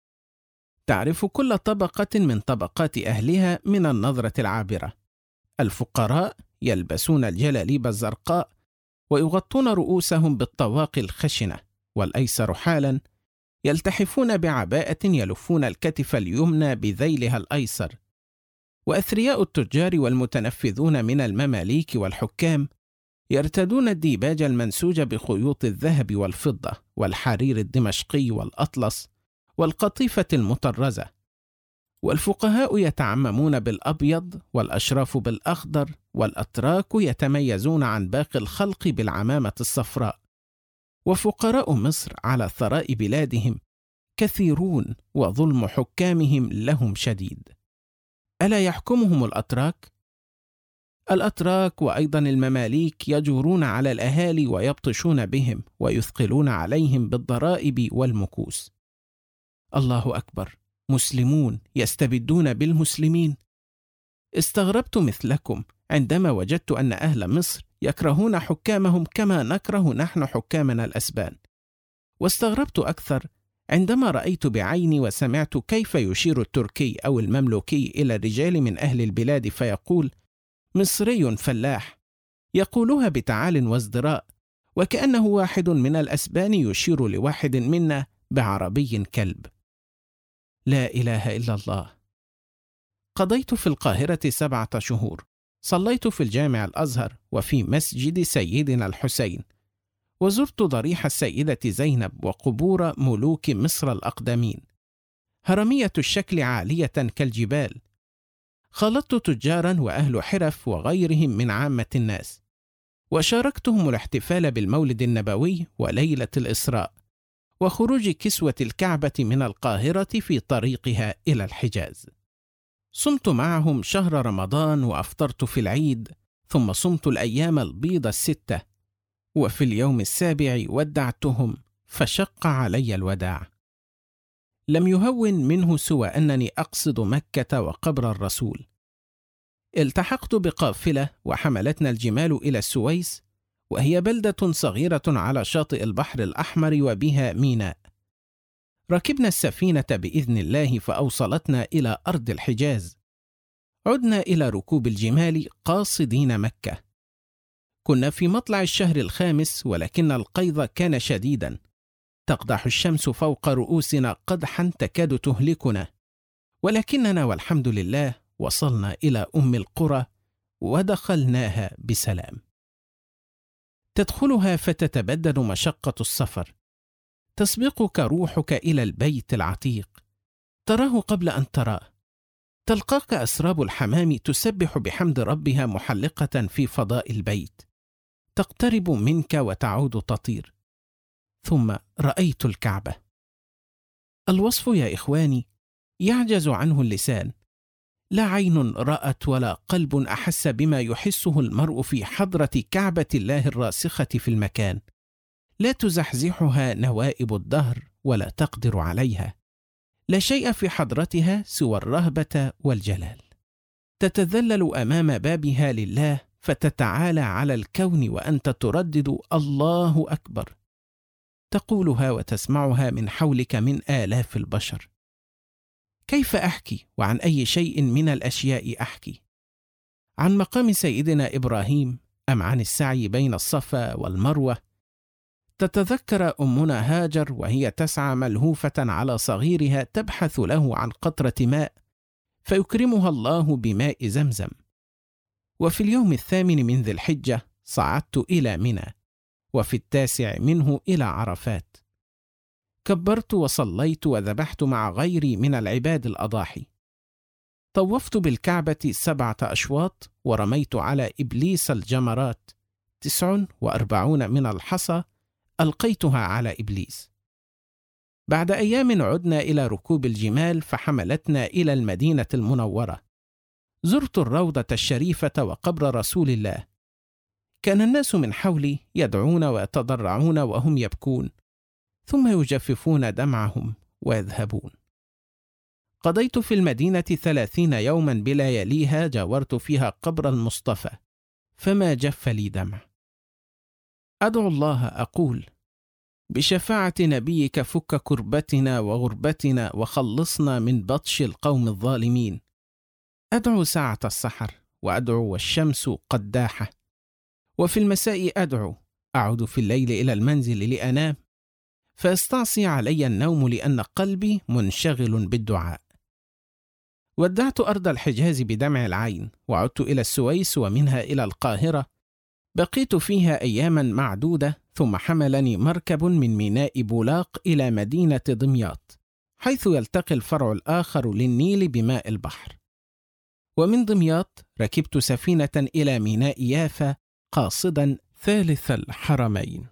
تعرف كل طبقة من طبقات أهلها من النظرة العابرة. الفقراء يلبسون الجلاليب الزرقاء ويغطون رؤوسهم بالطواقي الخشنة، والأيسر حالا يلتحفون بعباءة يلفون الكتف اليمنى بذيلها الأيسر. وأثرياء التجار والمتنفذون من المماليك والحكام يرتدون الديباج المنسوج بخيوط الذهب والفضة والحرير الدمشقي والأطلس والقطيفة المطرزة. والفقهاء يتعممون بالأبيض، والأشراف بالأخضر، والأتراك يتميزون عن باقي الخلق بالعمامة الصفراء. وفقراء مصر على ثراء بلادهم كثيرون، وظلم حكامهم لهم شديد. ألا يحكمهم الأتراك؟ الأتراك وأيضا المماليك يجورون على الأهالي ويبطشون بهم ويثقلون عليهم بالضرائب والمكوس. الله أكبر، مسلمون يستبدون بالمسلمين. استغربت مثلكم عندما وجدت أن أهل مصر يكرهون حكامهم كما نكره نحن حكامنا الأسبان. واستغربت أكثر عندما رأيت بعيني وسمعت كيف يشير التركي أو المملوكي إلى الرجال من أهل البلاد فيقول: مصري فلاح، يقولها بتعال وازدراء، وكأنه واحد من الأسبان يشير لواحد منا بعربي كلب. لا إله إلا الله. قضيت في القاهرة 7 شهور، صليت في الجامع الأزهر وفي مسجد سيدنا الحسين، وزرت ضريح السيدة زينب وقبور ملوك مصر الأقدمين، هرمية الشكل عالية كالجبال. خالطت تجارا وأهل حرف وغيرهم من عامة الناس، وشاركتهم الاحتفال بالمولد النبوي وليلة الإسراء وخروج كسوة الكعبة من القاهرة في طريقها إلى الحجاز. صمت معهم شهر رمضان وأفطرت في العيد، ثم صمت الأيام البيض 6، وفي اليوم 7 ودعتهم فشق علي الوداع. لم يهون منه سوى أنني أقصد مكة وقبر الرسول. التحقت بقافلة وحملتنا الجمال إلى السويس، وهي بلدة صغيرة على شاطئ البحر الأحمر وبها ميناء. ركبنا السفينة بإذن الله فأوصلتنا إلى أرض الحجاز. عدنا إلى ركوب الجمال قاصدين مكة. كنا في مطلع الشهر 5، ولكن القيظ كان شديدا، تقدح الشمس فوق رؤوسنا قدحا تكاد تهلكنا، ولكننا والحمد لله وصلنا إلى أم القرى ودخلناها بسلام. تدخلها فتتبدد مشقة السفر، تسبقك روحك إلى البيت العتيق، تراه قبل أن تراه، تلقاك أسراب الحمام تسبح بحمد ربها محلقة في فضاء البيت، تقترب منك وتعود تطير. ثم رأيت الكعبة. الوصف يا إخواني يعجز عنه اللسان، لا عين رأت ولا قلب أحس بما يحسه المرء في حضرة كعبة الله الراسخة في المكان، لا تزحزحها نوائب الدهر ولا تقدر عليها، لا شيء في حضرتها سوى الرهبة والجلال. تتذلل أمام بابها لله فتتعالى على الكون وأنت تردد الله أكبر، تقولها وتسمعها من حولك من آلاف البشر. كيف أحكي وعن أي شيء من الأشياء أحكي؟ عن مقام سيدنا إبراهيم أم عن السعي بين الصفا والمروة؟ تتذكر أمنا هاجر وهي تسعى ملهوفة على صغيرها تبحث له عن قطرة ماء فيكرمها الله بماء زمزم. وفي اليوم 8 من ذي الحجة صعدت إلى منى، وفي 9 منه إلى عرفات. كبرت وصليت وذبحت مع غيري من العباد الأضاحي. طوفت بالكعبة 7 أشواط ورميت على إبليس الجمرات 49 من الحصى ألقيتها على إبليس. بعد أيام عدنا إلى ركوب الجمال فحملتنا إلى المدينة المنورة. زرت الروضة الشريفة وقبر رسول الله. كان الناس من حولي يدعون ويتضرعون وهم يبكون، ثم يجففون دمعهم ويذهبون. قضيت في المدينة 30 يوما بلياليها جاورت فيها قبر المصطفى، فما جف لي دمع. أدعو الله أقول: بشفاعة نبيك فك كربتنا وغربتنا وخلصنا من بطش القوم الظالمين. أدعو ساعة السحر، وأدعو والشمس قداحة، وفي المساء أدعو. أعود في الليل إلى المنزل لأنام، فيستعصي علي النوم لأن قلبي منشغل بالدعاء. ودعت أرض الحجاز بدمع العين، وعدت إلى السويس ومنها إلى القاهرة. بقيت فيها أياما معدودة، ثم حملني مركب من ميناء بولاق إلى مدينة دمياط، حيث يلتقي الفرع الآخر للنيل بماء البحر. ومن دمياط ركبت سفينة إلى ميناء يافا قاصدا ثالث الحرمين.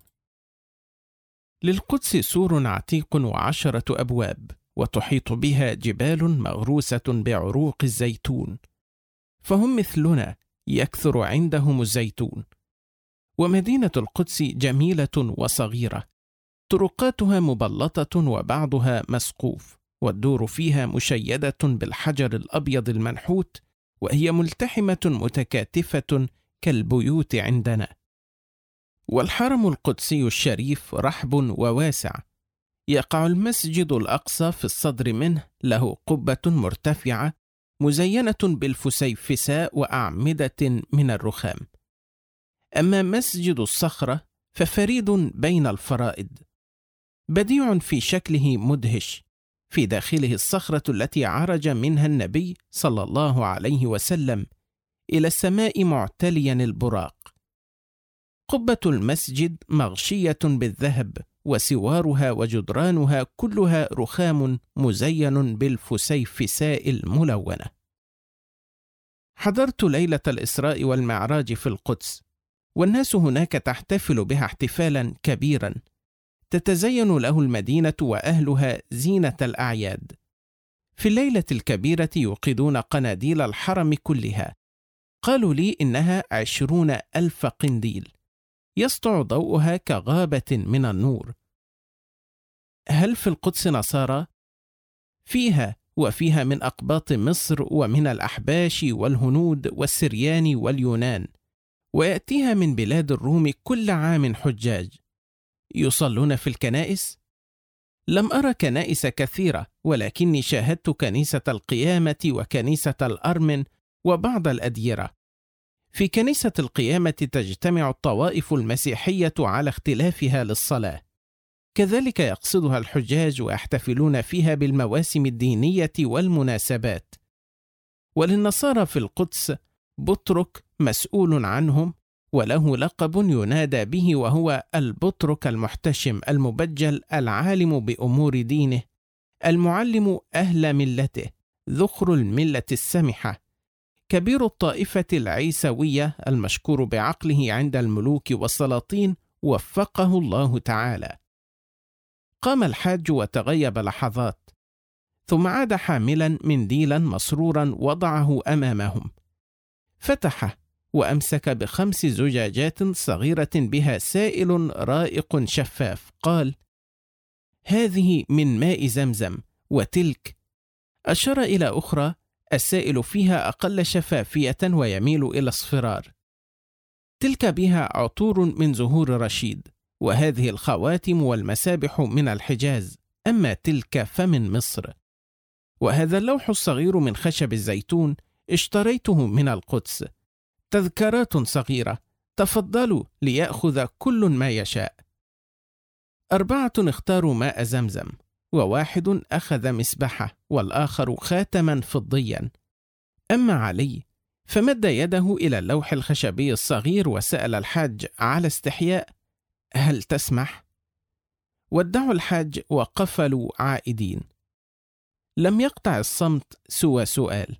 للقدس سور عتيق و10 أبواب، وتحيط بها جبال مغروسة بعروق الزيتون، فهم مثلنا يكثر عندهم الزيتون. ومدينة القدس جميلة وصغيرة، طرقاتها مبلطة وبعضها مسقوف، والدور فيها مشيدة بالحجر الأبيض المنحوت، وهي ملتحمة متكاتفة كالبيوت عندنا. والحرم القدسي الشريف رحب وواسع، يقع المسجد الأقصى في الصدر منه، له قبة مرتفعة مزينة بالفسيفساء وأعمدة من الرخام. أما مسجد الصخرة ففريد بين الفرائد، بديع في شكله مدهش، في داخله الصخرة التي عرج منها النبي صلى الله عليه وسلم إلى السماء معتليا البراق. قبة المسجد مغشية بالذهب، وسوارها وجدرانها كلها رخام مزين بالفسيفساء الملونة. حضرت ليلة الإسراء والمعراج في القدس، والناس هناك تحتفل بها احتفالا كبيرا، تتزين له المدينة وأهلها زينة الأعياد. في الليلة الكبيرة يوقدون قناديل الحرم كلها، قالوا لي إنها 20,000 قنديل، يسطع ضوءها كغابة من النور. هل في القدس نصارى؟ فيها، وفيها من أقباط مصر ومن الأحباش والهنود والسريان واليونان، ويأتيها من بلاد الروم كل عام حجاج. يصلون في الكنائس؟ لم أرى كنائس كثيرة، ولكني شاهدت كنيسة القيامة وكنيسة الأرمن وبعض الأديرة. في كنيسة القيامة تجتمع الطوائف المسيحية على اختلافها للصلاة، كذلك يقصدها الحجاج ويحتفلون فيها بالمواسم الدينية والمناسبات. وللنصارى في القدس بطرك مسؤول عنهم، وله لقب ينادى به، وهو البطرك المحتشم المبجل العالم بأمور دينه، المعلم أهل ملته، ذخر الملة السمحة، كبير الطائفة العيسوية المشكور بعقله عند الملوك والسلاطين وفقه الله تعالى. قام الحاج وتغيب لحظات، ثم عاد حاملا منديلا مسرورا وضعه أمامهم، فتحه وأمسك ب5 زجاجات صغيرة بها سائل رائق شفاف. قال: هذه من ماء زمزم، وتلك، أشار إلى أخرى السائل فيها أقل شفافية ويميل إلى اصفرار، تلك بها عطور من زهور رشيد، وهذه الخواتم والمسابح من الحجاز، أما تلك فمن مصر. وهذا اللوح الصغير من خشب الزيتون اشتريته من القدس، تذكارات صغيرة، تفضلوا ليأخذ كل ما يشاء. 4 اختاروا ماء زمزم، و1 أخذ مسبحة، والآخر خاتما فضيا. أما علي فمد يده إلى اللوح الخشبي الصغير وسأل الحاج على استحياء: هل تسمح؟ ودعوا الحاج وقفلوا عائدين. لم يقطع الصمت سوى سؤال: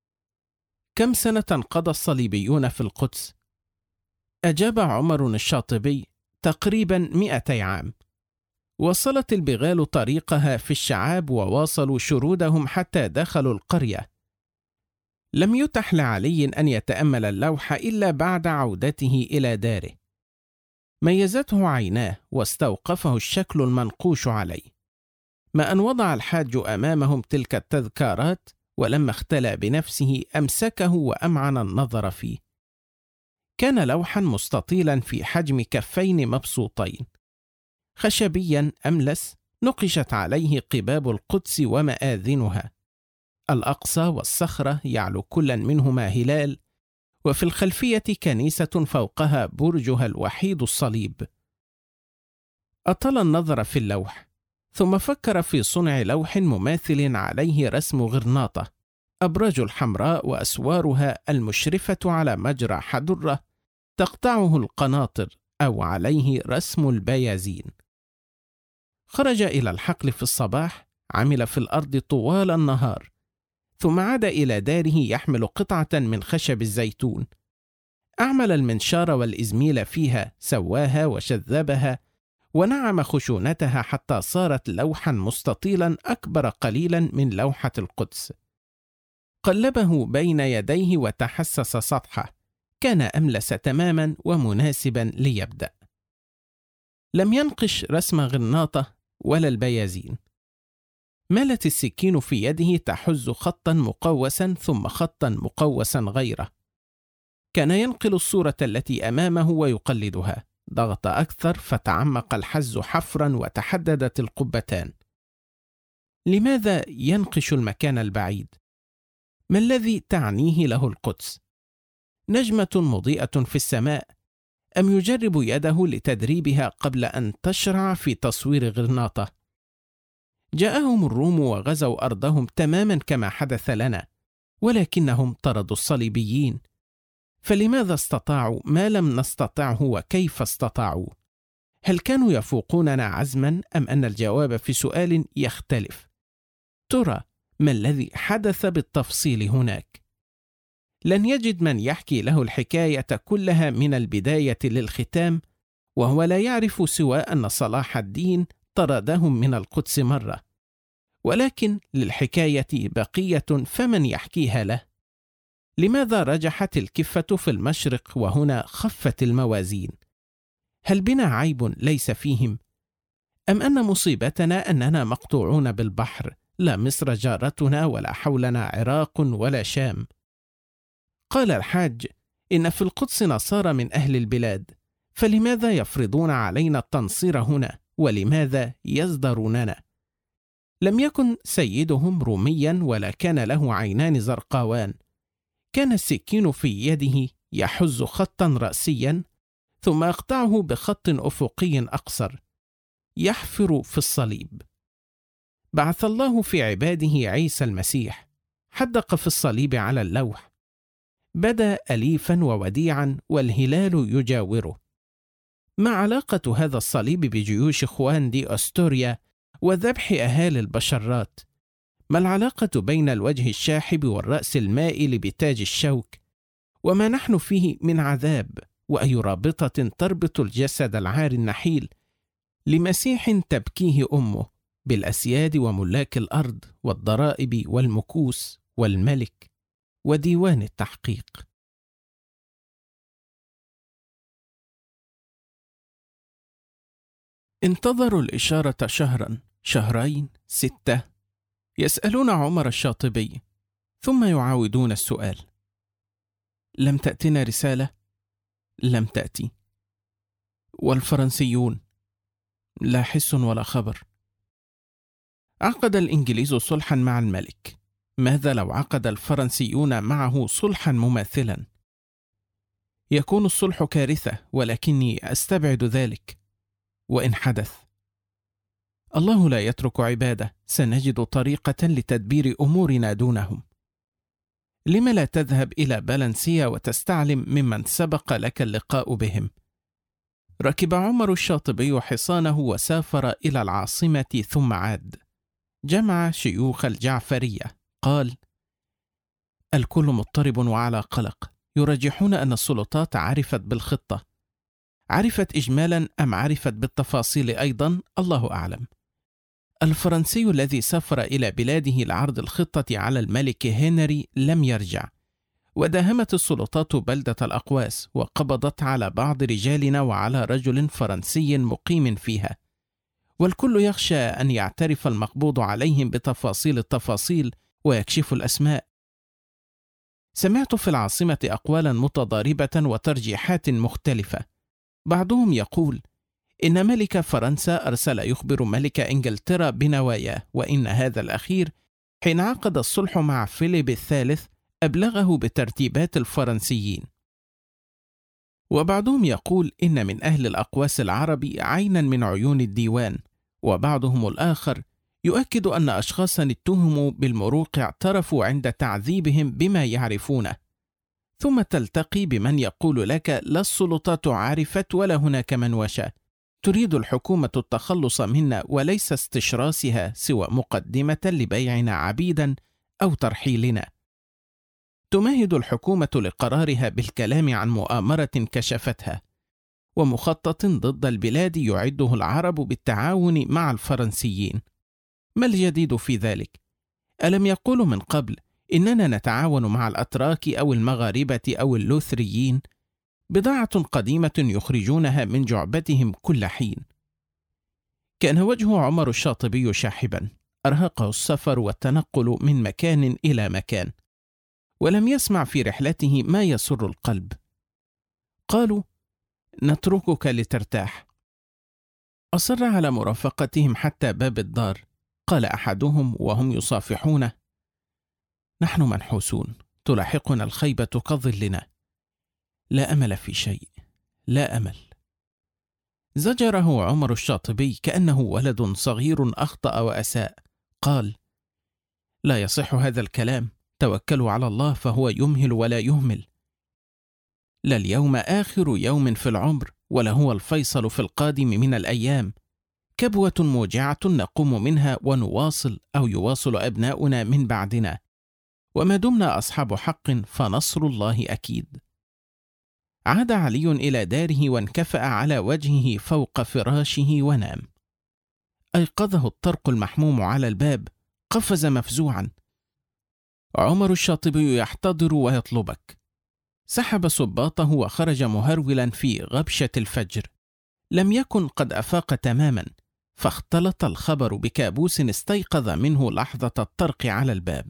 كم سنة قضى الصليبيون في القدس؟ أجاب عمر الشاطبي: تقريبا 200 عام. وصلت البغال طريقها في الشعاب، وواصلوا شرودهم حتى دخلوا القرية. لم يتح لعلي أن يتأمل اللوح إلا بعد عودته إلى داره. ميزته عيناه واستوقفه الشكل المنقوش عليه. ما أن وضع الحاج أمامهم تلك التذكارات، ولما اختلى بنفسه أمسكه وأمعن النظر فيه. كان لوحا مستطيلا في حجم كفين مبسوطين، خشبيا أملس، نقشت عليه قباب القدس ومآذنها. الأقصى والصخرة يعلو كلا منهما هلال، وفي الخلفية كنيسة فوقها برجها الوحيد الصليب. أطال النظر في اللوح، ثم فكر في صنع لوح مماثل عليه رسم غرناطة، أبراج الحمراء وأسوارها المشرفة على مجرى حدرة تقطعه القناطر، أو عليه رسم البيازين. خرج إلى الحقل في الصباح، عمل في الأرض طوال النهار، ثم عاد إلى داره يحمل قطعة من خشب الزيتون. أعمل المنشار والإزميل فيها، سواها وشذبها، ونعم خشونتها حتى صارت لوحا مستطيلا أكبر قليلا من لوحة القدس. قلبه بين يديه وتحسس سطحه، كان أملس تماما ومناسبا ليبدأ. لم ينقش رسم غرناطة ولا البيازين. مالت السكين في يده تحز خطا مقوسا ثم خطا مقوسا غيره. كان ينقل الصورة التي أمامه ويقلدها، ضغط أكثر فتعمق الحز حفرا وتحددت القبتان. لماذا ينقش المكان البعيد؟ ما الذي تعنيه له القدس؟ نجمة مضيئة في السماء، أم يجرب يده لتدريبها قبل أن تشرع في تصوير غرناطة؟ جاءهم الروم وغزوا أرضهم تماما كما حدث لنا، ولكنهم طردوا الصليبيين. فلماذا استطاعوا ما لم نستطعه، وكيف استطاعوا؟ هل كانوا يفوقوننا عزما، أم أن الجواب في سؤال يختلف؟ ترى ما الذي حدث بالتفصيل هناك؟ لن يجد من يحكي له الحكاية كلها من البداية للختام، وهو لا يعرف سوى أن صلاح الدين طردهم من القدس مرة، ولكن للحكاية بقية، فمن يحكيها له؟ لماذا رجحت الكفة في المشرق وهنا خفت الموازين؟ هل بنا عيب ليس فيهم؟ أم أن مصيبتنا أننا مقطوعون بالبحر، لا مصر جارتنا ولا حولنا عراق ولا شام؟ قال الحاج: إن في القدس نصارى من أهل البلاد، فلماذا يفرضون علينا التنصير هنا، ولماذا يزدروننا؟ لم يكن سيدهم روميا ولا كان له عينان زرقاوان، كان السكين في يده يحز خطا رأسيا ثم يقطعه بخط أفقي أقصر، يحفر في الصليب. بعث الله في عباده عيسى المسيح، حدق في الصليب على اللوح، بدا أليفا ووديعا والهلال يجاوره. ما علاقة هذا الصليب بجيوش خوان دي أستوريا وذبح أهالي البشرات؟ ما العلاقة بين الوجه الشاحب والرأس المائل بتاج الشوك وما نحن فيه من عذاب؟ وأي رابطة تربط الجسد العاري النحيل لمسيح تبكيه أمه بالأسياد وملاك الأرض والضرائب والمكوس والملك وديوان التحقيق؟ انتظروا الإشارة شهرا، شهرين، 6، يسألون عمر الشاطبي، ثم يعاودون السؤال: لم تأتنا رسالة؟ لم تأتي. والفرنسيون؟ لا حس ولا خبر. عقد الإنجليز صلحا مع الملك، ماذا لو عقد الفرنسيون معه صلحا مماثلا؟ يكون الصلح كارثة، ولكني أستبعد ذلك. وإن حدث؟ الله لا يترك عباده، سنجد طريقة لتدبير أمورنا دونهم. لم لا تذهب إلى بلنسيا وتستعلم ممن سبق لك اللقاء بهم؟ ركب عمر الشاطبي حصانه وسافر إلى العاصمة ثم عاد. جمع شيوخ الجعفرية، قال: الكل مضطرب وعلى قلق، يرجحون أن السلطات عرفت بالخطة. عرفت إجمالا أم عرفت بالتفاصيل أيضا؟ الله أعلم. الفرنسي الذي سافر إلى بلاده لعرض الخطة على الملك هنري لم يرجع، وداهمت السلطات بلدة الأقواس وقبضت على بعض رجالنا وعلى رجل فرنسي مقيم فيها، والكل يخشى أن يعترف المقبوض عليهم بتفاصيل التفاصيل ويكشف الأسماء. سمعت في العاصمة أقوالا متضاربة وترجيحات مختلفة. بعضهم يقول إن ملك فرنسا أرسل يخبر ملك إنجلترا بنواياه، وإن هذا الأخير حين عقد الصلح مع فيليب الثالث أبلغه بترتيبات الفرنسيين. وبعضهم يقول إن من أهل الأقواس العرب عينا من عيون الديوان، وبعضهم الآخر يؤكد أن أشخاصا اتهموا بالمروق اعترفوا عند تعذيبهم بما يعرفونه. ثم تلتقي بمن يقول لك لا السلطات عرفت ولا هناك من وشى، تريد الحكومة التخلص منا وليس استشراسها سوى مقدمة لبيعنا عبيدا أو ترحيلنا. تمهد الحكومة لقرارها بالكلام عن مؤامرة كشفتها ومخطط ضد البلاد يعده العرب بالتعاون مع الفرنسيين. ما الجديد في ذلك؟ ألم يقولوا من قبل إننا نتعاون مع الأتراك أو المغاربة أو اللوثريين؟ بضاعة قديمة يخرجونها من جعبتهم كل حين. كان وجه عمر الشاطبي شاحبا، أرهقه السفر والتنقل من مكان إلى مكان، ولم يسمع في رحلته ما يسر القلب. قالوا: نتركك لترتاح. أصر على مرافقتهم حتى باب الدار. قال أحدهم وهم يصافحونه: نحن منحوسون، تلاحقنا الخيبة كظلنا، لا أمل في شيء، لا أمل. زجره عمر الشاطبي كأنه ولد صغير أخطأ وأساء. قال: لا يصح هذا الكلام، توكلوا على الله فهو يمهل ولا يهمل. لا اليوم آخر يوم في العمر، ولا هو الفيصل في القادم من الأيام. كبوة موجعة نقوم منها ونواصل أو يواصل أبناؤنا من بعدنا، وما دمنا أصحاب حق فنصر الله أكيد. عاد علي إلى داره وانكفأ على وجهه فوق فراشه ونام. أيقظه الطرق المحموم على الباب، قفز مفزوعا: عمر الشاطبي يحتضر ويطلبك. سحب صباطه وخرج مهرولا في غبشة الفجر. لم يكن قد أفاق تماما، فاختلط الخبر بكابوس استيقظ منه لحظة الطرق على الباب.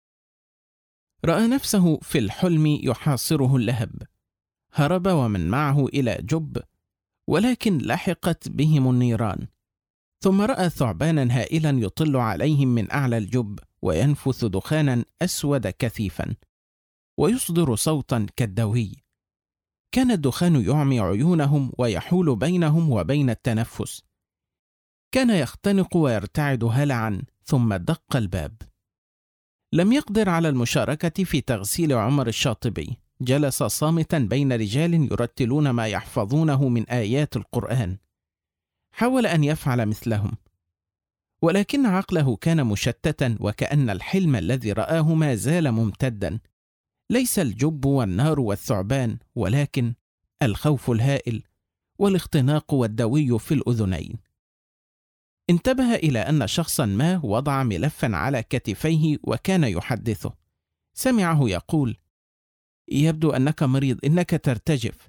رأى نفسه في الحلم يحاصره اللهب. هرب ومن معه إلى جب، ولكن لحقت بهم النيران. ثم رأى ثعبانا هائلا يطل عليهم من أعلى الجب، وينفث دخانا أسود كثيفا، ويصدر صوتا كالدوي. كان الدخان يعمي عيونهم ويحول بينهم وبين التنفس. كان يختنق ويرتعد هلعا، ثم دق الباب. لم يقدر على المشاركة في تغسيل عمر الشاطبي. جلس صامتا بين رجال يرتلون ما يحفظونه من آيات القرآن. حاول أن يفعل مثلهم، ولكن عقله كان مشتتا، وكأن الحلم الذي رآه ما زال ممتدا. ليس الجب والنار والثعبان، ولكن الخوف الهائل والاختناق والدوي في الأذنين. انتبه إلى أن شخصا ما وضع ملفا على كتفيه وكان يحدثه. سمعه يقول: يبدو أنك مريض، إنك ترتجف.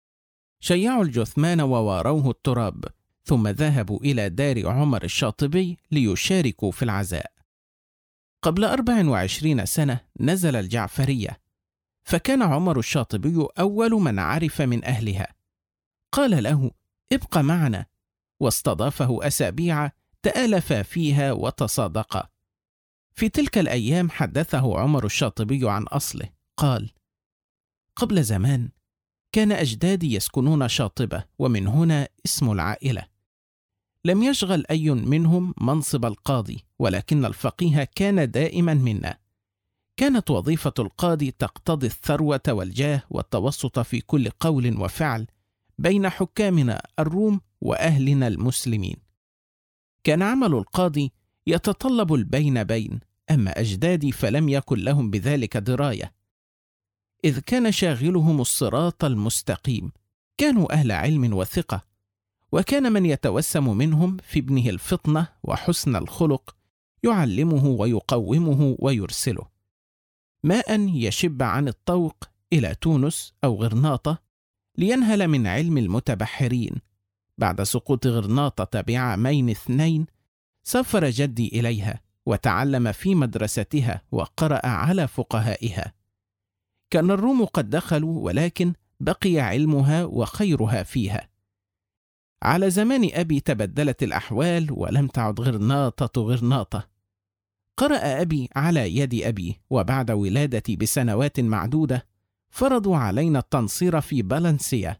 شيعوا الجثمان وواروه التراب، ثم ذهبوا إلى دار عمر الشاطبي ليشاركوا في العزاء. قبل 24 سنة نزل الجعفرية، فكان عمر الشاطبي أول من عرف من أهلها. قال له: ابق معنا، واستضافه أسابيع تآلفا فيها وتصادقا. في تلك الأيام حدثه عمر الشاطبي عن أصله. قال: قبل زمان كان أجدادي يسكنون شاطبة، ومن هنا اسم العائلة. لم يشغل أي منهم منصب القاضي، ولكن الفقيه كان دائما منا. كانت وظيفة القاضي تقتضي الثروة والجاه والتوسط في كل قول وفعل بين حكامنا الروم وأهلنا المسلمين. كان عمل القاضي يتطلب البين بين، أما أجدادي فلم يكن لهم بذلك دراية، إذ كان شاغلهم الصراط المستقيم. كانوا أهل علم وثقة، وكان من يتوسم منهم في ابنه الفطنة وحسن الخلق يعلمه ويقومه ويرسله. ماء يشب عن الطوق إلى تونس أو غرناطة لينهل من علم المتبحرين. بعد سقوط غرناطة بعامين 2 سافر جدي إليها، وتعلم في مدرستها وقرأ على فقهائها. كان الروم قد دخلوا، ولكن بقي علمها وخيرها فيها. على زمان أبي تبدلت الأحوال، ولم تعد غرناطة غرناطة. قرأ أبي على يد أبي، وبعد ولادتي بسنوات معدودة فرضوا علينا التنصير في بلنسيا،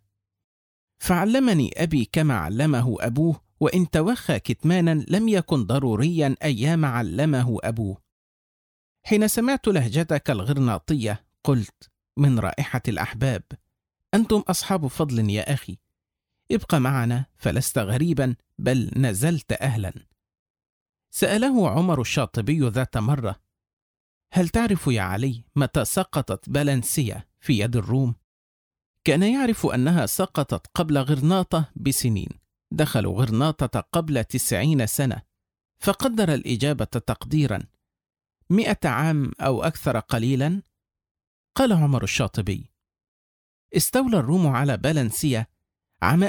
فعلمني أبي كما علمه أبوه، وإن توخى كتمانا لم يكن ضروريا أيام علمه أبوه. حين سمعت لهجتك الغرناطية قلت: من رائحة الأحباب، أنتم أصحاب فضل يا أخي، ابق معنا فلست غريبا، بل نزلت أهلا. سأله عمر الشاطبي ذات مرة: هل تعرف يا علي متى سقطت بلنسيا في يد الروم؟ كان يعرف أنها سقطت قبل غرناطة بسنين. دخلوا غرناطة قبل 90 سنة، فقدر الإجابة تقديرا: 100 عام أو أكثر قليلا. قال عمر الشاطبي: استولى الروم على بلنسيا عام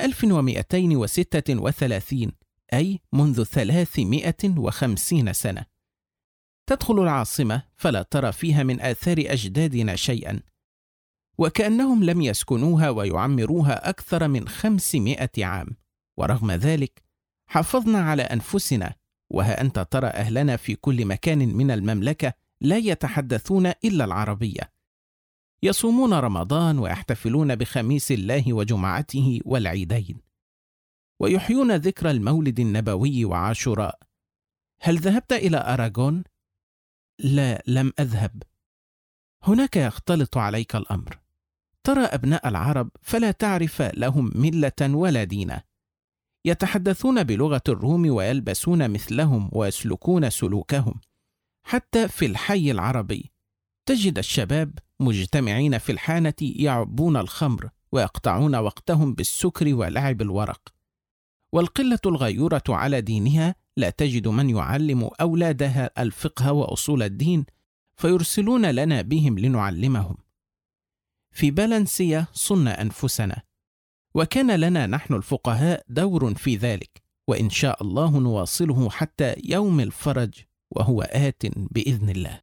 1236، أي منذ 350 سنة. تدخل العاصمة فلا ترى فيها من آثار أجدادنا شيئا، وكأنهم لم يسكنوها ويعمروها أكثر من 500 عام. ورغم ذلك حافظنا على أنفسنا، وها أنت ترى أهلنا في كل مكان من المملكة لا يتحدثون إلا العربية، يصومون رمضان ويحتفلون بخميس الله وجمعته والعيدين، ويحيون ذكرى المولد النبوي وعاشوراء. هل ذهبت إلى أراغون؟ لا، لم أذهب. هناك يختلط عليك الأمر. ترى أبناء العرب فلا تعرف لهم ملة ولا دين، يتحدثون بلغة الروم ويلبسون مثلهم ويسلكون سلوكهم. حتى في الحي العربي تجد الشباب مجتمعين في الحانة يعبون الخمر ويقطعون وقتهم بالسكر ولعب الورق. والقلة الغيورة على دينها لا تجد من يعلم أولادها الفقه وأصول الدين، فيرسلون لنا بهم لنعلمهم. في بلنسيا صنّا أنفسنا، وكان لنا نحن الفقهاء دور في ذلك، وإن شاء الله نواصله حتى يوم الفرج وهو آت بإذن الله.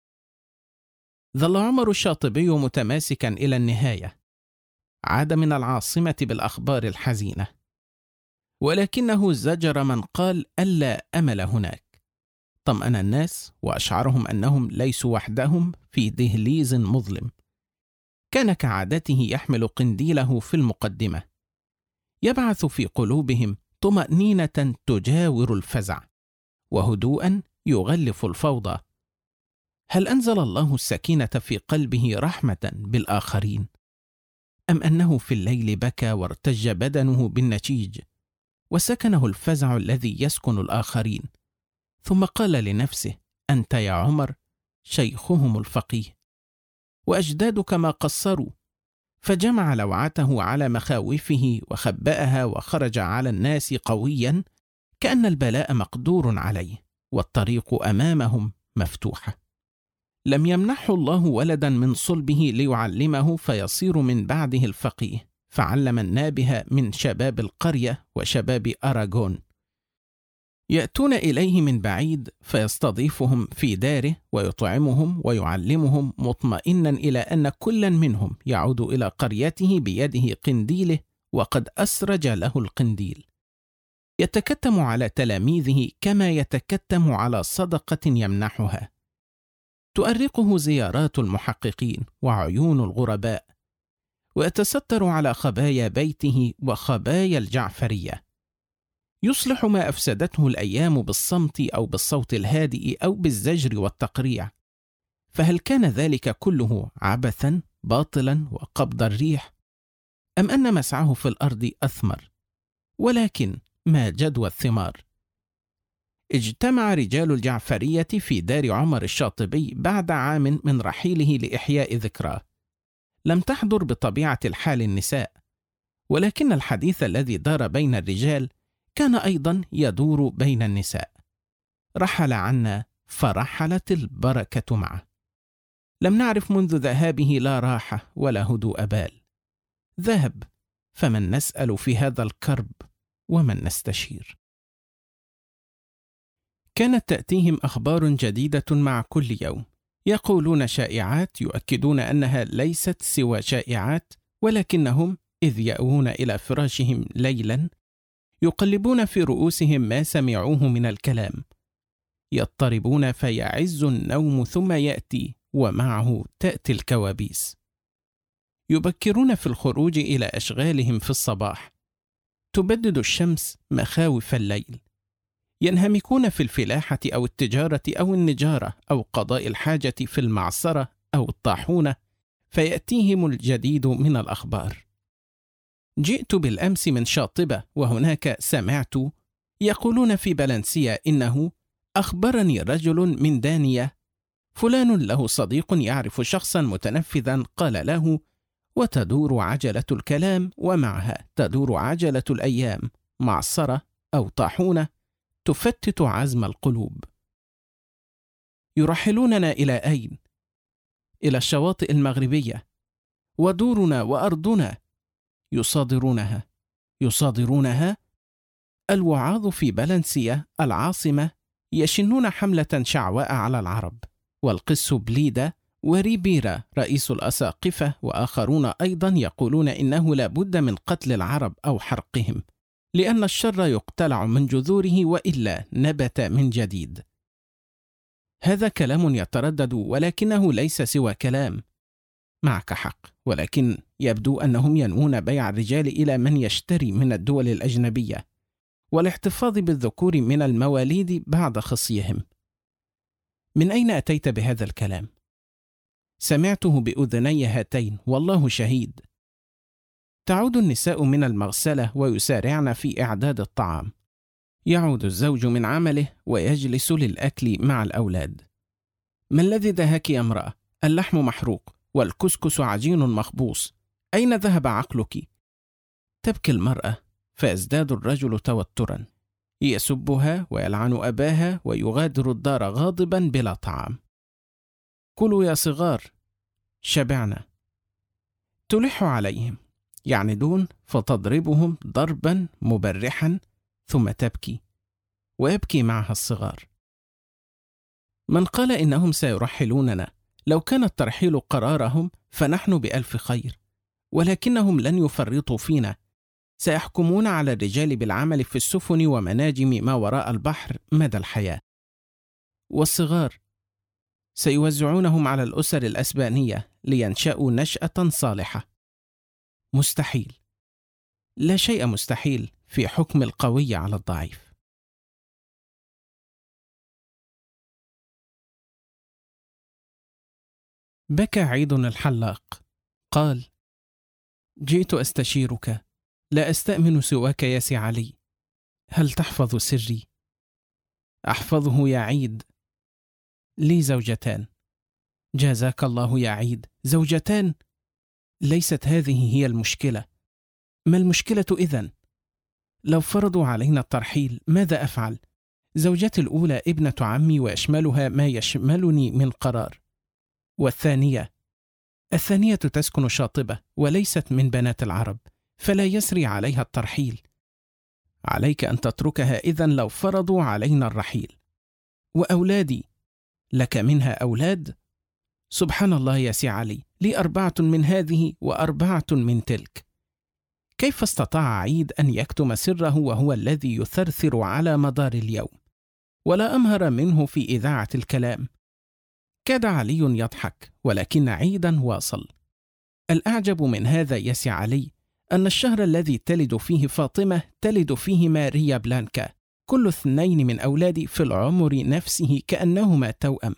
ظل عمر الشاطبي متماسكا إلى النهاية. عاد من العاصمة بالأخبار الحزينة، ولكنه زجر من قال ألا أمل هناك. طمأن الناس وأشعرهم أنهم ليسوا وحدهم في دهليز مظلم. كان كعادته يحمل قنديله في المقدمة، يبعث في قلوبهم طمأنينة تجاور الفزع، وهدوءا يغلف الفوضى. هل أنزل الله السكينة في قلبه رحمة بالآخرين؟ أم أنه في الليل بكى وارتج بدنه بالنشيج، وسكنه الفزع الذي يسكن الآخرين، ثم قال لنفسه: أنت يا عمر شيخهم الفقيه، وأجدادك ما قصروا. فجمع لوعته على مخاوفه وخبأها، وخرج على الناس قويا كأن البلاء مقدور عليه والطريق أمامهم مفتوحة. لم يمنحه الله ولدا من صلبه ليعلمه فيصير من بعده الفقيه، فعلم النابه من شباب القرية وشباب أراغون. يأتون إليه من بعيد فيستضيفهم في داره ويطعمهم ويعلمهم، مطمئنا إلى أن كلا منهم يعود إلى قريته بيده قنديله وقد أسرج له القنديل. يتكتم على تلاميذه كما يتكتم على صدقة يمنحها. تؤرقه زيارات المحققين وعيون الغرباء، ويتستر على خبايا بيته وخبايا الجعفرية. يصلح ما أفسدته الأيام بالصمت أو بالصوت الهادئ أو بالزجر والتقريع. فهل كان ذلك كله عبثا باطلا وقبض الريح، أم أن مسعه في الأرض أثمر؟ ولكن ما جدوى الثمار؟ اجتمع رجال الجعفرية في دار عمر الشاطبي بعد عام من رحيله لإحياء ذكراه. لم تحضر بطبيعة الحال النساء، ولكن الحديث الذي دار بين الرجال كان أيضا يدور بين النساء. رحل عنا فرحلت البركة معه. لم نعرف منذ ذهابه لا راحة ولا هدوء بال. ذهب، فمن نسأل في هذا الكرب ومن نستشير؟ كانت تأتيهم أخبار جديدة مع كل يوم. يقولون شائعات يؤكدون أنها ليست سوى شائعات، ولكنهم إذ يأوون إلى فراشهم ليلا يقلبون في رؤوسهم ما سمعوه من الكلام، يضطربون فيعز النوم ثم يأتي ومعه تأتي الكوابيس. يبكرون في الخروج إلى أشغالهم في الصباح، تبدد الشمس مخاوف الليل. ينهمكون في الفلاحة أو التجارة أو النجارة أو قضاء الحاجة في المعصرة أو الطاحونة، فيأتيهم الجديد من الأخبار. جئت بالأمس من شاطبة، وهناك سمعت يقولون في بلنسيا إنه أخبرني رجل من دانية فلان له صديق يعرف شخصا متنفذا قال له، وتدور عجلة الكلام ومعها تدور عجلة الأيام، معصرة أو طاحونة تفتت عزم القلوب. يرحلوننا إلى أين؟ إلى الشواطئ المغربية، ودورنا وأرضنا يصادرونها. الوعاظ في بلنسيا العاصمة يشنون حملة شعواء على العرب، والقس بليدة وريبيرا رئيس الأساقفة وآخرون أيضا يقولون إنه لا بد من قتل العرب أو حرقهم، لأن الشر يقتلع من جذوره وإلا نبت من جديد. هذا كلام يتردد ولكنه ليس سوى كلام. معك حق، ولكن يبدو أنهم ينوون بيع الرجال إلى من يشتري من الدول الأجنبية والاحتفاظ بالذكور من المواليد بعد خصيهم. من أين أتيت بهذا الكلام؟ سمعته بأذني هاتين والله شهيد. تعود النساء من المغسلة ويسارعن في إعداد الطعام. يعود الزوج من عمله ويجلس للأكل مع الأولاد. ما الذي دهاك يا امرأة؟ اللحم محروق والكسكس عجين مخبوص، أين ذهب عقلك؟ تبكي المرأة فيزداد الرجل توترا، يسبها ويلعن أباها ويغادر الدار غاضبا بلا طعام. كلوا يا صغار، شبعنا. تلح عليهم، يعندون فتضربهم ضربا مبرحا، ثم تبكي ويبكي معها الصغار. من قال إنهم سيرحلوننا؟ لو كان الترحيل قرارهم فنحن بألف خير، ولكنهم لن يفرطوا فينا. سيحكمون على الرجال بالعمل في السفن ومناجم ما وراء البحر مدى الحياة. والصغار سيوزعونهم على الأسر الأسبانية لينشأوا نشأة صالحة. مستحيل. لا شيء مستحيل في حكم القوي على الضعيف. بكى عيد الحلاق. قال: جئت أستشيرك، لا أستأمن سواك يا سي علي. هل تحفظ سري؟ أحفظه يا عيد. لي زوجتان. جازاك الله يا عيد، زوجتان؟ ليست هذه هي المشكلة. ما المشكلة إذن؟ لو فرضوا علينا الترحيل ماذا أفعل؟ زوجتي الأولى ابنة عمي ويشملها ما يشملني من قرار. الثانية تسكن شاطبة وليست من بنات العرب، فلا يسري عليها الترحيل. عليك أن تتركها إذن لو فرضوا علينا الرحيل. وأولادي، لك منها أولاد؟ سبحان الله يا سي علي، لي 4 من هذه و4 من تلك. كيف استطاع عيد أن يكتم سره وهو الذي يثرثر على مدار اليوم؟ ولا أمهر منه في إذاعة الكلام. كاد علي يضحك، ولكن عيدا واصل: الأعجب من هذا يا سي علي أن الشهر الذي تلد فيه فاطمة تلد فيه ماريا بلانكا. كل 2 من أولادي في العمر نفسه كأنهما توأم.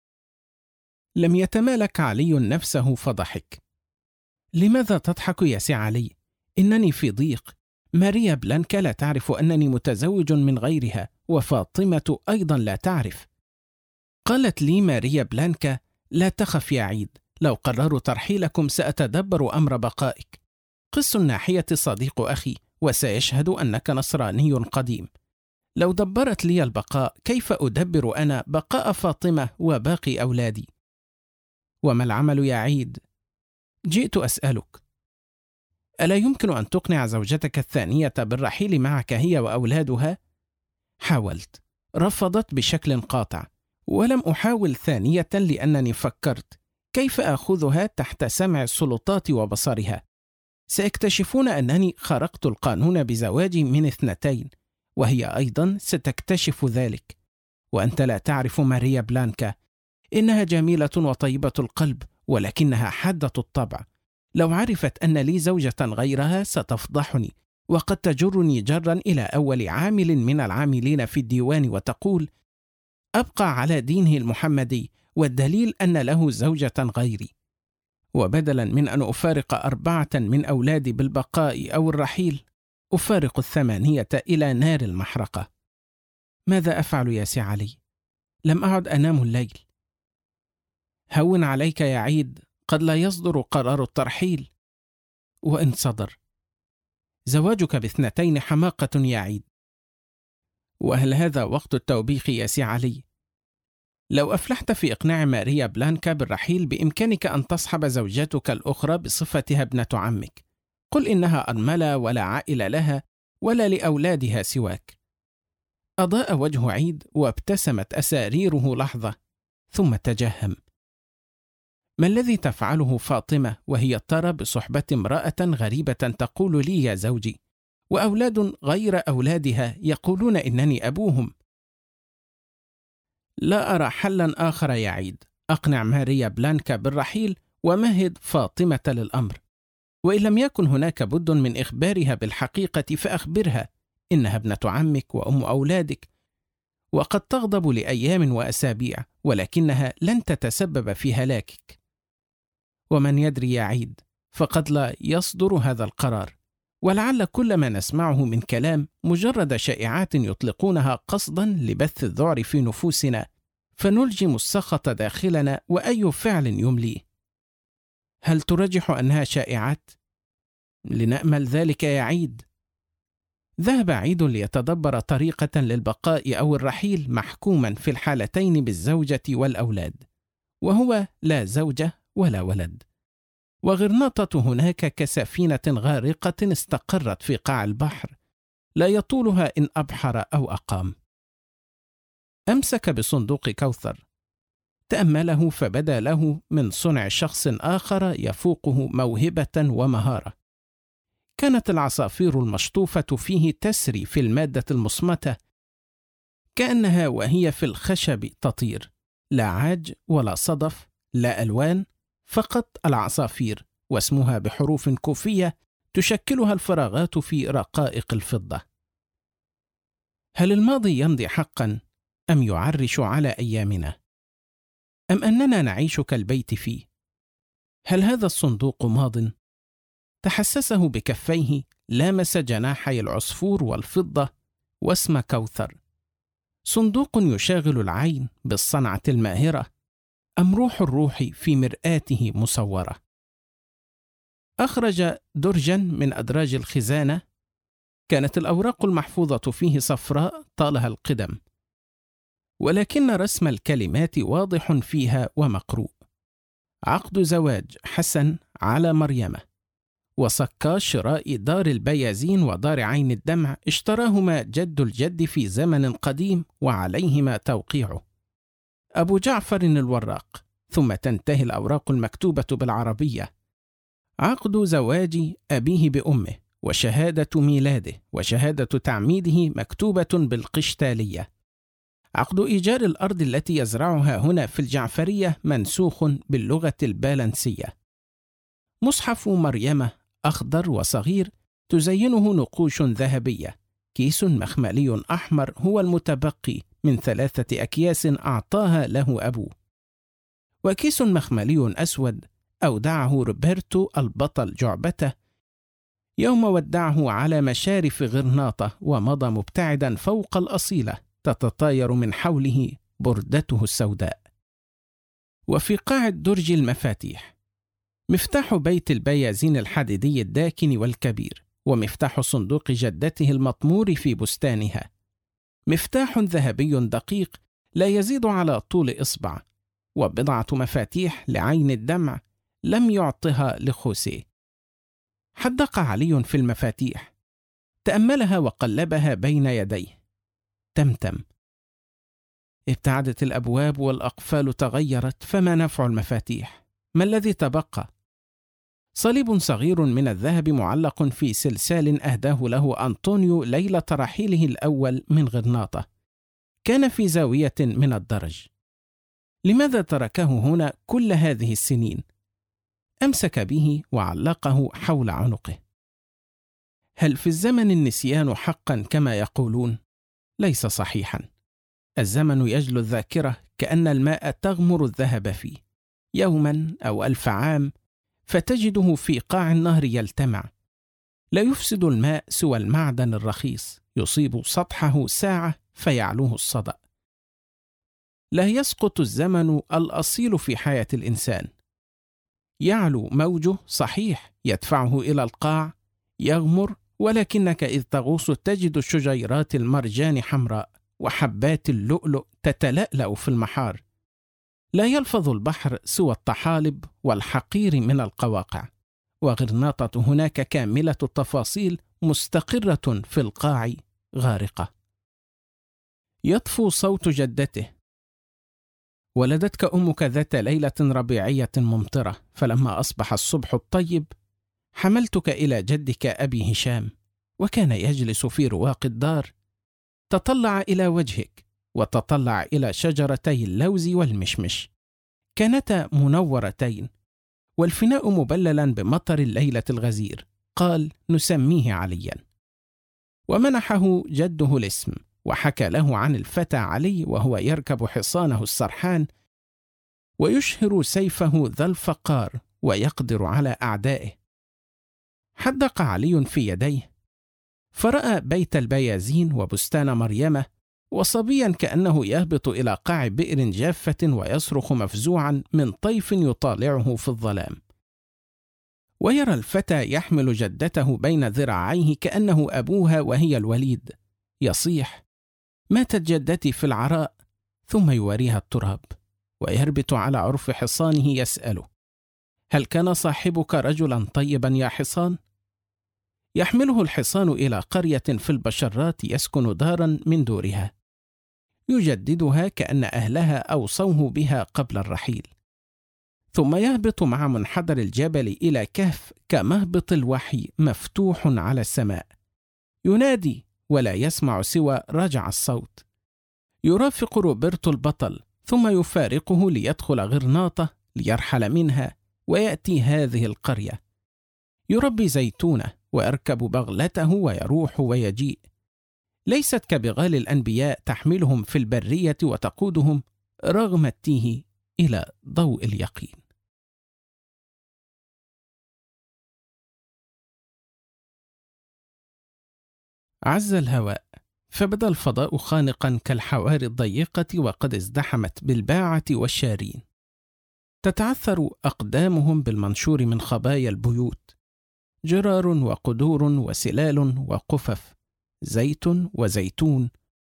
لم يتمالك علي نفسه فضحك. لماذا تضحك يا سي علي؟ إنني في ضيق. ماريا بلانكا لا تعرف أنني متزوج من غيرها، وفاطمة أيضا لا تعرف. قالت لي ماريا بلانكا: لا تخف يا عيد، لو قرروا ترحيلكم سأتدبر أمر بقائك. قس الناحية صديق أخي، وسيشهد أنك نصراني قديم. لو دبرت لي البقاء، كيف أدبر أنا بقاء فاطمة وباقي أولادي؟ وما العمل يا عيد؟ جئت أسألك، ألا يمكن أن تقنع زوجتك الثانية بالرحيل معك هي وأولادها؟ حاولت، رفضت بشكل قاطع، ولم أحاول ثانية لأنني فكرت: كيف أخذها تحت سمع السلطات وبصرها؟ سيكتشفون أنني خرقت القانون بزواجي من 2، وهي أيضا ستكتشف ذلك. وأنت لا تعرف ماريا بلانكا، إنها جميلة وطيبة القلب، ولكنها حادة الطبع. لو عرفت أن لي زوجة غيرها ستفضحني، وقد تجرني جرا إلى أول عامل من العاملين في الديوان وتقول: أبقى على دينه المحمدي، والدليل أن له زوجة غيري. وبدلا من أن أفارق 4 من أولادي بالبقاء أو الرحيل، أفارق 8 إلى نار المحرقة. ماذا أفعل يا سي علي؟ لم أعد أنام الليل. هون عليك يا عيد، قد لا يصدر قرار الترحيل. وإن صدر، زواجك ب2 حماقة يا عيد. وهل هذا وقت التوبيخ يا سي علي؟ لو أفلحت في إقناع ماريا بلانكا بالرحيل، بإمكانك أن تصحب زوجتك الأخرى بصفتها ابنة عمك. قل إنها أرملة ولا عائلة لها ولا لأولادها سواك. أضاء وجه عيد وابتسمت أساريره لحظة، ثم تجهم. ما الذي تفعله فاطمة وهي ترى بصحبة امرأة غريبة تقول لي يا زوجي، وأولاد غير أولادها يقولون إنني أبوهم؟ لا أرى حلا آخر يا عيد. أقنع ماريا بلانكا بالرحيل ومهد فاطمة للأمر، وإن لم يكن هناك بد من إخبارها بالحقيقة فأخبرها إنها ابنة عمك وأم أولادك، وقد تغضب لأيام وأسابيع ولكنها لن تتسبب في هلاكك. ومن يدري يا عيد، فقد لا يصدر هذا القرار، ولعل كل ما نسمعه من كلام مجرد شائعات يطلقونها قصدا لبث الذعر في نفوسنا، فنلجم السخط داخلنا وأي فعل يمليه. هل ترجح أنها شائعات؟ لنأمل ذلك يا عيد. ذهب عيد ليتدبر طريقة للبقاء أو الرحيل، محكوما في الحالتين بالزوجة والأولاد، وهو لا زوجة ولا ولد، وغرناطة هناك كسفينة غارقة استقرت في قاع البحر، لا يطولها إن أبحر أو أقام. أمسك بصندوق كوثر، تأمله فبدا له من صنع شخص آخر يفوقه موهبة ومهارة. كانت العصافير المشطوفة فيه تسري في المادة المصمتة كأنها وهي في الخشب تطير، لا عاج ولا صدف، لا ألوان، فقط العصافير، واسمها بحروف كوفية تشكلها الفراغات في رقائق الفضة. هل الماضي يمضي حقا أم يعرش على أيامنا؟ أم أننا نعيش كالبيت فيه؟ هل هذا الصندوق ماضٍ؟ تحسسه بكفيه، لامس جناحي العصفور والفضة واسم كوثر. صندوق يشاغل العين بالصنعة الماهرة، أم روح الروح في مرآته مصورة؟ أخرج درجا من أدراج الخزانة، كانت الأوراق المحفوظة فيه صفراء طالها القدم، ولكن رسم الكلمات واضح فيها ومقروء: عقد زواج حسن على مريمة، وصكا شراء دار البيازين ودار عين الدمع اشتراهما جد الجد في زمن قديم وعليهما توقيعه أبو جعفر الوراق. ثم تنتهي الأوراق المكتوبة بالعربية: عقد زواج أبيه بأمه، وشهادة ميلاده، وشهادة تعميده مكتوبة بالقشتالية. عقد إيجار الأرض التي يزرعها هنا في الجعفرية منسوخ باللغة البالنسية. مصحف مريمة أخضر وصغير تزينه نقوش ذهبية. كيس مخملي أحمر هو المتبقي من 3 أكياس أعطاها له أبوه، وكيس مخملي أسود أودعه روبرتو البطل جعبته يوم ودعه على مشارف غرناطة ومضى مبتعدا فوق الأصيلة تتطاير من حوله بردته السوداء. وفي قاع الدرج المفاتيح: مفتاح بيت البيازين الحديدي الداكن والكبير، ومفتاح صندوق جدته المطمور في بستانها، مفتاح ذهبي دقيق لا يزيد على طول إصبع، وبضعة مفاتيح لعين الدمع لم يعطها لخوسيه. حدق علي في المفاتيح، تأملها وقلبها بين يديه. تمتم. ابتعدت الأبواب والأقفال تغيرت، فما نفع المفاتيح؟ ما الذي تبقى؟ صليب صغير من الذهب معلق في سلسال أهداه له أنطونيو ليلة رحيله الأول من غرناطة، كان في زاوية من الدرج. لماذا تركه هنا كل هذه السنين؟ أمسك به وعلقه حول عنقه. هل في الزمن النسيان حقا كما يقولون؟ ليس صحيحا. الزمن يجلو الذاكرة كأن الماء تغمر الذهب فيه، يوما أو 1000 عام فتجده في قاع النهر يلتمع. لا يفسد الماء سوى المعدن الرخيص، يصيب سطحه ساعة فيعلوه الصدأ. لا يسقط الزمن الأصيل في حياة الإنسان، يعلو موجه صحيح يدفعه إلى القاع، يغمر، ولكنك إذ تغوص تجد شجيرات المرجان حمراء وحبات اللؤلؤ تتلألأ في المحار. لا يلفظ البحر سوى الطحالب والحقير من القواقع، وغرناطة هناك كاملة التفاصيل مستقرة في القاع غارقة. يطفو صوت جدته: ولدتك أمك ذات ليلة ربيعية ممطرة، فلما أصبح الصبح الطيب حملتك إلى جدك أبي هشام، وكان يجلس في رواق الدار، تطلع إلى وجهك وتطلع إلى شجرتي اللوز والمشمش. كانتا منورتين، والفناء مبللا بمطر الليلة الغزير. قال: نسميه عليا. ومنحه جده الاسم، وحكى له عن الفتى علي وهو يركب حصانه السرحان ويشهر سيفه ذا الفقار ويقدر على أعدائه. حدق علي في يديه فرأى بيت البيازين وبستان مريمة وصبيا كأنه يهبط إلى قاع بئر جافة ويصرخ مفزوعا من طيف يطالعه في الظلام. ويرى الفتى يحمل جدته بين ذراعيه كأنه أبوها وهي الوليد، يصيح: ماتت جدتي في العراء، ثم يواريها التراب، ويربط على عرف حصانه يسأله: هل كان صاحبك رجلا طيبا يا حصان؟ يحمله الحصان إلى قرية في البشرات يسكن دارا من دورها، يجددها كأن أهلها أوصوه بها قبل الرحيل، ثم يهبط مع منحدر الجبل إلى كهف كمهبط الوحي مفتوح على السماء، ينادي ولا يسمع سوى رجع الصوت. يرافق روبرتو البطل، ثم يفارقه ليدخل غرناطة ليرحل منها ويأتي هذه القرية. يربي زيتونة ويركب بغلته ويروح ويجيء، ليست كبغال الأنبياء تحملهم في البرية وتقودهم رغم التيه إلى ضوء اليقين. عز الهواء، فبدا الفضاء خانقا كالحواري الضيقة وقد ازدحمت بالباعة والشارين. تتعثر أقدامهم بالمنشور من خبايا البيوت، جرار وقدور وسلال وقفف، زيت وزيتون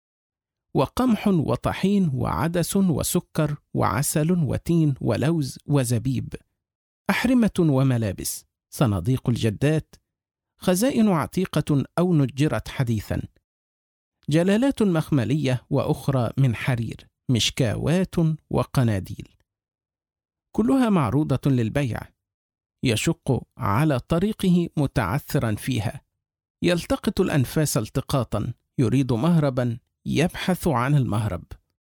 وقمح وطحين وعدس وسكر وعسل وتين ولوز وزبيب، أحرمة وملابس، صناديق الجدات، خزائن عتيقة أو نجرت حديثا، جلالات مخملية وأخرى من حرير، مشكاوات وقناديل، كلها معروضة للبيع. يشق على طريقه متعثرا فيها، يلتقط الأنفاس التقاطا، يريد مهربا، يبحث عن المهرب.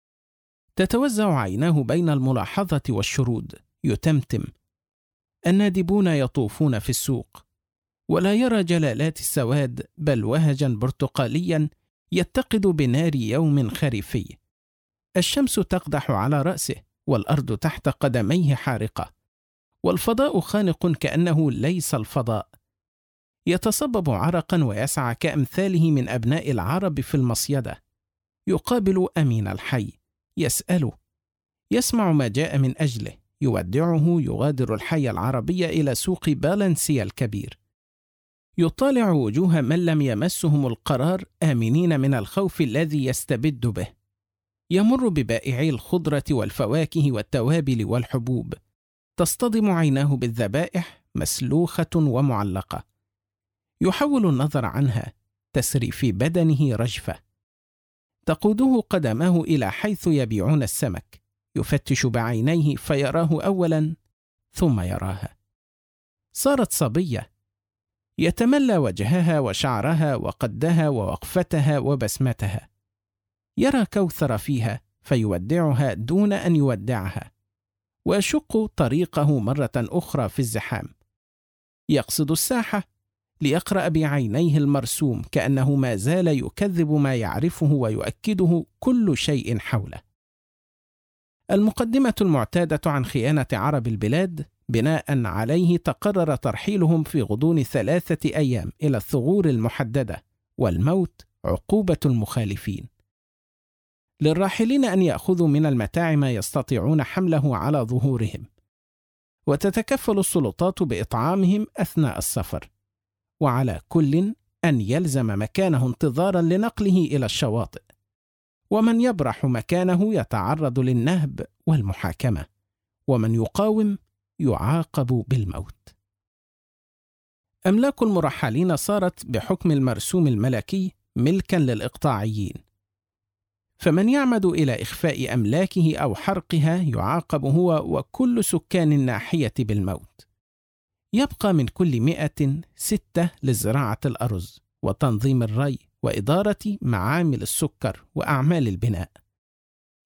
تتوزع عيناه بين الملاحظة والشرود، يتمتم: النادبون يطوفون في السوق، ولا يرى جلالات السواد بل وهجا برتقاليا يتقد بنار يوم خريفي. الشمس تقدح على رأسه، والأرض تحت قدميه حارقة، والفضاء خانق كأنه ليس الفضاء. يتصبب عرقا ويسعى كأمثاله من أبناء العرب في المصيدة. يقابل أمين الحي، يسأله، يسمع ما جاء من أجله، يودعه، يغادر الحي العربي إلى سوق بالنسيا الكبير. يطالع وجوه من لم يمسهم القرار آمنين من الخوف الذي يستبد به. يمر ببائعي الخضرة والفواكه والتوابل والحبوب، تصطدم عيناه بالذبائح مسلوخة ومعلقة. يحول النظر عنها، تسري في بدنه رجفة. تقوده قدماه إلى حيث يبيعون السمك، يفتش بعينيه فيراه أولا ثم يراها. صارت صبية، يتملى وجهها وشعرها وقدها ووقفتها وبسمتها. يرى كوثر فيها فيودعها دون أن يودعها، ويشق طريقه مرة أخرى في الزحام. يقصد الساحة ليقرأ بعينيه المرسوم كأنه ما زال يكذب ما يعرفه ويؤكده كل شيء حوله. المقدمة المعتادة عن خيانة عرب البلاد، بناء عليه تقرر ترحيلهم في غضون 3 أيام إلى الثغور المحددة، والموت عقوبة المخالفين. للراحلين أن يأخذوا من المتاع ما يستطيعون حمله على ظهورهم، وتتكفل السلطات بإطعامهم أثناء السفر، وعلى كل أن يلزم مكانه انتظارا لنقله إلى الشواطئ، ومن يبرح مكانه يتعرض للنهب والمحاكمة، ومن يقاوم يعاقب بالموت. أملاك المرحلين صارت بحكم المرسوم الملكي ملكا للإقطاعيين، فمن يعمد إلى إخفاء أملاكه أو حرقها يعاقب هو وكل سكان الناحية بالموت. يبقى من كل 100 6 لزراعة الأرز وتنظيم الري وإدارة معامل السكر وأعمال البناء.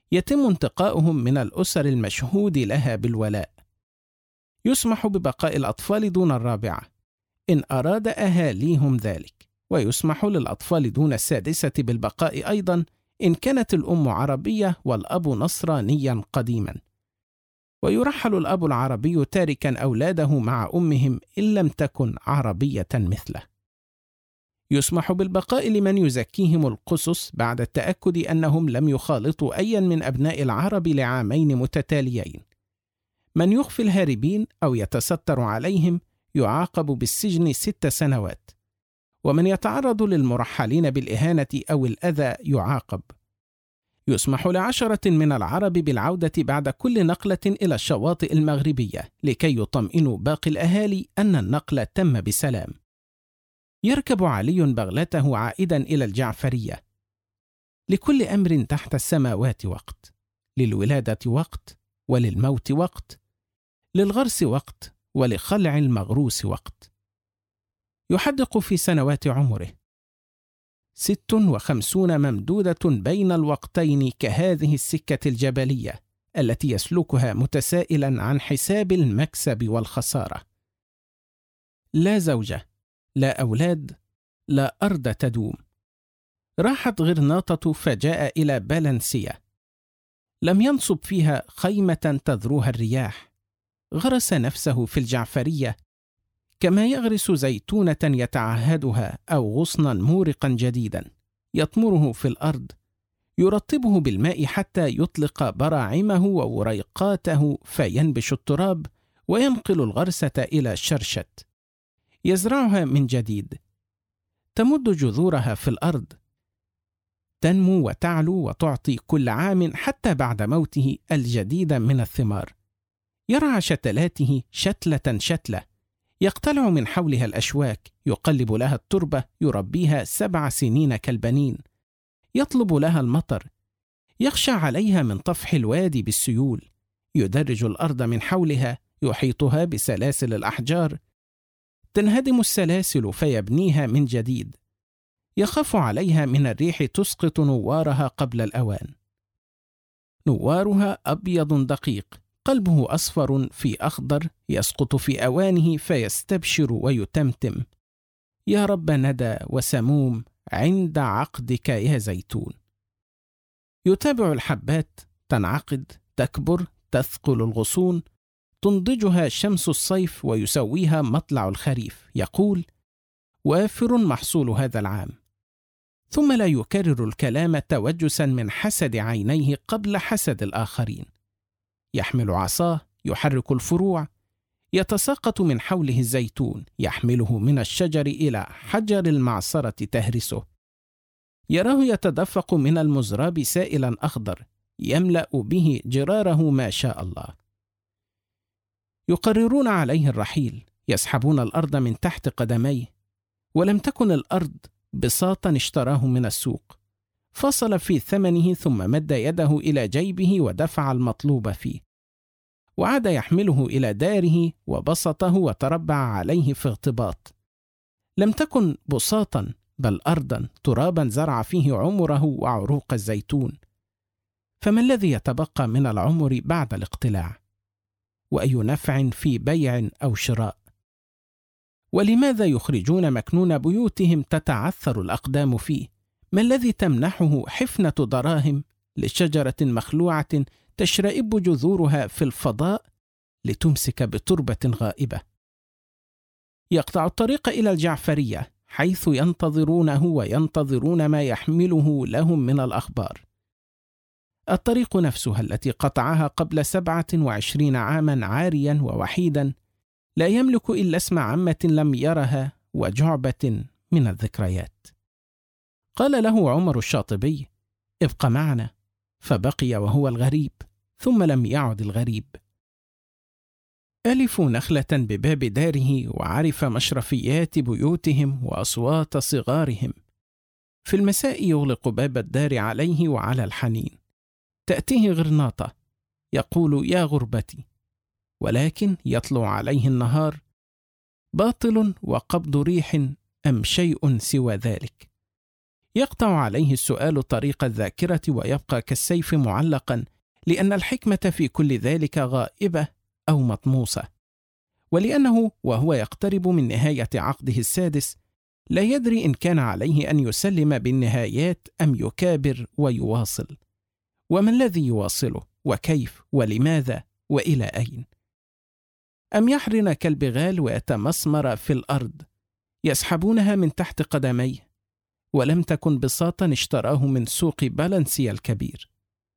يتم انتقاؤهم من الأسر المشهود لها بالولاء. يسمح ببقاء الأطفال دون الرابعة إن أراد أهاليهم ذلك، ويسمح للأطفال دون السادسة بالبقاء أيضا إن كانت الأم عربية والأب نصرانيا قديما. ويرحل الأب العربي تاركا أولاده مع أمهم إن لم تكن عربية مثله. يسمح بالبقاء لمن يزكيهم القسس بعد التأكد أنهم لم يخالطوا أيا من أبناء العرب لعامين متتاليين. من يخفي الهاربين أو يتستر عليهم يعاقب بالسجن 6 سنوات، ومن يتعرض للمرحلين بالإهانة أو الأذى يعاقب. يسمح ل10 من العرب بالعودة بعد كل نقلة إلى الشواطئ المغربية لكي يطمئنوا باقي الأهالي أن النقل تم بسلام. يركب علي بغلته عائدا إلى الجعفرية. لكل أمر تحت السماوات وقت، للولادة وقت، وللموت وقت، للغرس وقت، ولخلع المغروس وقت. يحدق في سنوات عمره 56 ممدودة بين الوقتين كهذه السكة الجبلية التي يسلكها متسائلا عن حساب المكسب والخسارة. لا زوجة، لا أولاد، لا أرض تدوم. راحت غرناطة فجاء إلى بلنسية. لم ينصب فيها خيمة تذروها الرياح. غرس نفسه في الجعفرية كما يغرس زيتونة يتعهدها أو غصنا مورقا جديدا يطمره في الأرض، يرطبه بالماء حتى يطلق براعمه ووريقاته فينبش التراب وينقل الغرسة إلى شرشت. يزرعها من جديد، تمد جذورها في الأرض، تنمو وتعلو وتعطي كل عام حتى بعد موته الجديد من الثمار. يرعى شتلاته شتلة شتلة، يقتلع من حولها الأشواك، يقلب لها التربة، يربيها 7 سنين كالبنين، يطلب لها المطر، يخشى عليها من طفح الوادي بالسيول، يدرج الأرض من حولها، يحيطها بسلاسل الأحجار، تنهدم السلاسل فيبنيها من جديد، يخاف عليها من الريح تسقط نوارها قبل الأوان. نوارها أبيض دقيق، قلبه أصفر في أخضر، يسقط في أوانه فيستبشر ويتمتم: يا رب ندى وسموم عند عقدك يا زيتون. يتابع الحبات، تنعقد، تكبر، تثقل الغصون، تنضجها شمس الصيف ويسويها مطلع الخريف، يقول: وافر محصول هذا العام. ثم لا يكرر الكلام توجسا من حسد عينيه قبل حسد الآخرين. يحمل عصاه، يحرك الفروع، يتساقط من حوله الزيتون، يحمله من الشجر إلى حجر المعصرة تهرسه. يراه يتدفق من المزراب سائلا أخضر، يملأ به جراره ما شاء الله. يقررون عليه الرحيل، يسحبون الأرض من تحت قدميه، ولم تكن الأرض بساطا اشتراه من السوق. فصل في ثمنه ثم مد يده إلى جيبه ودفع المطلوب فيه، وعاد يحمله إلى داره وبسطه وتربع عليه في اغتباط. لم تكن بساطا بل أرضا، ترابا زرع فيه عمره وعروق الزيتون. فما الذي يتبقى من العمر بعد الاقتلاع؟ وأي نفع في بيع أو شراء؟ ولماذا يخرجون مكنون بيوتهم تتعثر الأقدام فيه؟ ما الذي تمنحه حفنة دراهم لشجرة مخلوعة تشرئب جذورها في الفضاء لتمسك بتربة غائبة؟ يقطع الطريق إلى الجعفرية حيث ينتظرونه وينتظرون ما يحمله لهم من الأخبار. الطريق نفسها التي قطعها قبل 27 عاما عاريا ووحيدا، لا يملك إلا اسم عمة لم يرها وجعبة من الذكريات. قال له عمر الشاطبي: ابق معنا، فبقي وهو الغريب، ثم لم يعد الغريب. ألفوا نخلة بباب داره وعرف مشرفيات بيوتهم وأصوات صغارهم. في المساء يغلق باب الدار عليه وعلى الحنين. تأتيه غرناطة، يقول: يا غربتي، ولكن يطلع عليه النهار. باطل وقبض ريح أم شيء سوى ذلك. يقطع عليه السؤال طريق الذاكرة ويبقى كالسيف معلقا، لأن الحكمة في كل ذلك غائبة أو مطموسة، ولأنه وهو يقترب من نهاية عقده السادس لا يدري إن كان عليه أن يسلم بالنهايات أم يكابر ويواصل، وما الذي يواصله وكيف ولماذا وإلى أين؟ أم يحرن كالبغال ويتمسمر في الأرض يسحبونها من تحت قدميه، ولم تكن بساطا اشتراه من سوق بالنسيا الكبير.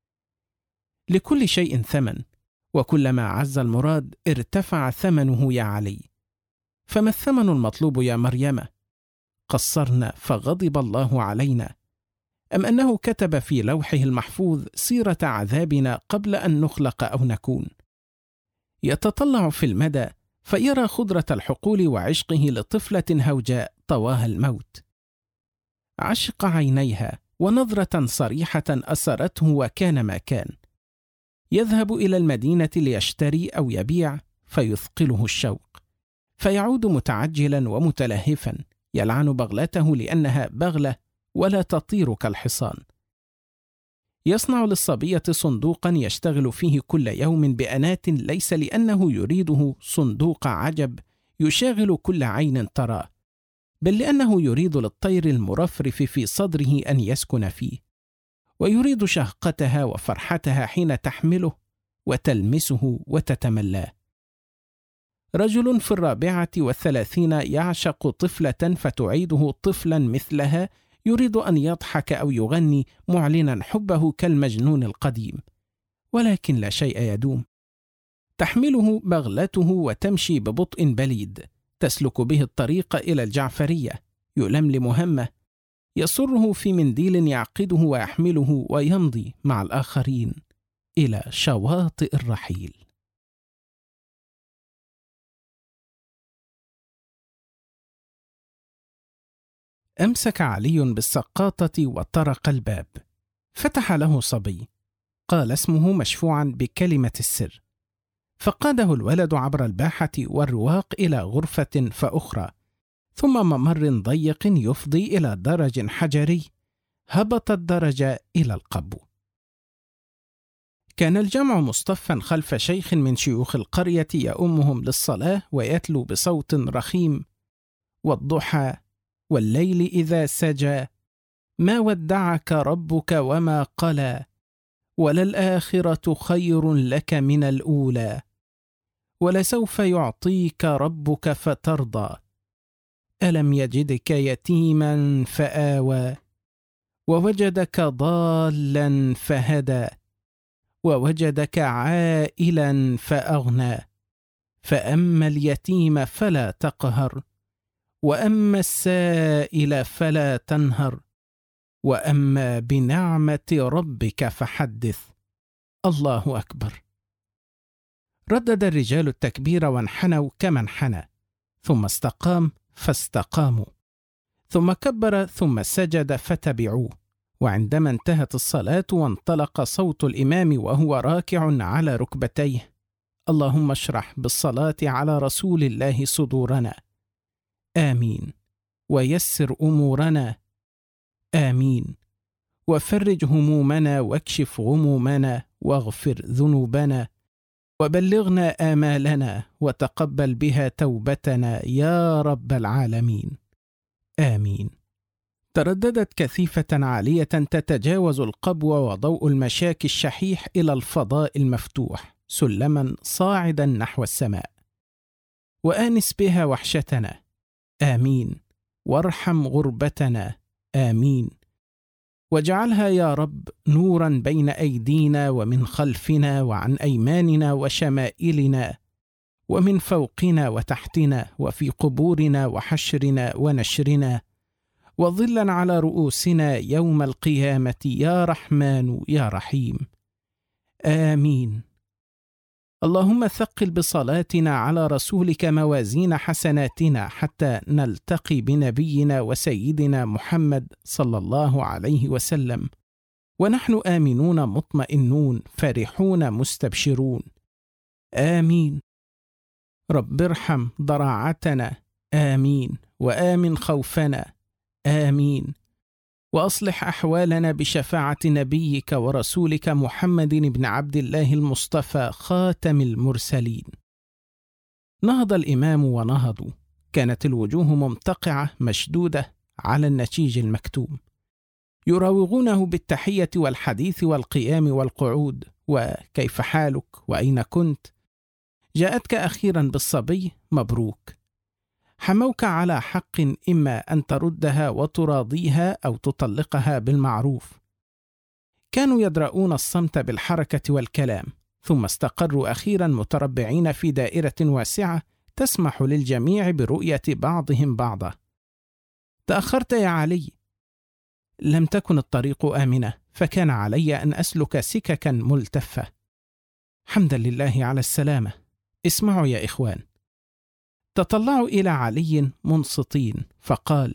لكل شيء ثمن، وكلما عز المراد ارتفع ثمنه يا علي. فما الثمن المطلوب يا مريم؟ قصرنا فغضب الله علينا، أم أنه كتب في لوحه المحفوظ سيرة عذابنا قبل أن نخلق أو نكون؟ يتطلع في المدى فيرى خضرة الحقول وعشقه لطفلة هوجاء طواها الموت. عشق عينيها ونظرة صريحة أسرته وكان ما كان. يذهب إلى المدينة ليشتري أو يبيع فيثقله الشوق، فيعود متعجلا ومتلهفا يلعن بغلته لأنها بغلة ولا تطير كالحصان. يصنع للصبية صندوقا يشتغل فيه كل يوم بأنات، ليس لأنه يريده صندوق عجب يشاغل كل عين تراه، بل لأنه يريد للطير المرفرف في صدره أن يسكن فيه، ويريد شهقتها وفرحتها حين تحمله وتلمسه وتتملاه. رجل في 34 يعشق طفلة فتعيده طفلا مثلها، يريد أن يضحك أو يغني معلنا حبه كالمجنون القديم، ولكن لا شيء يدوم. تحمله بغلته وتمشي ببطء بليد، تسلك به الطريق إلى الجعفرية، يلملم همه، يصره في منديل يعقده ويحمله ويمضي مع الآخرين إلى شواطئ الرحيل. أمسك علي بالسقاطة وطرق الباب. فتح له صبي، قال اسمه مشفوعا بكلمة السر، فقاده الولد عبر الباحة والرواق إلى غرفة فأخرى، ثم ممر ضيق يفضي إلى درج حجري. هبط الدرج إلى القبو. كان الجمع مصطفا خلف شيخ من شيوخ القرية يؤمهم للصلاة ويتلو بصوت رخيم: والضحى والليل إذا سجى، ما ودعك ربك وما قلى، وللآخرة خير لك من الأولى، ولسوف يعطيك ربك فترضى، ألم يجدك يتيما فآوى، ووجدك ضالا فهدى، ووجدك عائلا فأغنى، فأما اليتيم فلا تقهر، وأما السائل فلا تنهر، وأما بنعمة ربك فحدث. الله أكبر. ردد الرجال التكبير وانحنوا كما انحنى، ثم استقام فاستقاموا، ثم كبر ثم سجد فتبعوه. وعندما انتهت الصلاة وانطلق صوت الإمام وهو راكع على ركبتيه: اللهم اشرح بالصلاة على رسول الله صدورنا، آمين، ويسر أمورنا، آمين، وفرج همومنا واكشف غمومنا واغفر ذنوبنا وبلغنا آمالنا وتقبل بها توبتنا يا رب العالمين، آمين. ترددت كثيفة عالية تتجاوز القبو وضوء المشاك الشحيح إلى الفضاء المفتوح، سلما صاعدا نحو السماء. وآنس بها وحشتنا، آمين، وارحم غربتنا، آمين، واجعلها يا رب نورا بين أيدينا ومن خلفنا وعن أيماننا وشمائلنا ومن فوقنا وتحتنا وفي قبورنا وحشرنا ونشرنا، وظلا على رؤوسنا يوم القيامة يا رحمن يا رحيم، آمين. اللهم ثقل بصلاتنا على رسولك موازين حسناتنا حتى نلتقي بنبينا وسيدنا محمد صلى الله عليه وسلم ونحن آمنون مطمئنون فرحون مستبشرون، آمين. رب ارحم ضراعتنا، آمين، وآمن خوفنا، آمين. وأصلح أحوالنا بشفاعة نبيك ورسولك محمد بن عبد الله المصطفى خاتم المرسلين. نهض الإمام ونهضوا، كانت الوجوه ممتقعة مشدودة على النسيج المكتوم، يراوغونه بالتحية والحديث والقيام والقعود، وكيف حالك وأين كنت؟ جاءتك أخيرا بالصبي، مبروك. حموك على حق، إما أن تردها وتراضيها أو تطلقها بالمعروف. كانوا يدرؤون الصمت بالحركة والكلام، ثم استقروا أخيرا متربعين في دائرة واسعة تسمح للجميع برؤية بعضهم بعضا. تأخرت يا علي. لم تكن الطريق آمنة، فكان علي أن أسلك سككا ملتفة. حمدا لله على السلامة. اسمعوا يا إخوان. تطلعوا إلى علي منصتين، فقال: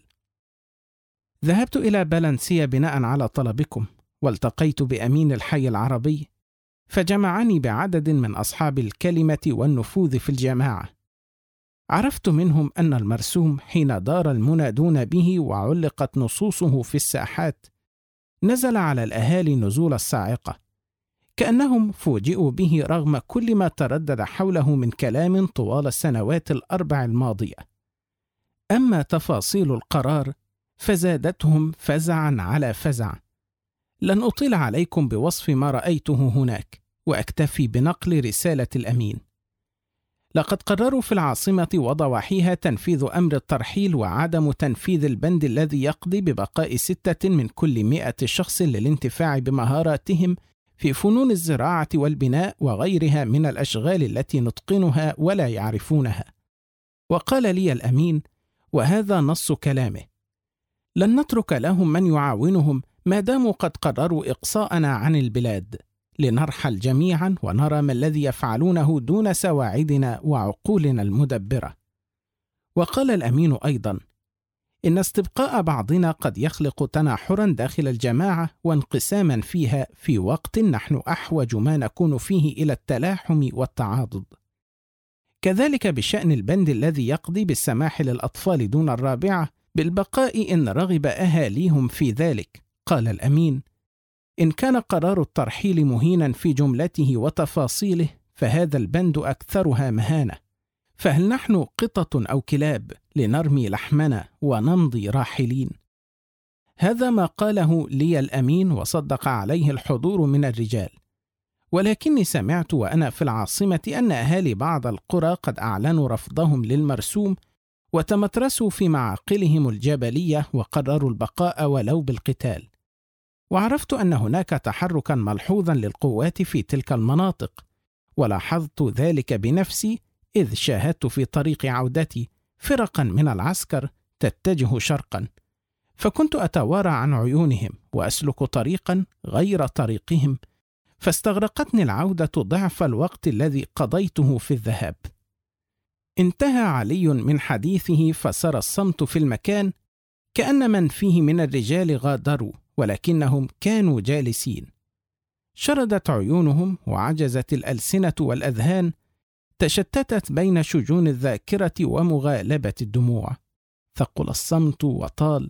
ذهبت إلى بلنسيا بناء على طلبكم، والتقيت بأمين الحي العربي، فجمعني بعدد من أصحاب الكلمة والنفوذ في الجماعة. عرفت منهم أن المرسوم حين دار المنادون به وعلقت نصوصه في الساحات نزل على الأهالي نزول الصاعقة، كأنهم فوجئوا به رغم كل ما تردد حوله من كلام طوال السنوات الأربع الماضية. أما تفاصيل القرار فزادتهم فزعا على فزع. لن أطيل عليكم بوصف ما رأيته هناك، وأكتفي بنقل رسالة الأمين. لقد قرروا في العاصمة وضواحيها تنفيذ أمر الترحيل وعدم تنفيذ البند الذي يقضي ببقاء 6 من كل 100 شخص للانتفاع بمهاراتهم في فنون الزراعة والبناء وغيرها من الأشغال التي نتقنها ولا يعرفونها. وقال لي الأمين، وهذا نص كلامه: لن نترك لهم من يعاونهم ما داموا قد قرروا إقصاءنا عن البلاد، لنرحل جميعا ونرى ما الذي يفعلونه دون سواعدنا وعقولنا المدبرة. وقال الأمين أيضا: إن استبقاء بعضنا قد يخلق تناحرا داخل الجماعة وانقساما فيها في وقت نحن أحوج ما نكون فيه إلى التلاحم والتعاضد. كذلك بشأن البند الذي يقضي بالسماح للأطفال دون الرابعة بالبقاء إن رغب أهاليهم في ذلك. قال الأمين: إن كان قرار الترحيل مهينا في جملته وتفاصيله فهذا البند أكثرها مهانة، فهل نحن قطط أو كلاب لنرمي لحمنا ونمضي راحلين؟ هذا ما قاله لي الأمين، وصدق عليه الحضور من الرجال. ولكني سمعت وأنا في العاصمة أن أهالي بعض القرى قد أعلنوا رفضهم للمرسوم وتمترسوا في معاقلهم الجبلية وقرروا البقاء ولو بالقتال. وعرفت أن هناك تحركا ملحوظا للقوات في تلك المناطق، ولاحظت ذلك بنفسي إذ شاهدت في طريق عودتي فرقا من العسكر تتجه شرقا، فكنت أتوارى عن عيونهم وأسلك طريقا غير طريقهم، فاستغرقتني العودة ضعف الوقت الذي قضيته في الذهاب. انتهى علي من حديثه فسر الصمت في المكان كأن من فيه من الرجال غادروا، ولكنهم كانوا جالسين. شردت عيونهم وعجزت الألسنة والأذهان، تشتتت بين شجون الذاكرة ومغالبة الدموع. ثقل الصمت وطال،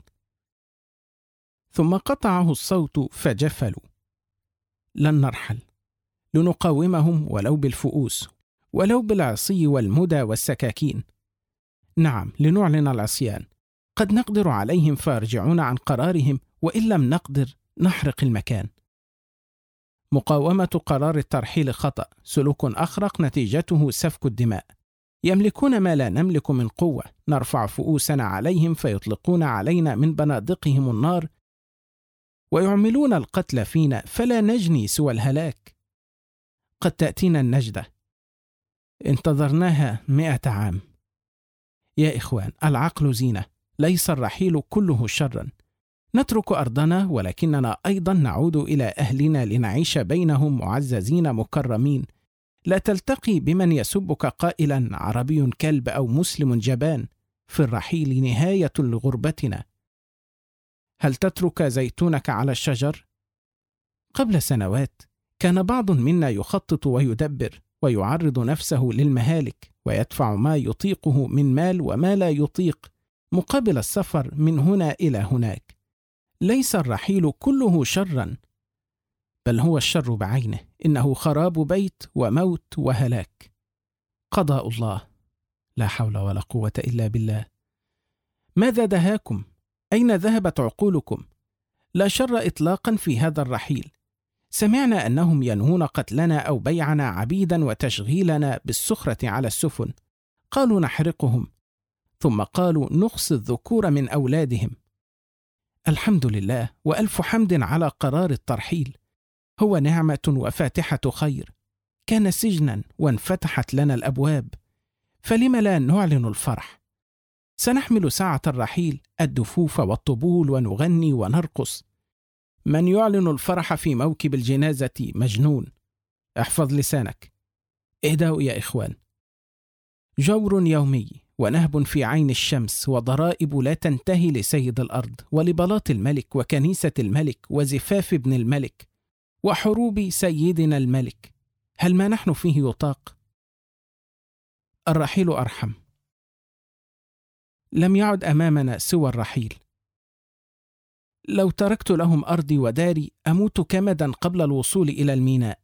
ثم قطعه الصوت فجفلوا: لن نرحل، لنقاومهم ولو بالفؤوس، ولو بالعصي والمدى والسكاكين. نعم، لنعلن العصيان، قد نقدر عليهم فيرجعون عن قرارهم، وإن لم نقدر نحرق المكان. مقاومة قرار الترحيل خطأ، سلوك أخرق نتيجته سفك الدماء. يملكون ما لا نملك من قوة، نرفع فؤوسنا عليهم فيطلقون علينا من بنادقهم النار ويعملون القتل فينا، فلا نجني سوى الهلاك. قد تأتينا النجدة، انتظرناها 100 عام. يا إخوان، العقل زينة، ليس الرحيل كله شرا. نترك أرضنا ولكننا أيضا نعود إلى أهلنا لنعيش بينهم معززين مكرمين. لا تلتقي بمن يسبك قائلا عربي كلب أو مسلم جبان. في الرحيل نهاية لغربتنا. هل تترك زيتونك على الشجر؟ قبل سنوات كان بعض منا يخطط ويدبر ويعرض نفسه للمهالك، ويدفع ما يطيقه من مال وما لا يطيق مقابل السفر من هنا إلى هناك. ليس الرحيل كله شرا، بل هو الشر بعينه، إنه خراب بيت وموت وهلاك. قضاء الله، لا حول ولا قوة إلا بالله. ماذا دهاكم؟ أين ذهبت عقولكم؟ لا شر إطلاقا في هذا الرحيل. سمعنا أنهم ينهون قتلنا أو بيعنا عبيدا وتشغيلنا بالسخرة على السفن، قالوا نحرقهم، ثم قالوا نخص الذكور من أولادهم. الحمد لله وألف حمد على قرار الترحيل، هو نعمة وفاتحة خير، كان سجنا وانفتحت لنا الأبواب، فلم لا نعلن الفرح؟ سنحمل ساعة الرحيل الدفوف والطبول ونغني ونرقص. من يعلن الفرح في موكب الجنازة مجنون. احفظ لسانك. اهدأوا يا إخوان. جور يومي ونهب في عين الشمس وضرائب لا تنتهي لسيد الأرض ولبلاط الملك وكنيسة الملك وزفاف ابن الملك وحروب سيدنا الملك، هل ما نحن فيه يطاق؟ الرحيل أرحم. لم يعد أمامنا سوى الرحيل. لو تركت لهم أرضي وداري أموت كمدا قبل الوصول إلى الميناء.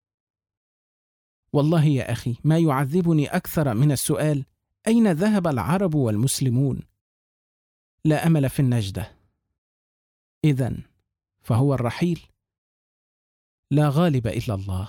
والله يا أخي ما يعذبني أكثر من السؤال أين ذهب العرب والمسلمون؟ لا أمل في النجدة. إذن فهو الرحيل. لا غالب إلا الله.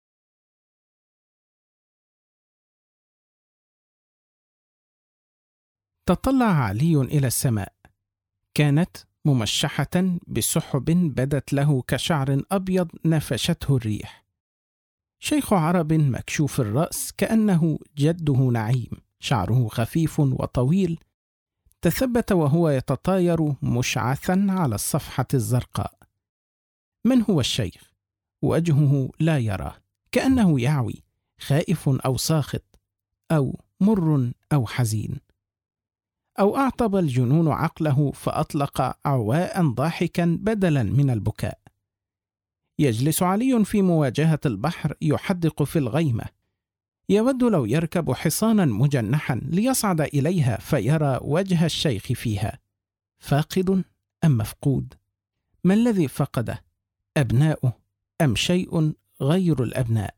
تطلع علي إلى السماء، كانت ممشحة بسحب بدت له كشعر أبيض نفشته الريح. شيخ عرب مكشوف الرأس كأنه جده نعيم، شعره خفيف وطويل، تثبت وهو يتطاير مشعثا على الصفحة الزرقاء. من هو الشيخ؟ وجهه لا يرى، كأنه يعوي، خائف أو ساخط أو مر أو حزين، أو أعطب الجنون عقله فأطلق عواء ضاحكا بدلا من البكاء. يجلس علي في مواجهة البحر يحدق في الغيمة، يود لو يركب حصانا مجنحا ليصعد إليها فيرى وجه الشيخ فيها. فاقد أم مفقود؟ ما الذي فقده؟ أبناؤه أم شيء غير الأبناء؟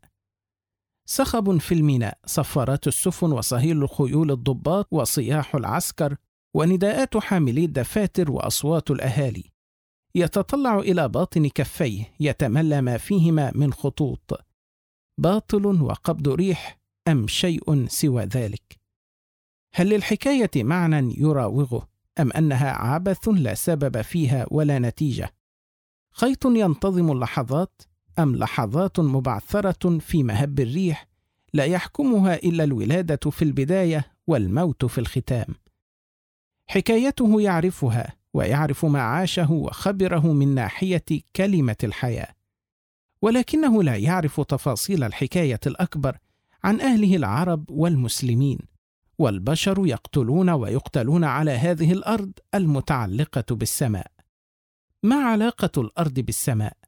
صخب في الميناء، صفارات السفن وصهيل الخيول الضباط وصياح العسكر ونداءات حاملي الدفاتر وأصوات الأهالي. يتطلع إلى باطن كفيه يتملى ما فيهما من خطوط. باطل وقبض ريح أم شيء سوى ذلك؟ هل للحكاية معنى يراوغه أم أنها عبث لا سبب فيها ولا نتيجة؟ خيط ينتظم اللحظات أم لحظات مبعثرة في مهب الريح لا يحكمها إلا الولادة في البداية والموت في الختام؟ حكايته يعرفها ويعرف ما عاشه وخبره من ناحية كلمة الحياة، ولكنه لا يعرف تفاصيل الحكاية الأكبر عن أهله العرب والمسلمين، والبشر يقتلون ويقتلون على هذه الأرض المتعلقة بالسماء. ما علاقة الأرض بالسماء؟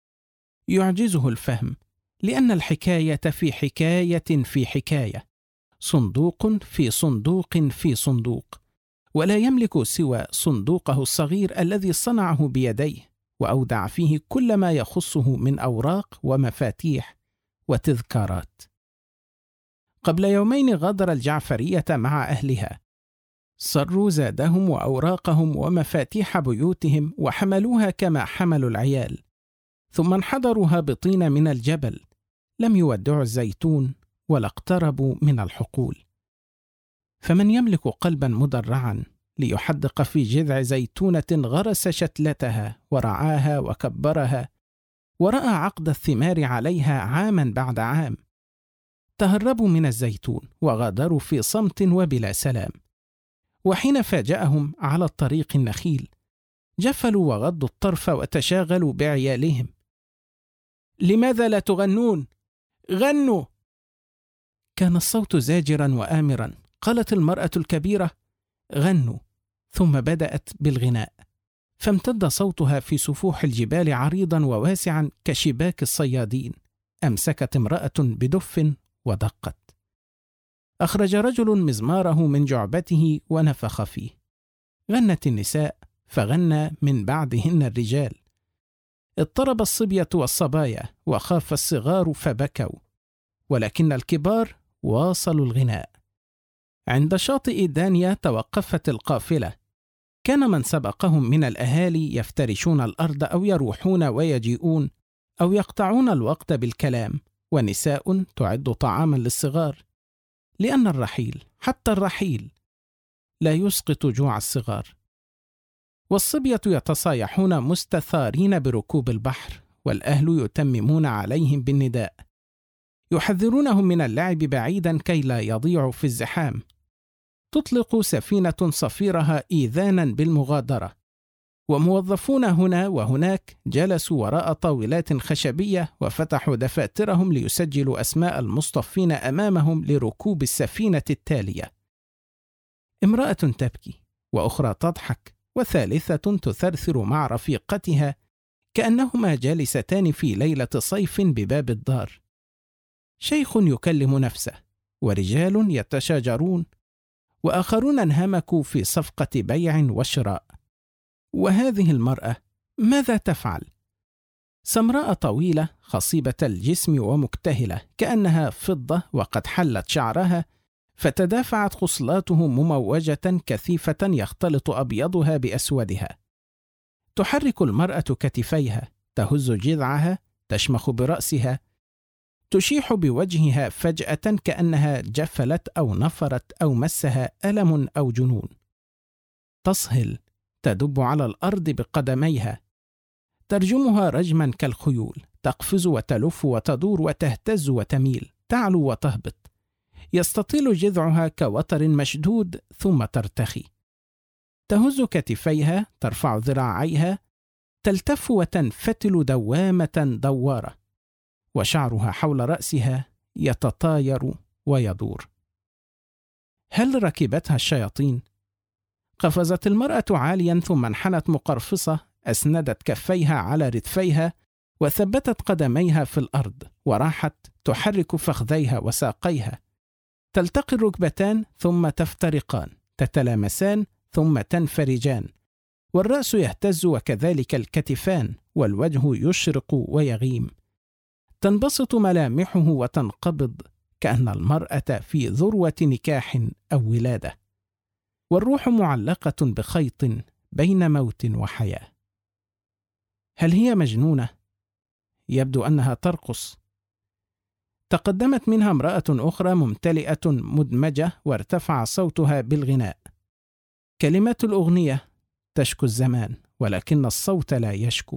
يعجزه الفهم، لأن الحكاية في حكاية في حكاية، صندوق في صندوق في صندوق، ولا يملك سوى صندوقه الصغير الذي صنعه بيديه وأودع فيه كل ما يخصه من أوراق ومفاتيح وتذكارات. قبل يومين غادر الجعفرية مع أهلها، صروا زادهم وأوراقهم ومفاتيح بيوتهم وحملوها كما حملوا العيال، ثم انحدروا هابطين من الجبل، لم يودعوا الزيتون ولا اقتربوا من الحقول. فمن يملك قلبا مدرعا ليحدق في جذع زيتونة غرس شتلتها ورعاها وكبرها ورأى عقد الثمار عليها عاما بعد عام؟ تهربوا من الزيتون وغادروا في صمت وبلا سلام، وحين فاجأهم على الطريق النخيل جفلوا وغضوا الطرف وتشاغلوا بعيالهم. لماذا لا تغنون؟ غنوا! كان الصوت زاجرا وآمرا. قالت المرأة الكبيرة: غنوا، ثم بدأت بالغناء، فامتد صوتها في سفوح الجبال عريضا وواسعا كشباك الصيادين. أمسكت امرأة بدف ودقت. أخرج رجل مزماره من جعبته ونفخ فيه. غنت النساء فغنى من بعدهن الرجال. اضطرب الصبية والصبايا وخاف الصغار فبكوا، ولكن الكبار واصلوا الغناء. عند شاطئ دانيا توقفت القافلة. كان من سبقهم من الأهالي يفترشون الأرض أو يروحون ويجيئون أو يقطعون الوقت بالكلام، ونساء تعد طعاما للصغار، لأن الرحيل، حتى الرحيل، لا يسقط جوع الصغار. والصبية يتصايحون مستثارين بركوب البحر، والأهل يتممون عليهم بالنداء، يحذرونهم من اللعب بعيدا كي لا يضيعوا في الزحام. تطلق سفينة صفيرها إيذانا بالمغادرة، وموظفون هنا وهناك جلسوا وراء طاولات خشبية وفتحوا دفاترهم ليسجلوا أسماء المصطفين أمامهم لركوب السفينة التالية. امرأة تبكي، وأخرى تضحك، وثالثة تثرثر مع رفيقتها كأنهما جالستان في ليلة صيف بباب الدار. شيخ يكلم نفسه، ورجال يتشاجرون، وآخرون انهمكوا في صفقة بيع وشراء. وهذه المرأة ماذا تفعل؟ سمراء طويلة خصيبة الجسم ومكتهلة كأنها فضة، وقد حلت شعرها فتدافعت خصلاته مموجة كثيفة يختلط أبيضها بأسودها. تحرك المرأة كتفيها، تهز جذعها، تشمخ برأسها، تشيح بوجهها فجأة كأنها جفلت أو نفرت أو مسها ألم أو جنون. تصهل، تدب على الأرض بقدميها، ترجمها رجما كالخيول، تقفز وتلف وتدور وتهتز وتميل، تعلو وتهبط. يستطيل جذعها كوتر مشدود ثم ترتخي. تهز كتفيها، ترفع ذراعيها، تلتف وتنفتل دوامة دوارة، وشعرها حول رأسها يتطاير ويدور. هل ركبتها الشياطين؟ قفزت المرأة عاليا ثم انحنت مقرفصة، أسندت كفيها على رتفيها وثبتت قدميها في الأرض، وراحت تحرك فخذيها وساقيها. تلتقي الركبتان ثم تفترقان، تتلامسان ثم تنفرجان، والرأس يهتز وكذلك الكتفان، والوجه يشرق ويغيم. تنبسط ملامحه وتنقبض كأن المرأة في ذروة نكاح أو ولادة، والروح معلقة بخيط بين موت وحياة. هل هي مجنونة؟ يبدو أنها ترقص. تقدمت منها امرأة أخرى ممتلئة مدمجة، وارتفع صوتها بالغناء. كلمات الأغنية تشكو الزمان، ولكن الصوت لا يشكو.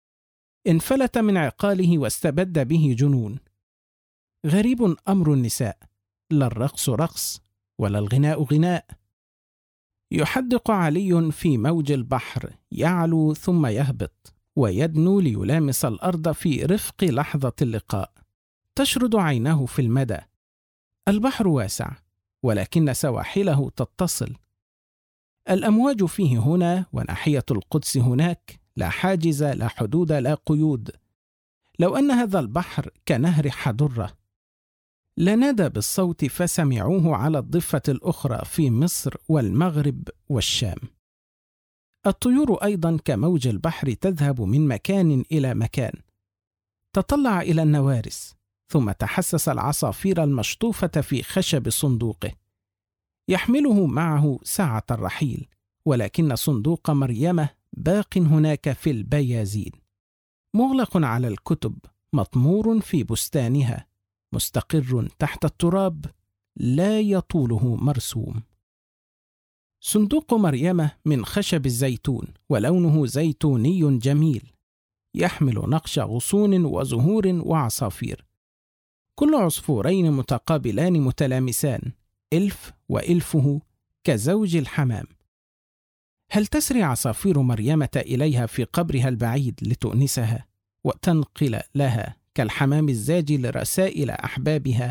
انفلت من عقاله واستبد به جنون. غريب أمر النساء، لا الرقص رقص ولا الغناء غناء. يحدق علي في موج البحر، يعلو ثم يهبط ويدنو ليلامس الأرض في رفق لحظة اللقاء. تشرد عينه في المدى. البحر واسع، ولكن سواحله تتصل. الأمواج فيه هنا، وناحية القدس هناك، لا حاجز لا حدود لا قيود. لو أن هذا البحر كنهر حضرة لنادى بالصوت فسمعوه على الضفة الأخرى في مصر والمغرب والشام. الطيور أيضا كموج البحر تذهب من مكان إلى مكان. تطلع إلى النوارس، ثم تحسس العصافير المشطوفة في خشب صندوقه. يحمله معه ساعة الرحيل، ولكن صندوق مريم باق هناك في البيازين، مغلق على الكتب، مطمور في بستانها، مستقر تحت التراب، لا يطوله مرسوم. صندوق مريم من خشب الزيتون، ولونه زيتوني جميل، يحمل نقش غصون وزهور وعصافير، كل عصفورين متقابلان متلامسان، إلف وإلفه كزوج الحمام. هل تسري عصافير مريمة إليها في قبرها البعيد لتؤنسها وتنقل لها كالحمام الزاجل رسائل أحبابها؟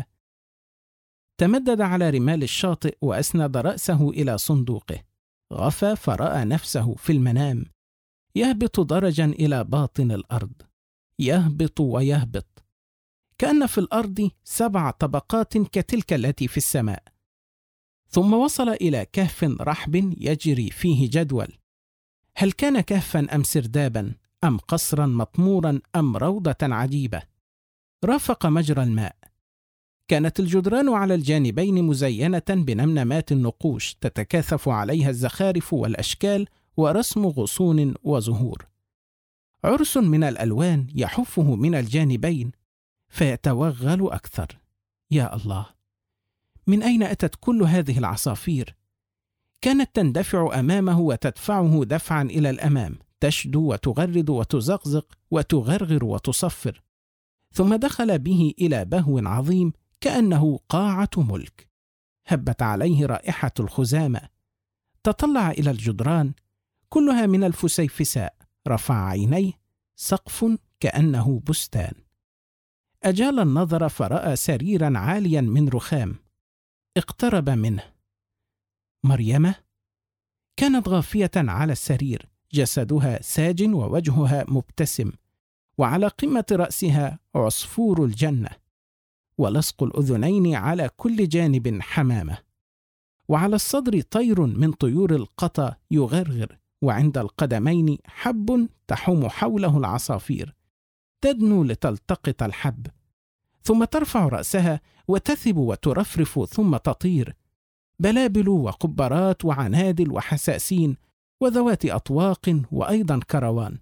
تمدد على رمال الشاطئ وأسند رأسه إلى صندوقه، غفى فرأى نفسه في المنام يهبط درجا إلى باطن الأرض، يهبط ويهبط، كأن في الأرض 7 طبقات كتلك التي في السماء. ثم وصل إلى كهف رحب يجري فيه جدول. هل كان كهفا أم سردابا أم قصرا مطمورا أم روضة عجيبة؟ رافق مجرى الماء. كانت الجدران على الجانبين مزينة بنمنمات النقوش تتكاثف عليها الزخارف والأشكال ورسم غصون وزهور. عرس من الألوان يحفه من الجانبين فيتوغل أكثر. يا الله، من أين أتت كل هذه العصافير؟ كانت تندفع أمامه وتدفعه دفعا إلى الأمام، تشدو وتغرد وتزقزق وتغرغر وتصفر، ثم دخل به إلى بهو عظيم كأنه قاعة ملك. هبت عليه رائحة الخزامة. تطلع إلى الجدران كلها من الفسيفساء، رفع عينيه، سقف كأنه بستان. أجال النظر فرأى سريرا عاليا من رخام. اقترب منه. مريم كانت غافية على السرير، جسدها ساج ووجهها مبتسم، وعلى قمة رأسها عصفور الجنة، ولصق الأذنين على كل جانب حمامة، وعلى الصدر طير من طيور القطا يغرغر، وعند القدمين حب تحوم حوله العصافير، تدنو لتلتقط الحب، ثم ترفع رأسها وتثب وترفرف ثم تطير، بلابل وقبرات وعنادل وحساسين وذوات أطواق وأيضا كروان.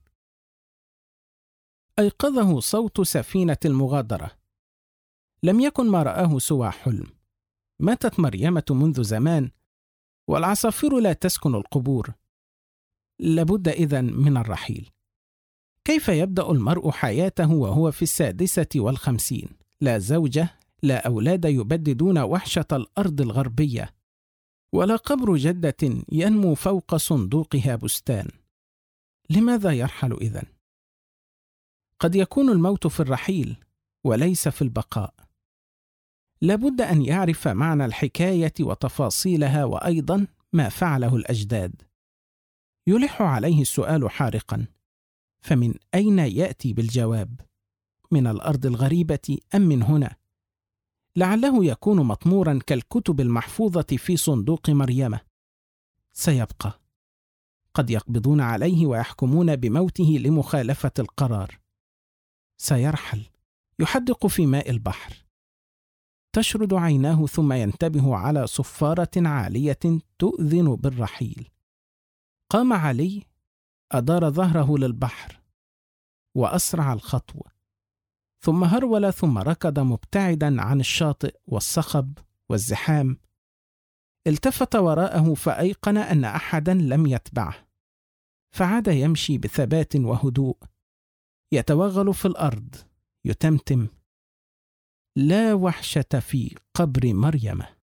أيقظه صوت سفينة المغادرة. لم يكن ما رآه سوى حلم. ماتت مريمة منذ زمان، والعصافير لا تسكن القبور. لابد إذن من الرحيل. كيف يبدأ المرء حياته وهو في 56؟ لا زوجة، لا أولاد يبددون وحشة الأرض الغربية، ولا قبر جدة ينمو فوق صندوقها بستان. لماذا يرحل إذن؟ قد يكون الموت في الرحيل وليس في البقاء. لابد أن يعرف معنى الحكاية وتفاصيلها، وأيضا ما فعله الأجداد. يلح عليه السؤال حارقا: فمن أين يأتي بالجواب؟ من الأرض الغريبة أم من هنا؟ لعله يكون مطمورا كالكتب المحفوظة في صندوق مريم. سيبقى. قد يقبضون عليه ويحكمون بموته لمخالفة القرار. سيرحل، يحدق في ماء البحر. تشرد عيناه ثم ينتبه على صفارة عالية تؤذن بالرحيل. قام علي، أدار ظهره للبحر وأسرع الخطو، ثم هرول، ثم ركض مبتعدا عن الشاطئ والصخب والزحام. التفت وراءه فأيقن أن أحدا لم يتبعه، فعاد يمشي بثبات وهدوء، يتوغل في الأرض، يتمتم: لا وحشة في قبر مريم.